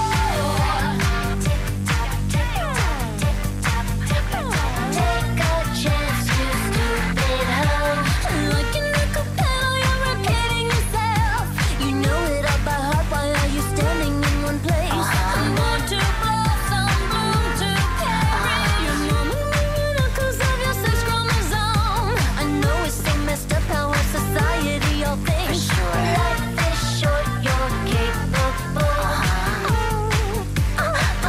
Take a chance, you stupid hoe. Like an echo pedal, you're repeating yourself. You know it all by heart, why are you standing in one place? Born to blossom, bloom to carry. Your mama ringing up 'cause of your sex chromosome. I know it's so messed up how our society all thinks. Life is short, you're capable. Oh, oh, oh.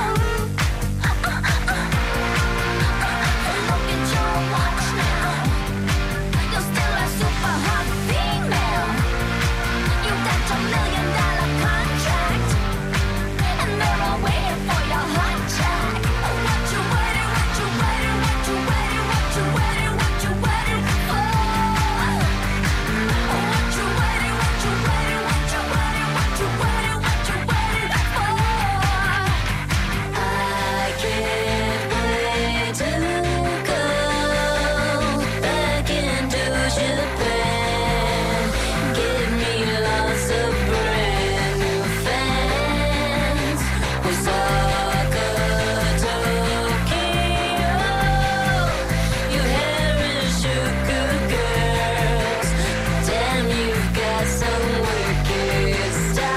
Look at your watch now. You're still a super hot female. You got your million dollar contract, and they're all waiting for your hot check. What you waiting, what you waiting, what you waiting, what you waiting, what you waiting for? What you waiting, what you waiting, what you waiting, what you waiting, what you waiting for? I can't wait to go back into Japan. Give me lots of brand new fans. Osaka, Tokyo, your hair is sugar girls. Damn, you've got some wicked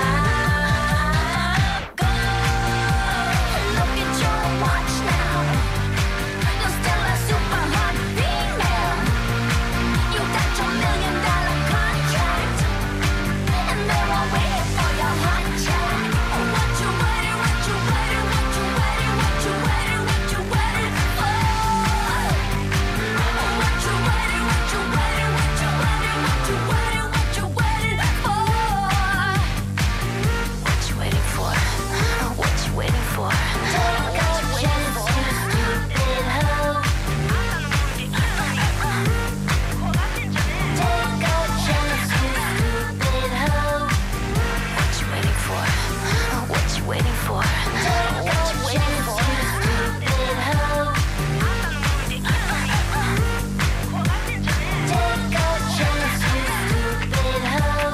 style. Go, look at your watch now. You're still a super hot female. You got your million dollar contract, and they're all waiting for your hot check. What you waiting, what you waiting, what you waiting, what you waiting, what you waiting for? What you waiting, what you waiting, what you waiting, what you waiting, what you waiting for? What you waiting for? What you waiting for? Take a chance, you stupid hoe. Take a chance, you stupid hoe. What you waiting for? What you waiting for? Take a chance, you stupid hoe. Take a chance, you stupid hoe.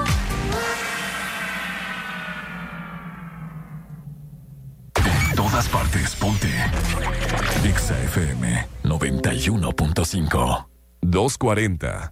En todas partes, ponte Exa F M noventa y uno punto cinco. dos cuarenta.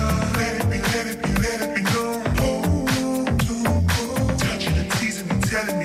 Touching and teasing and telling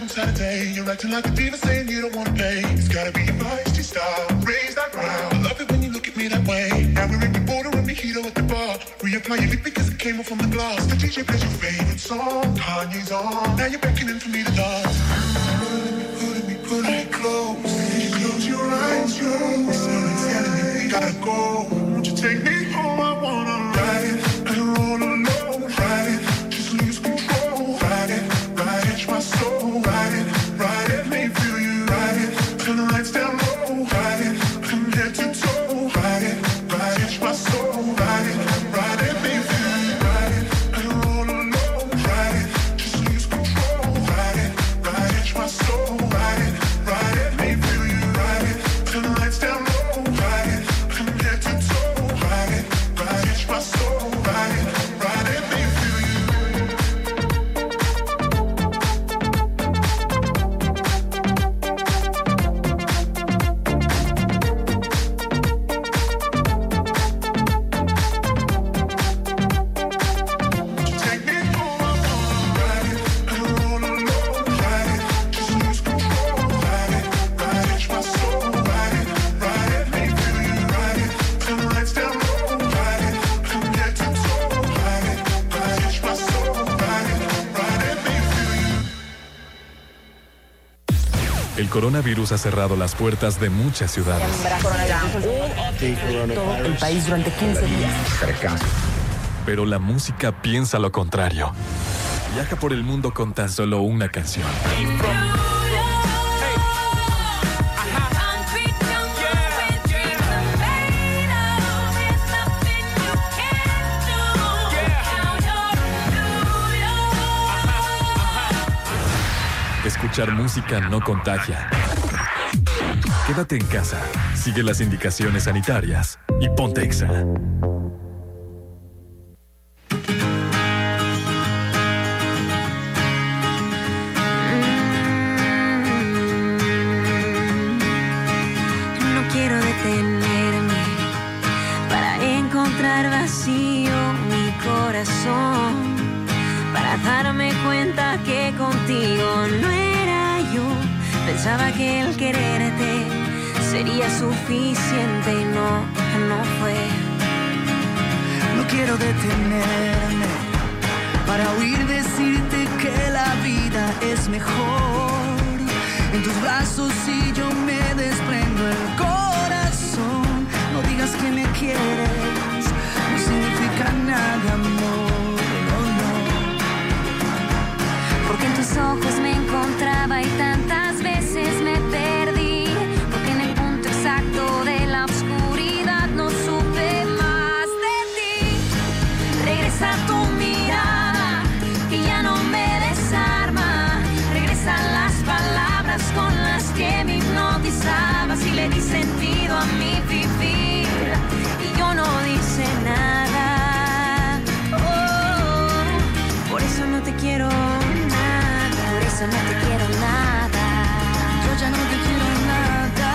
every Saturday. You're acting like a diva, saying you don't wanna play. It's gotta be your feisty style. Raise that ground. I love it when you look at me that way. Now we're in the border and mojito at the bar. Reapply your lip because it came off from the glass. The D J plays your favorite song. Kanye's on. Now you're beckoning for me to dance. Pulling me, pulling me, pulling me close. You close your eyes, your eyes. Telling me we gotta go. Won't you take me home? I wanna ride it. And roll alone. Ride it. Just lose control. Ride it. Ride it. My soul. Ride it. Ride it. Let me feel you. Ride it. Turn the lights down low. Ride it. From head to toe. Ride it. Ride it. My soul. Ride it. Ride it. Let me feel you. Ride it. And roll alone. Ride it. Just lose control. Ride it. Ride it. My soul. Ride it. Ride it. Let me feel you. Ride it. Turn the lights down low. Ride it. From head to toe. Ride it. Ride it. My soul. Ride it. Ride it. Let me feel you. Take me home, I wanna ride it. And roll alone. Ride it. Just lose control. Ride it. Ride it. My soul. Ride it. Ride it. Let me feel you. Ride it. Turn the lights down low. Ride it. From head to toe. Ride it. Ride it. My soul. Ride it. Ride it. Let me feel you. El coronavirus ha cerrado las puertas de muchas ciudades. El país durante quince días. Pero la música piensa lo contrario. Viaja por el mundo con tan solo una canción. Escuchar música no contagia. Quédate en casa, sigue las indicaciones sanitarias y ponte Exa. No quiero detenerme para encontrar vacío mi corazón, para darme cuenta que contigo no era yo. Pensaba que el quererte sería suficiente y no, no fue. No quiero detenerme para oír decirte que la vida es mejor. En tus brazos si yo me desprendo el corazón. No digas que me quieres, no significa nada, amor, no, no. Porque en tus ojos me encontraba y tantas veces me perdí. Porque en el punto exacto de la oscuridad no supe más de ti. Regresa tu mirada, que ya no me desarma. Regresan las palabras con las que me hipnotizabas y le di sentido a mi vivir. Y yo no dice nada. Oh, por eso no te quiero nada. Por eso no te quiero nada. Yo ya no te quiero nada.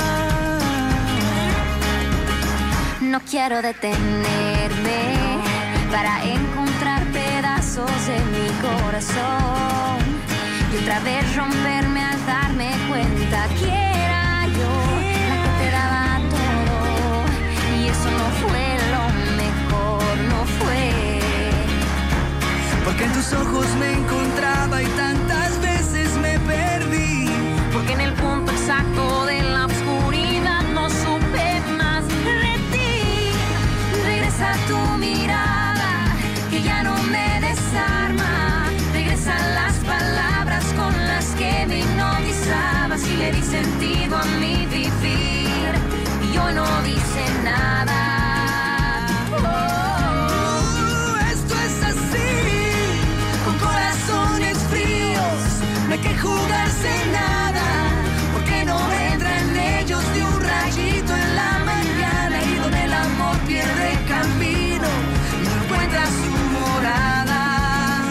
No quiero detenerme para encontrar pedazos de mi corazón y otra vez romperme al darme cuenta que era yo la que te daba todo y eso no fue lo mejor, no fue. Porque en tus ojos me encontraba y tantas veces me perdí. Porque en el punto exacto de la oscuridad no supe más de ti. Regresa tu mirada, que ya no me desarma. Regresan las palabras con las que me hipnotizabas y le di sentido a mi vivir. Y yo no dice nada. Oh, esto es así, con corazones fríos. No hay que jugarse nada, porque no entra en ellos de un rayito en la mañana. Y donde el amor pierde camino, no encuentra su morada.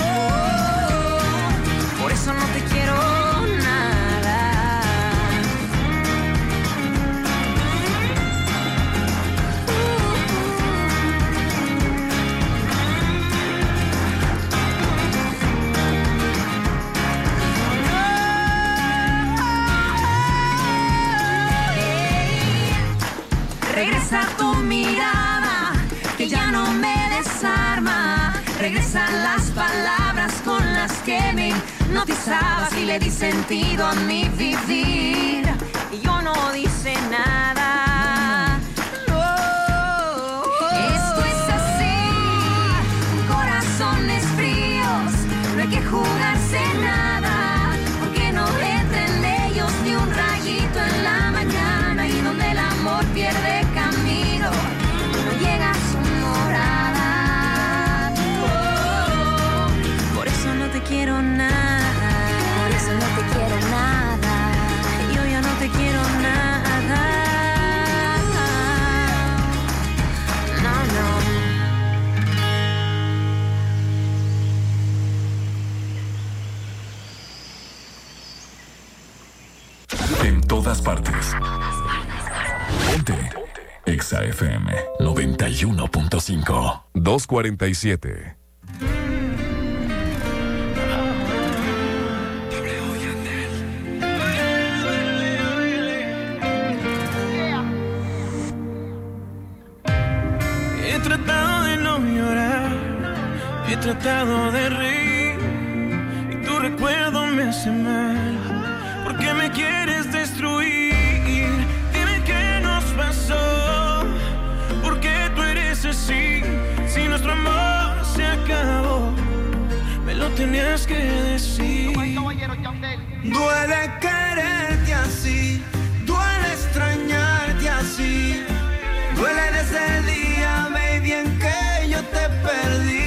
Oh, por eso no te quiero nada. Oh, Regresan las palabras con las que me hipnotizabas y le di sentido a mi vivir. Y yo no dice nada. Oh, esto es así. Corazones fríos, no hay que jugarse nada, porque no entra en ellos ni un rayito en la mañana. Y donde el amor pierde camino, no llega a su morada. No te quiero nada, por eso no te quiero nada, yo ya no te quiero nada, no, no. En todas partes. Ponte. Exa F M noventa y uno punto cinco. dos cuarenta y siete. He tratado de reír y tu recuerdo me hace mal. ¿Por qué me quieres destruir? Dime qué nos pasó. ¿Por qué tú eres así? Si nuestro amor se acabó, me lo tenías que decir. Duele quererte así, duele extrañarte así. Duele desde el día, baby, en que yo te perdí.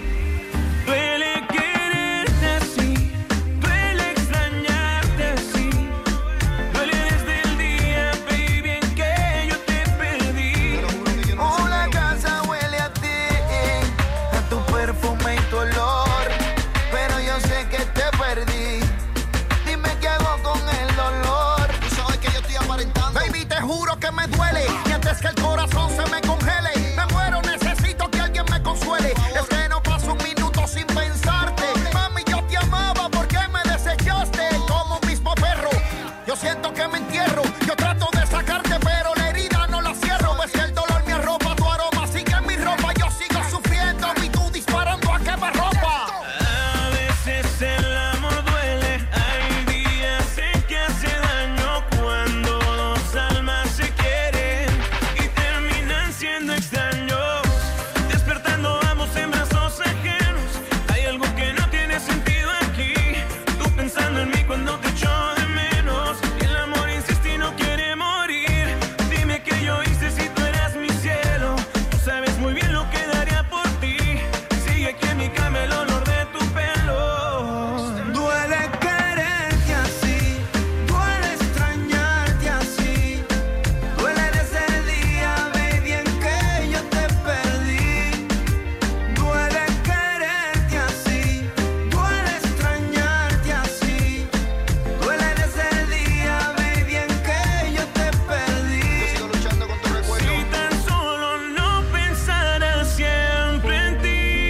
Que me duele y antes que el corazón se me congele, me muero, necesito que alguien me consuele. Es que no paso un minuto sin pensarte. Mami, yo te amaba, ¿por qué me desechaste? Como un mismo perro, yo siento que me entierro. Yo trato de sacarte, pero la herida no la cierro. Ves que el dolor me arropa, tu aroma sigue en mi ropa. Yo sigo sufriendo y tú disparando a quemarropa. A veces el amor duele, hay días en que hace daño cuando dos almas se quieren y terminan siendo extraños, despertando ambos en brazos ajenos. Hay algo que no tiene sentido aquí, tú pensando en mí cuando te echo de menos. El amor insiste y no quiere morir. Dime qué yo hice si tú eras mi cielo. Tú sabes muy bien lo que daría por ti. Sigue aquí en mi cama el olor de tu pelo. Duele quererte así, duele extrañarte así. Duele desde el día, baby, en que yo te perdí. Duele quererte así, duele extrañarte así. Duele desde el día, baby, en que yo te perdí. Yo sigo luchando con tu recuerdo. Si tan solo no pensara siempre en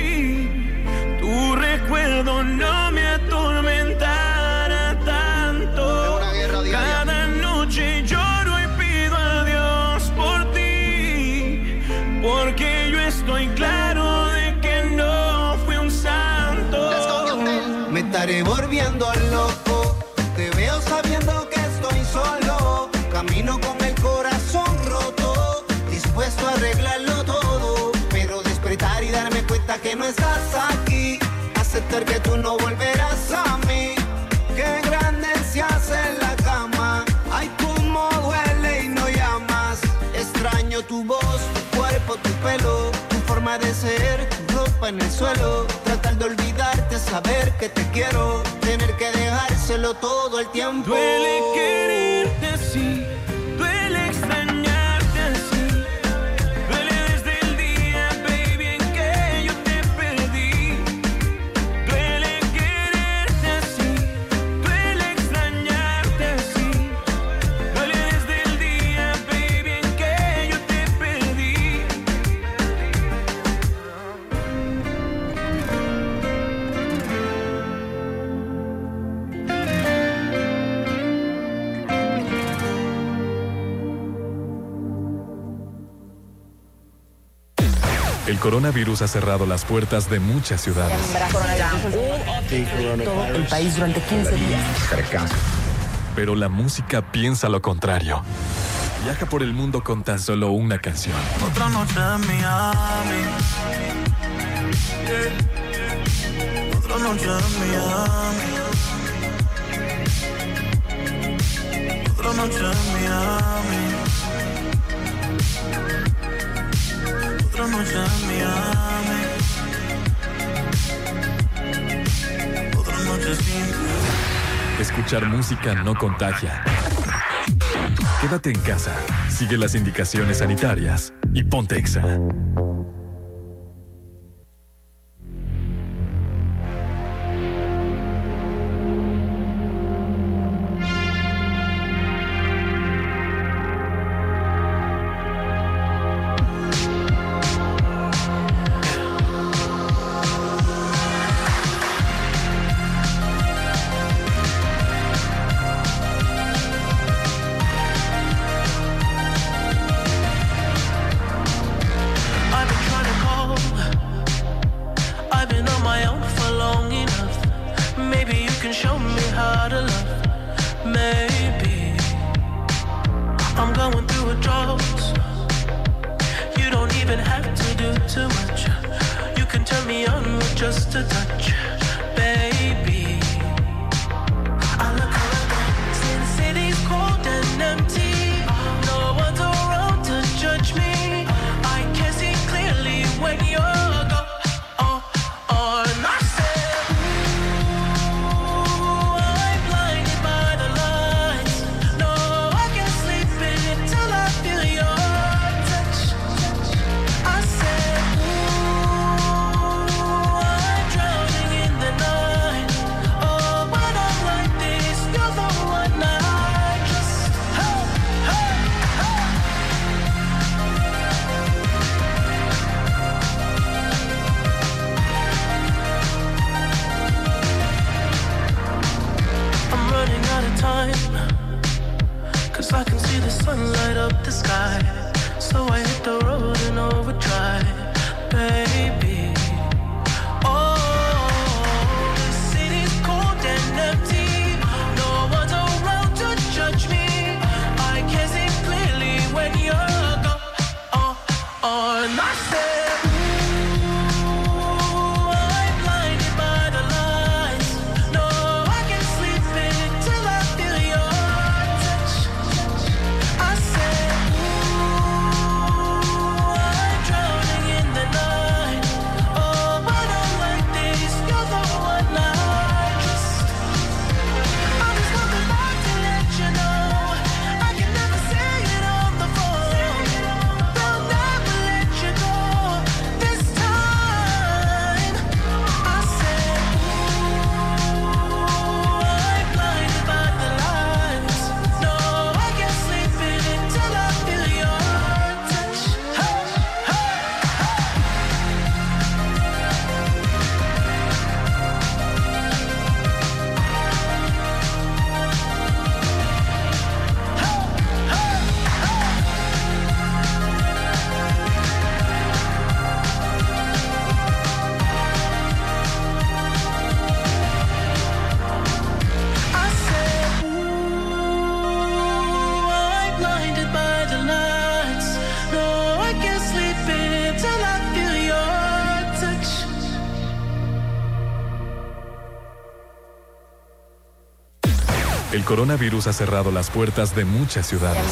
ti, tu recuerdo no me atormentara tanto. Es una guerra diaria. Cada noche lloro y pido a Dios por ti, porque yo estoy claro de que no fui un santo. Let's go, Yandel. Me estaré volviendo loco, te veo sabiendo que estoy solo. Camino con el corazón roto, dispuesto a arreglarlo todo. Pero despertar y darme cuenta que no estás aquí, aceptar que tú no volverás a mí. Qué grande se hace en la cama, ay cómo duele y no llamas. Extraño tu voz, tu cuerpo, tu pelo, tu forma de ser, tu ropa en el suelo. Tratar de olvidarte, saber que te quiero, tener que dejárselo todo el tiempo. Duele quererte así, duele extrañarte así. Duele desde el día, baby, en que yo te perdí. Duele quererte así, duele extrañarte así. Duele desde el día, baby, en que yo te perdí. El coronavirus ha cerrado las puertas de muchas ciudades. Todo el país durante quince días. Pero la música piensa lo contrario. Viaja por el mundo con tan solo una canción. Otra noche en Miami. Yeah. Otra noche en Miami. Otra noche en Miami. Otra noche en Miami. Otra noche sin ti. Escuchar música no contagia. Quédate en casa, sigue las indicaciones sanitarias y ponte Exa. El coronavirus ha cerrado las puertas de muchas ciudades.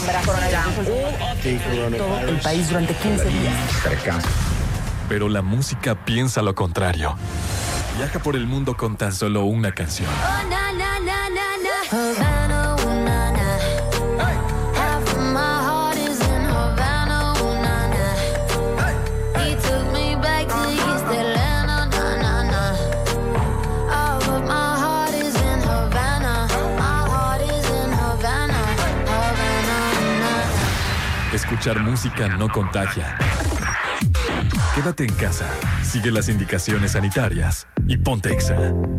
Todo el país durante quince días. Pero la música piensa lo contrario. Viaja por el mundo con tan solo una canción. Oh, na, na, na, na, na. Havana, ooh, na, na. Half of my heart is in Havana, ooh, na, na. He took me back to East Atlanta, na, na, na. Oh, but my heart is in Havana. My heart is in Havana, Havana, na. Escuchar música no contagia. Quédate en casa, sigue las indicaciones sanitarias y ponte Exa.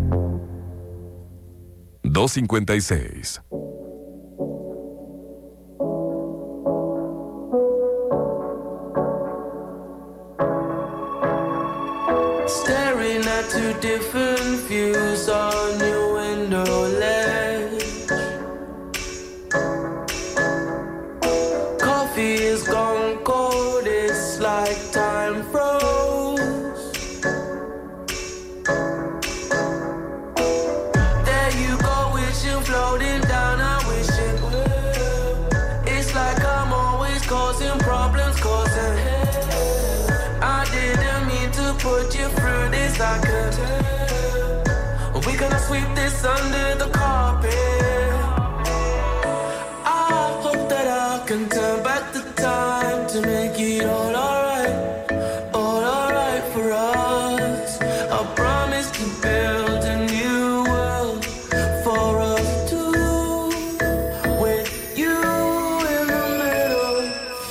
dos cincuenta y seis. different views on your window ledge. Coffee is gone cold, it's like time froze. There you go, wishing floating down, I wish it would. It's like I'm always causing problems, causing. I didn't mean to put you through this, I could. We gonna sweep this under the carpet. I hope that I can turn back the time to make it all alright, all alright for us. I promise to build a new world for us two, with you in the middle.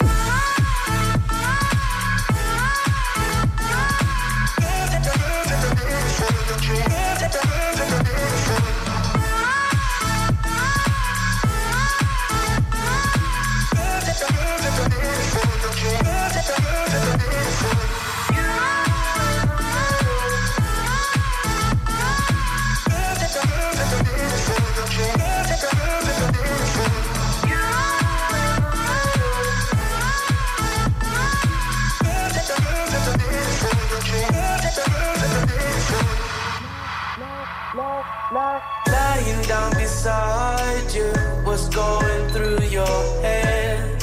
Lying down beside you, what's going through your head?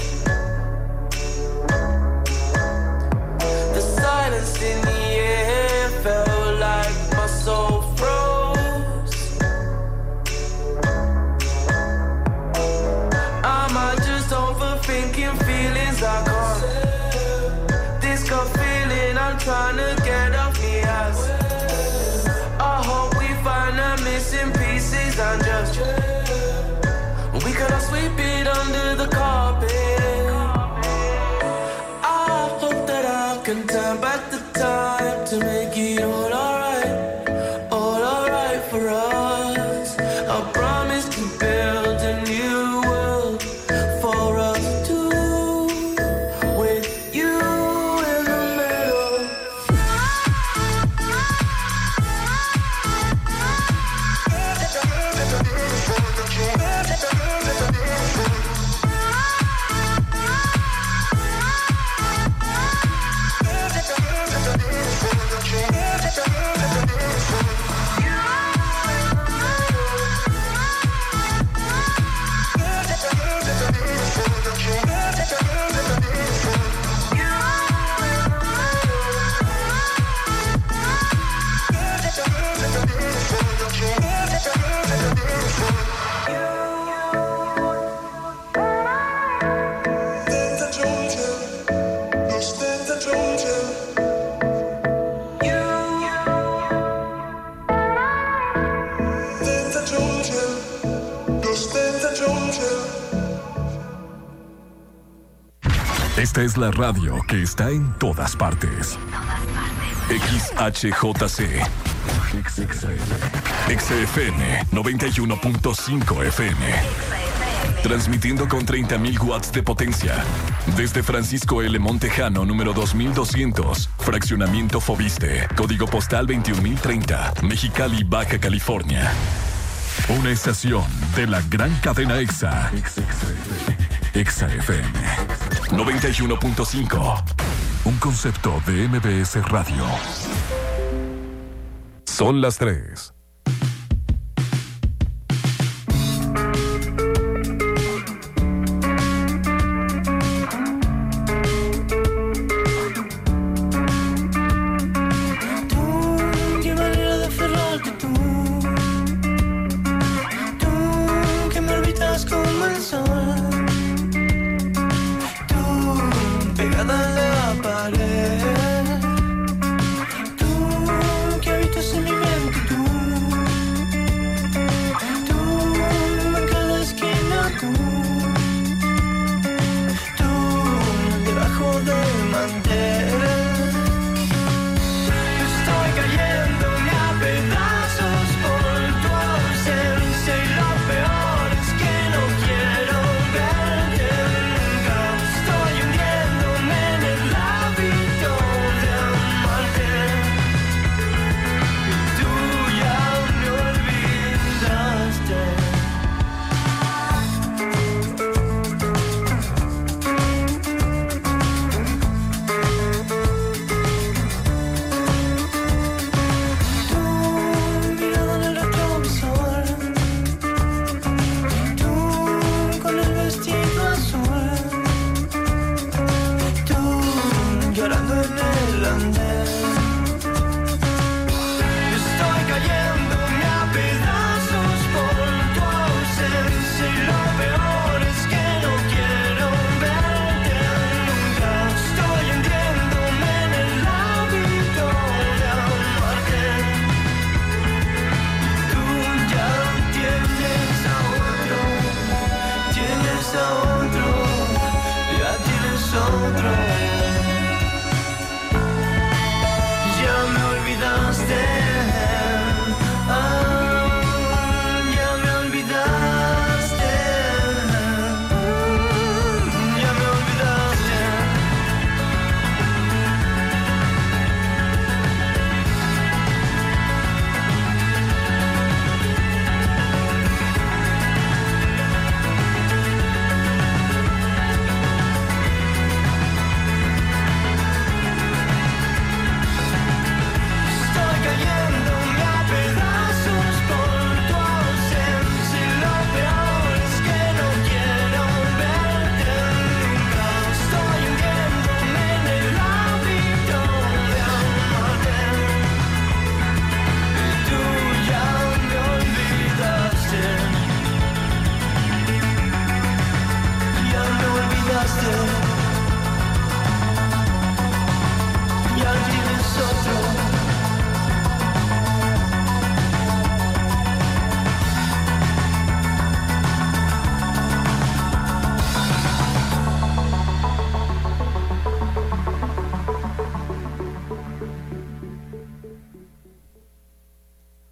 The silence in the air felt like my soul froze. Am I just overthinking feelings I can't? This gut feeling I'm trying to get off me ass. I hope we find the missing pieces and just we cannot sweep it under the carpet. I hope that I can turn back the time to make it all alright, all alright for us. I promise to build a new world for us two, with you in the middle. Esta es la radio que está en todas partes. X H J C X F M noventa y uno punto cinco F M. Transmitiendo con treinta mil watts de potencia. Desde Francisco L. Montejano, número dos mil doscientos. Fraccionamiento Fobiste. Código postal veintiún mil treinta. Mexicali, Baja California. Una estación de la gran cadena EXA. EXA F M noventa y uno punto cinco. Un concepto de M B S Radio. Son las tres.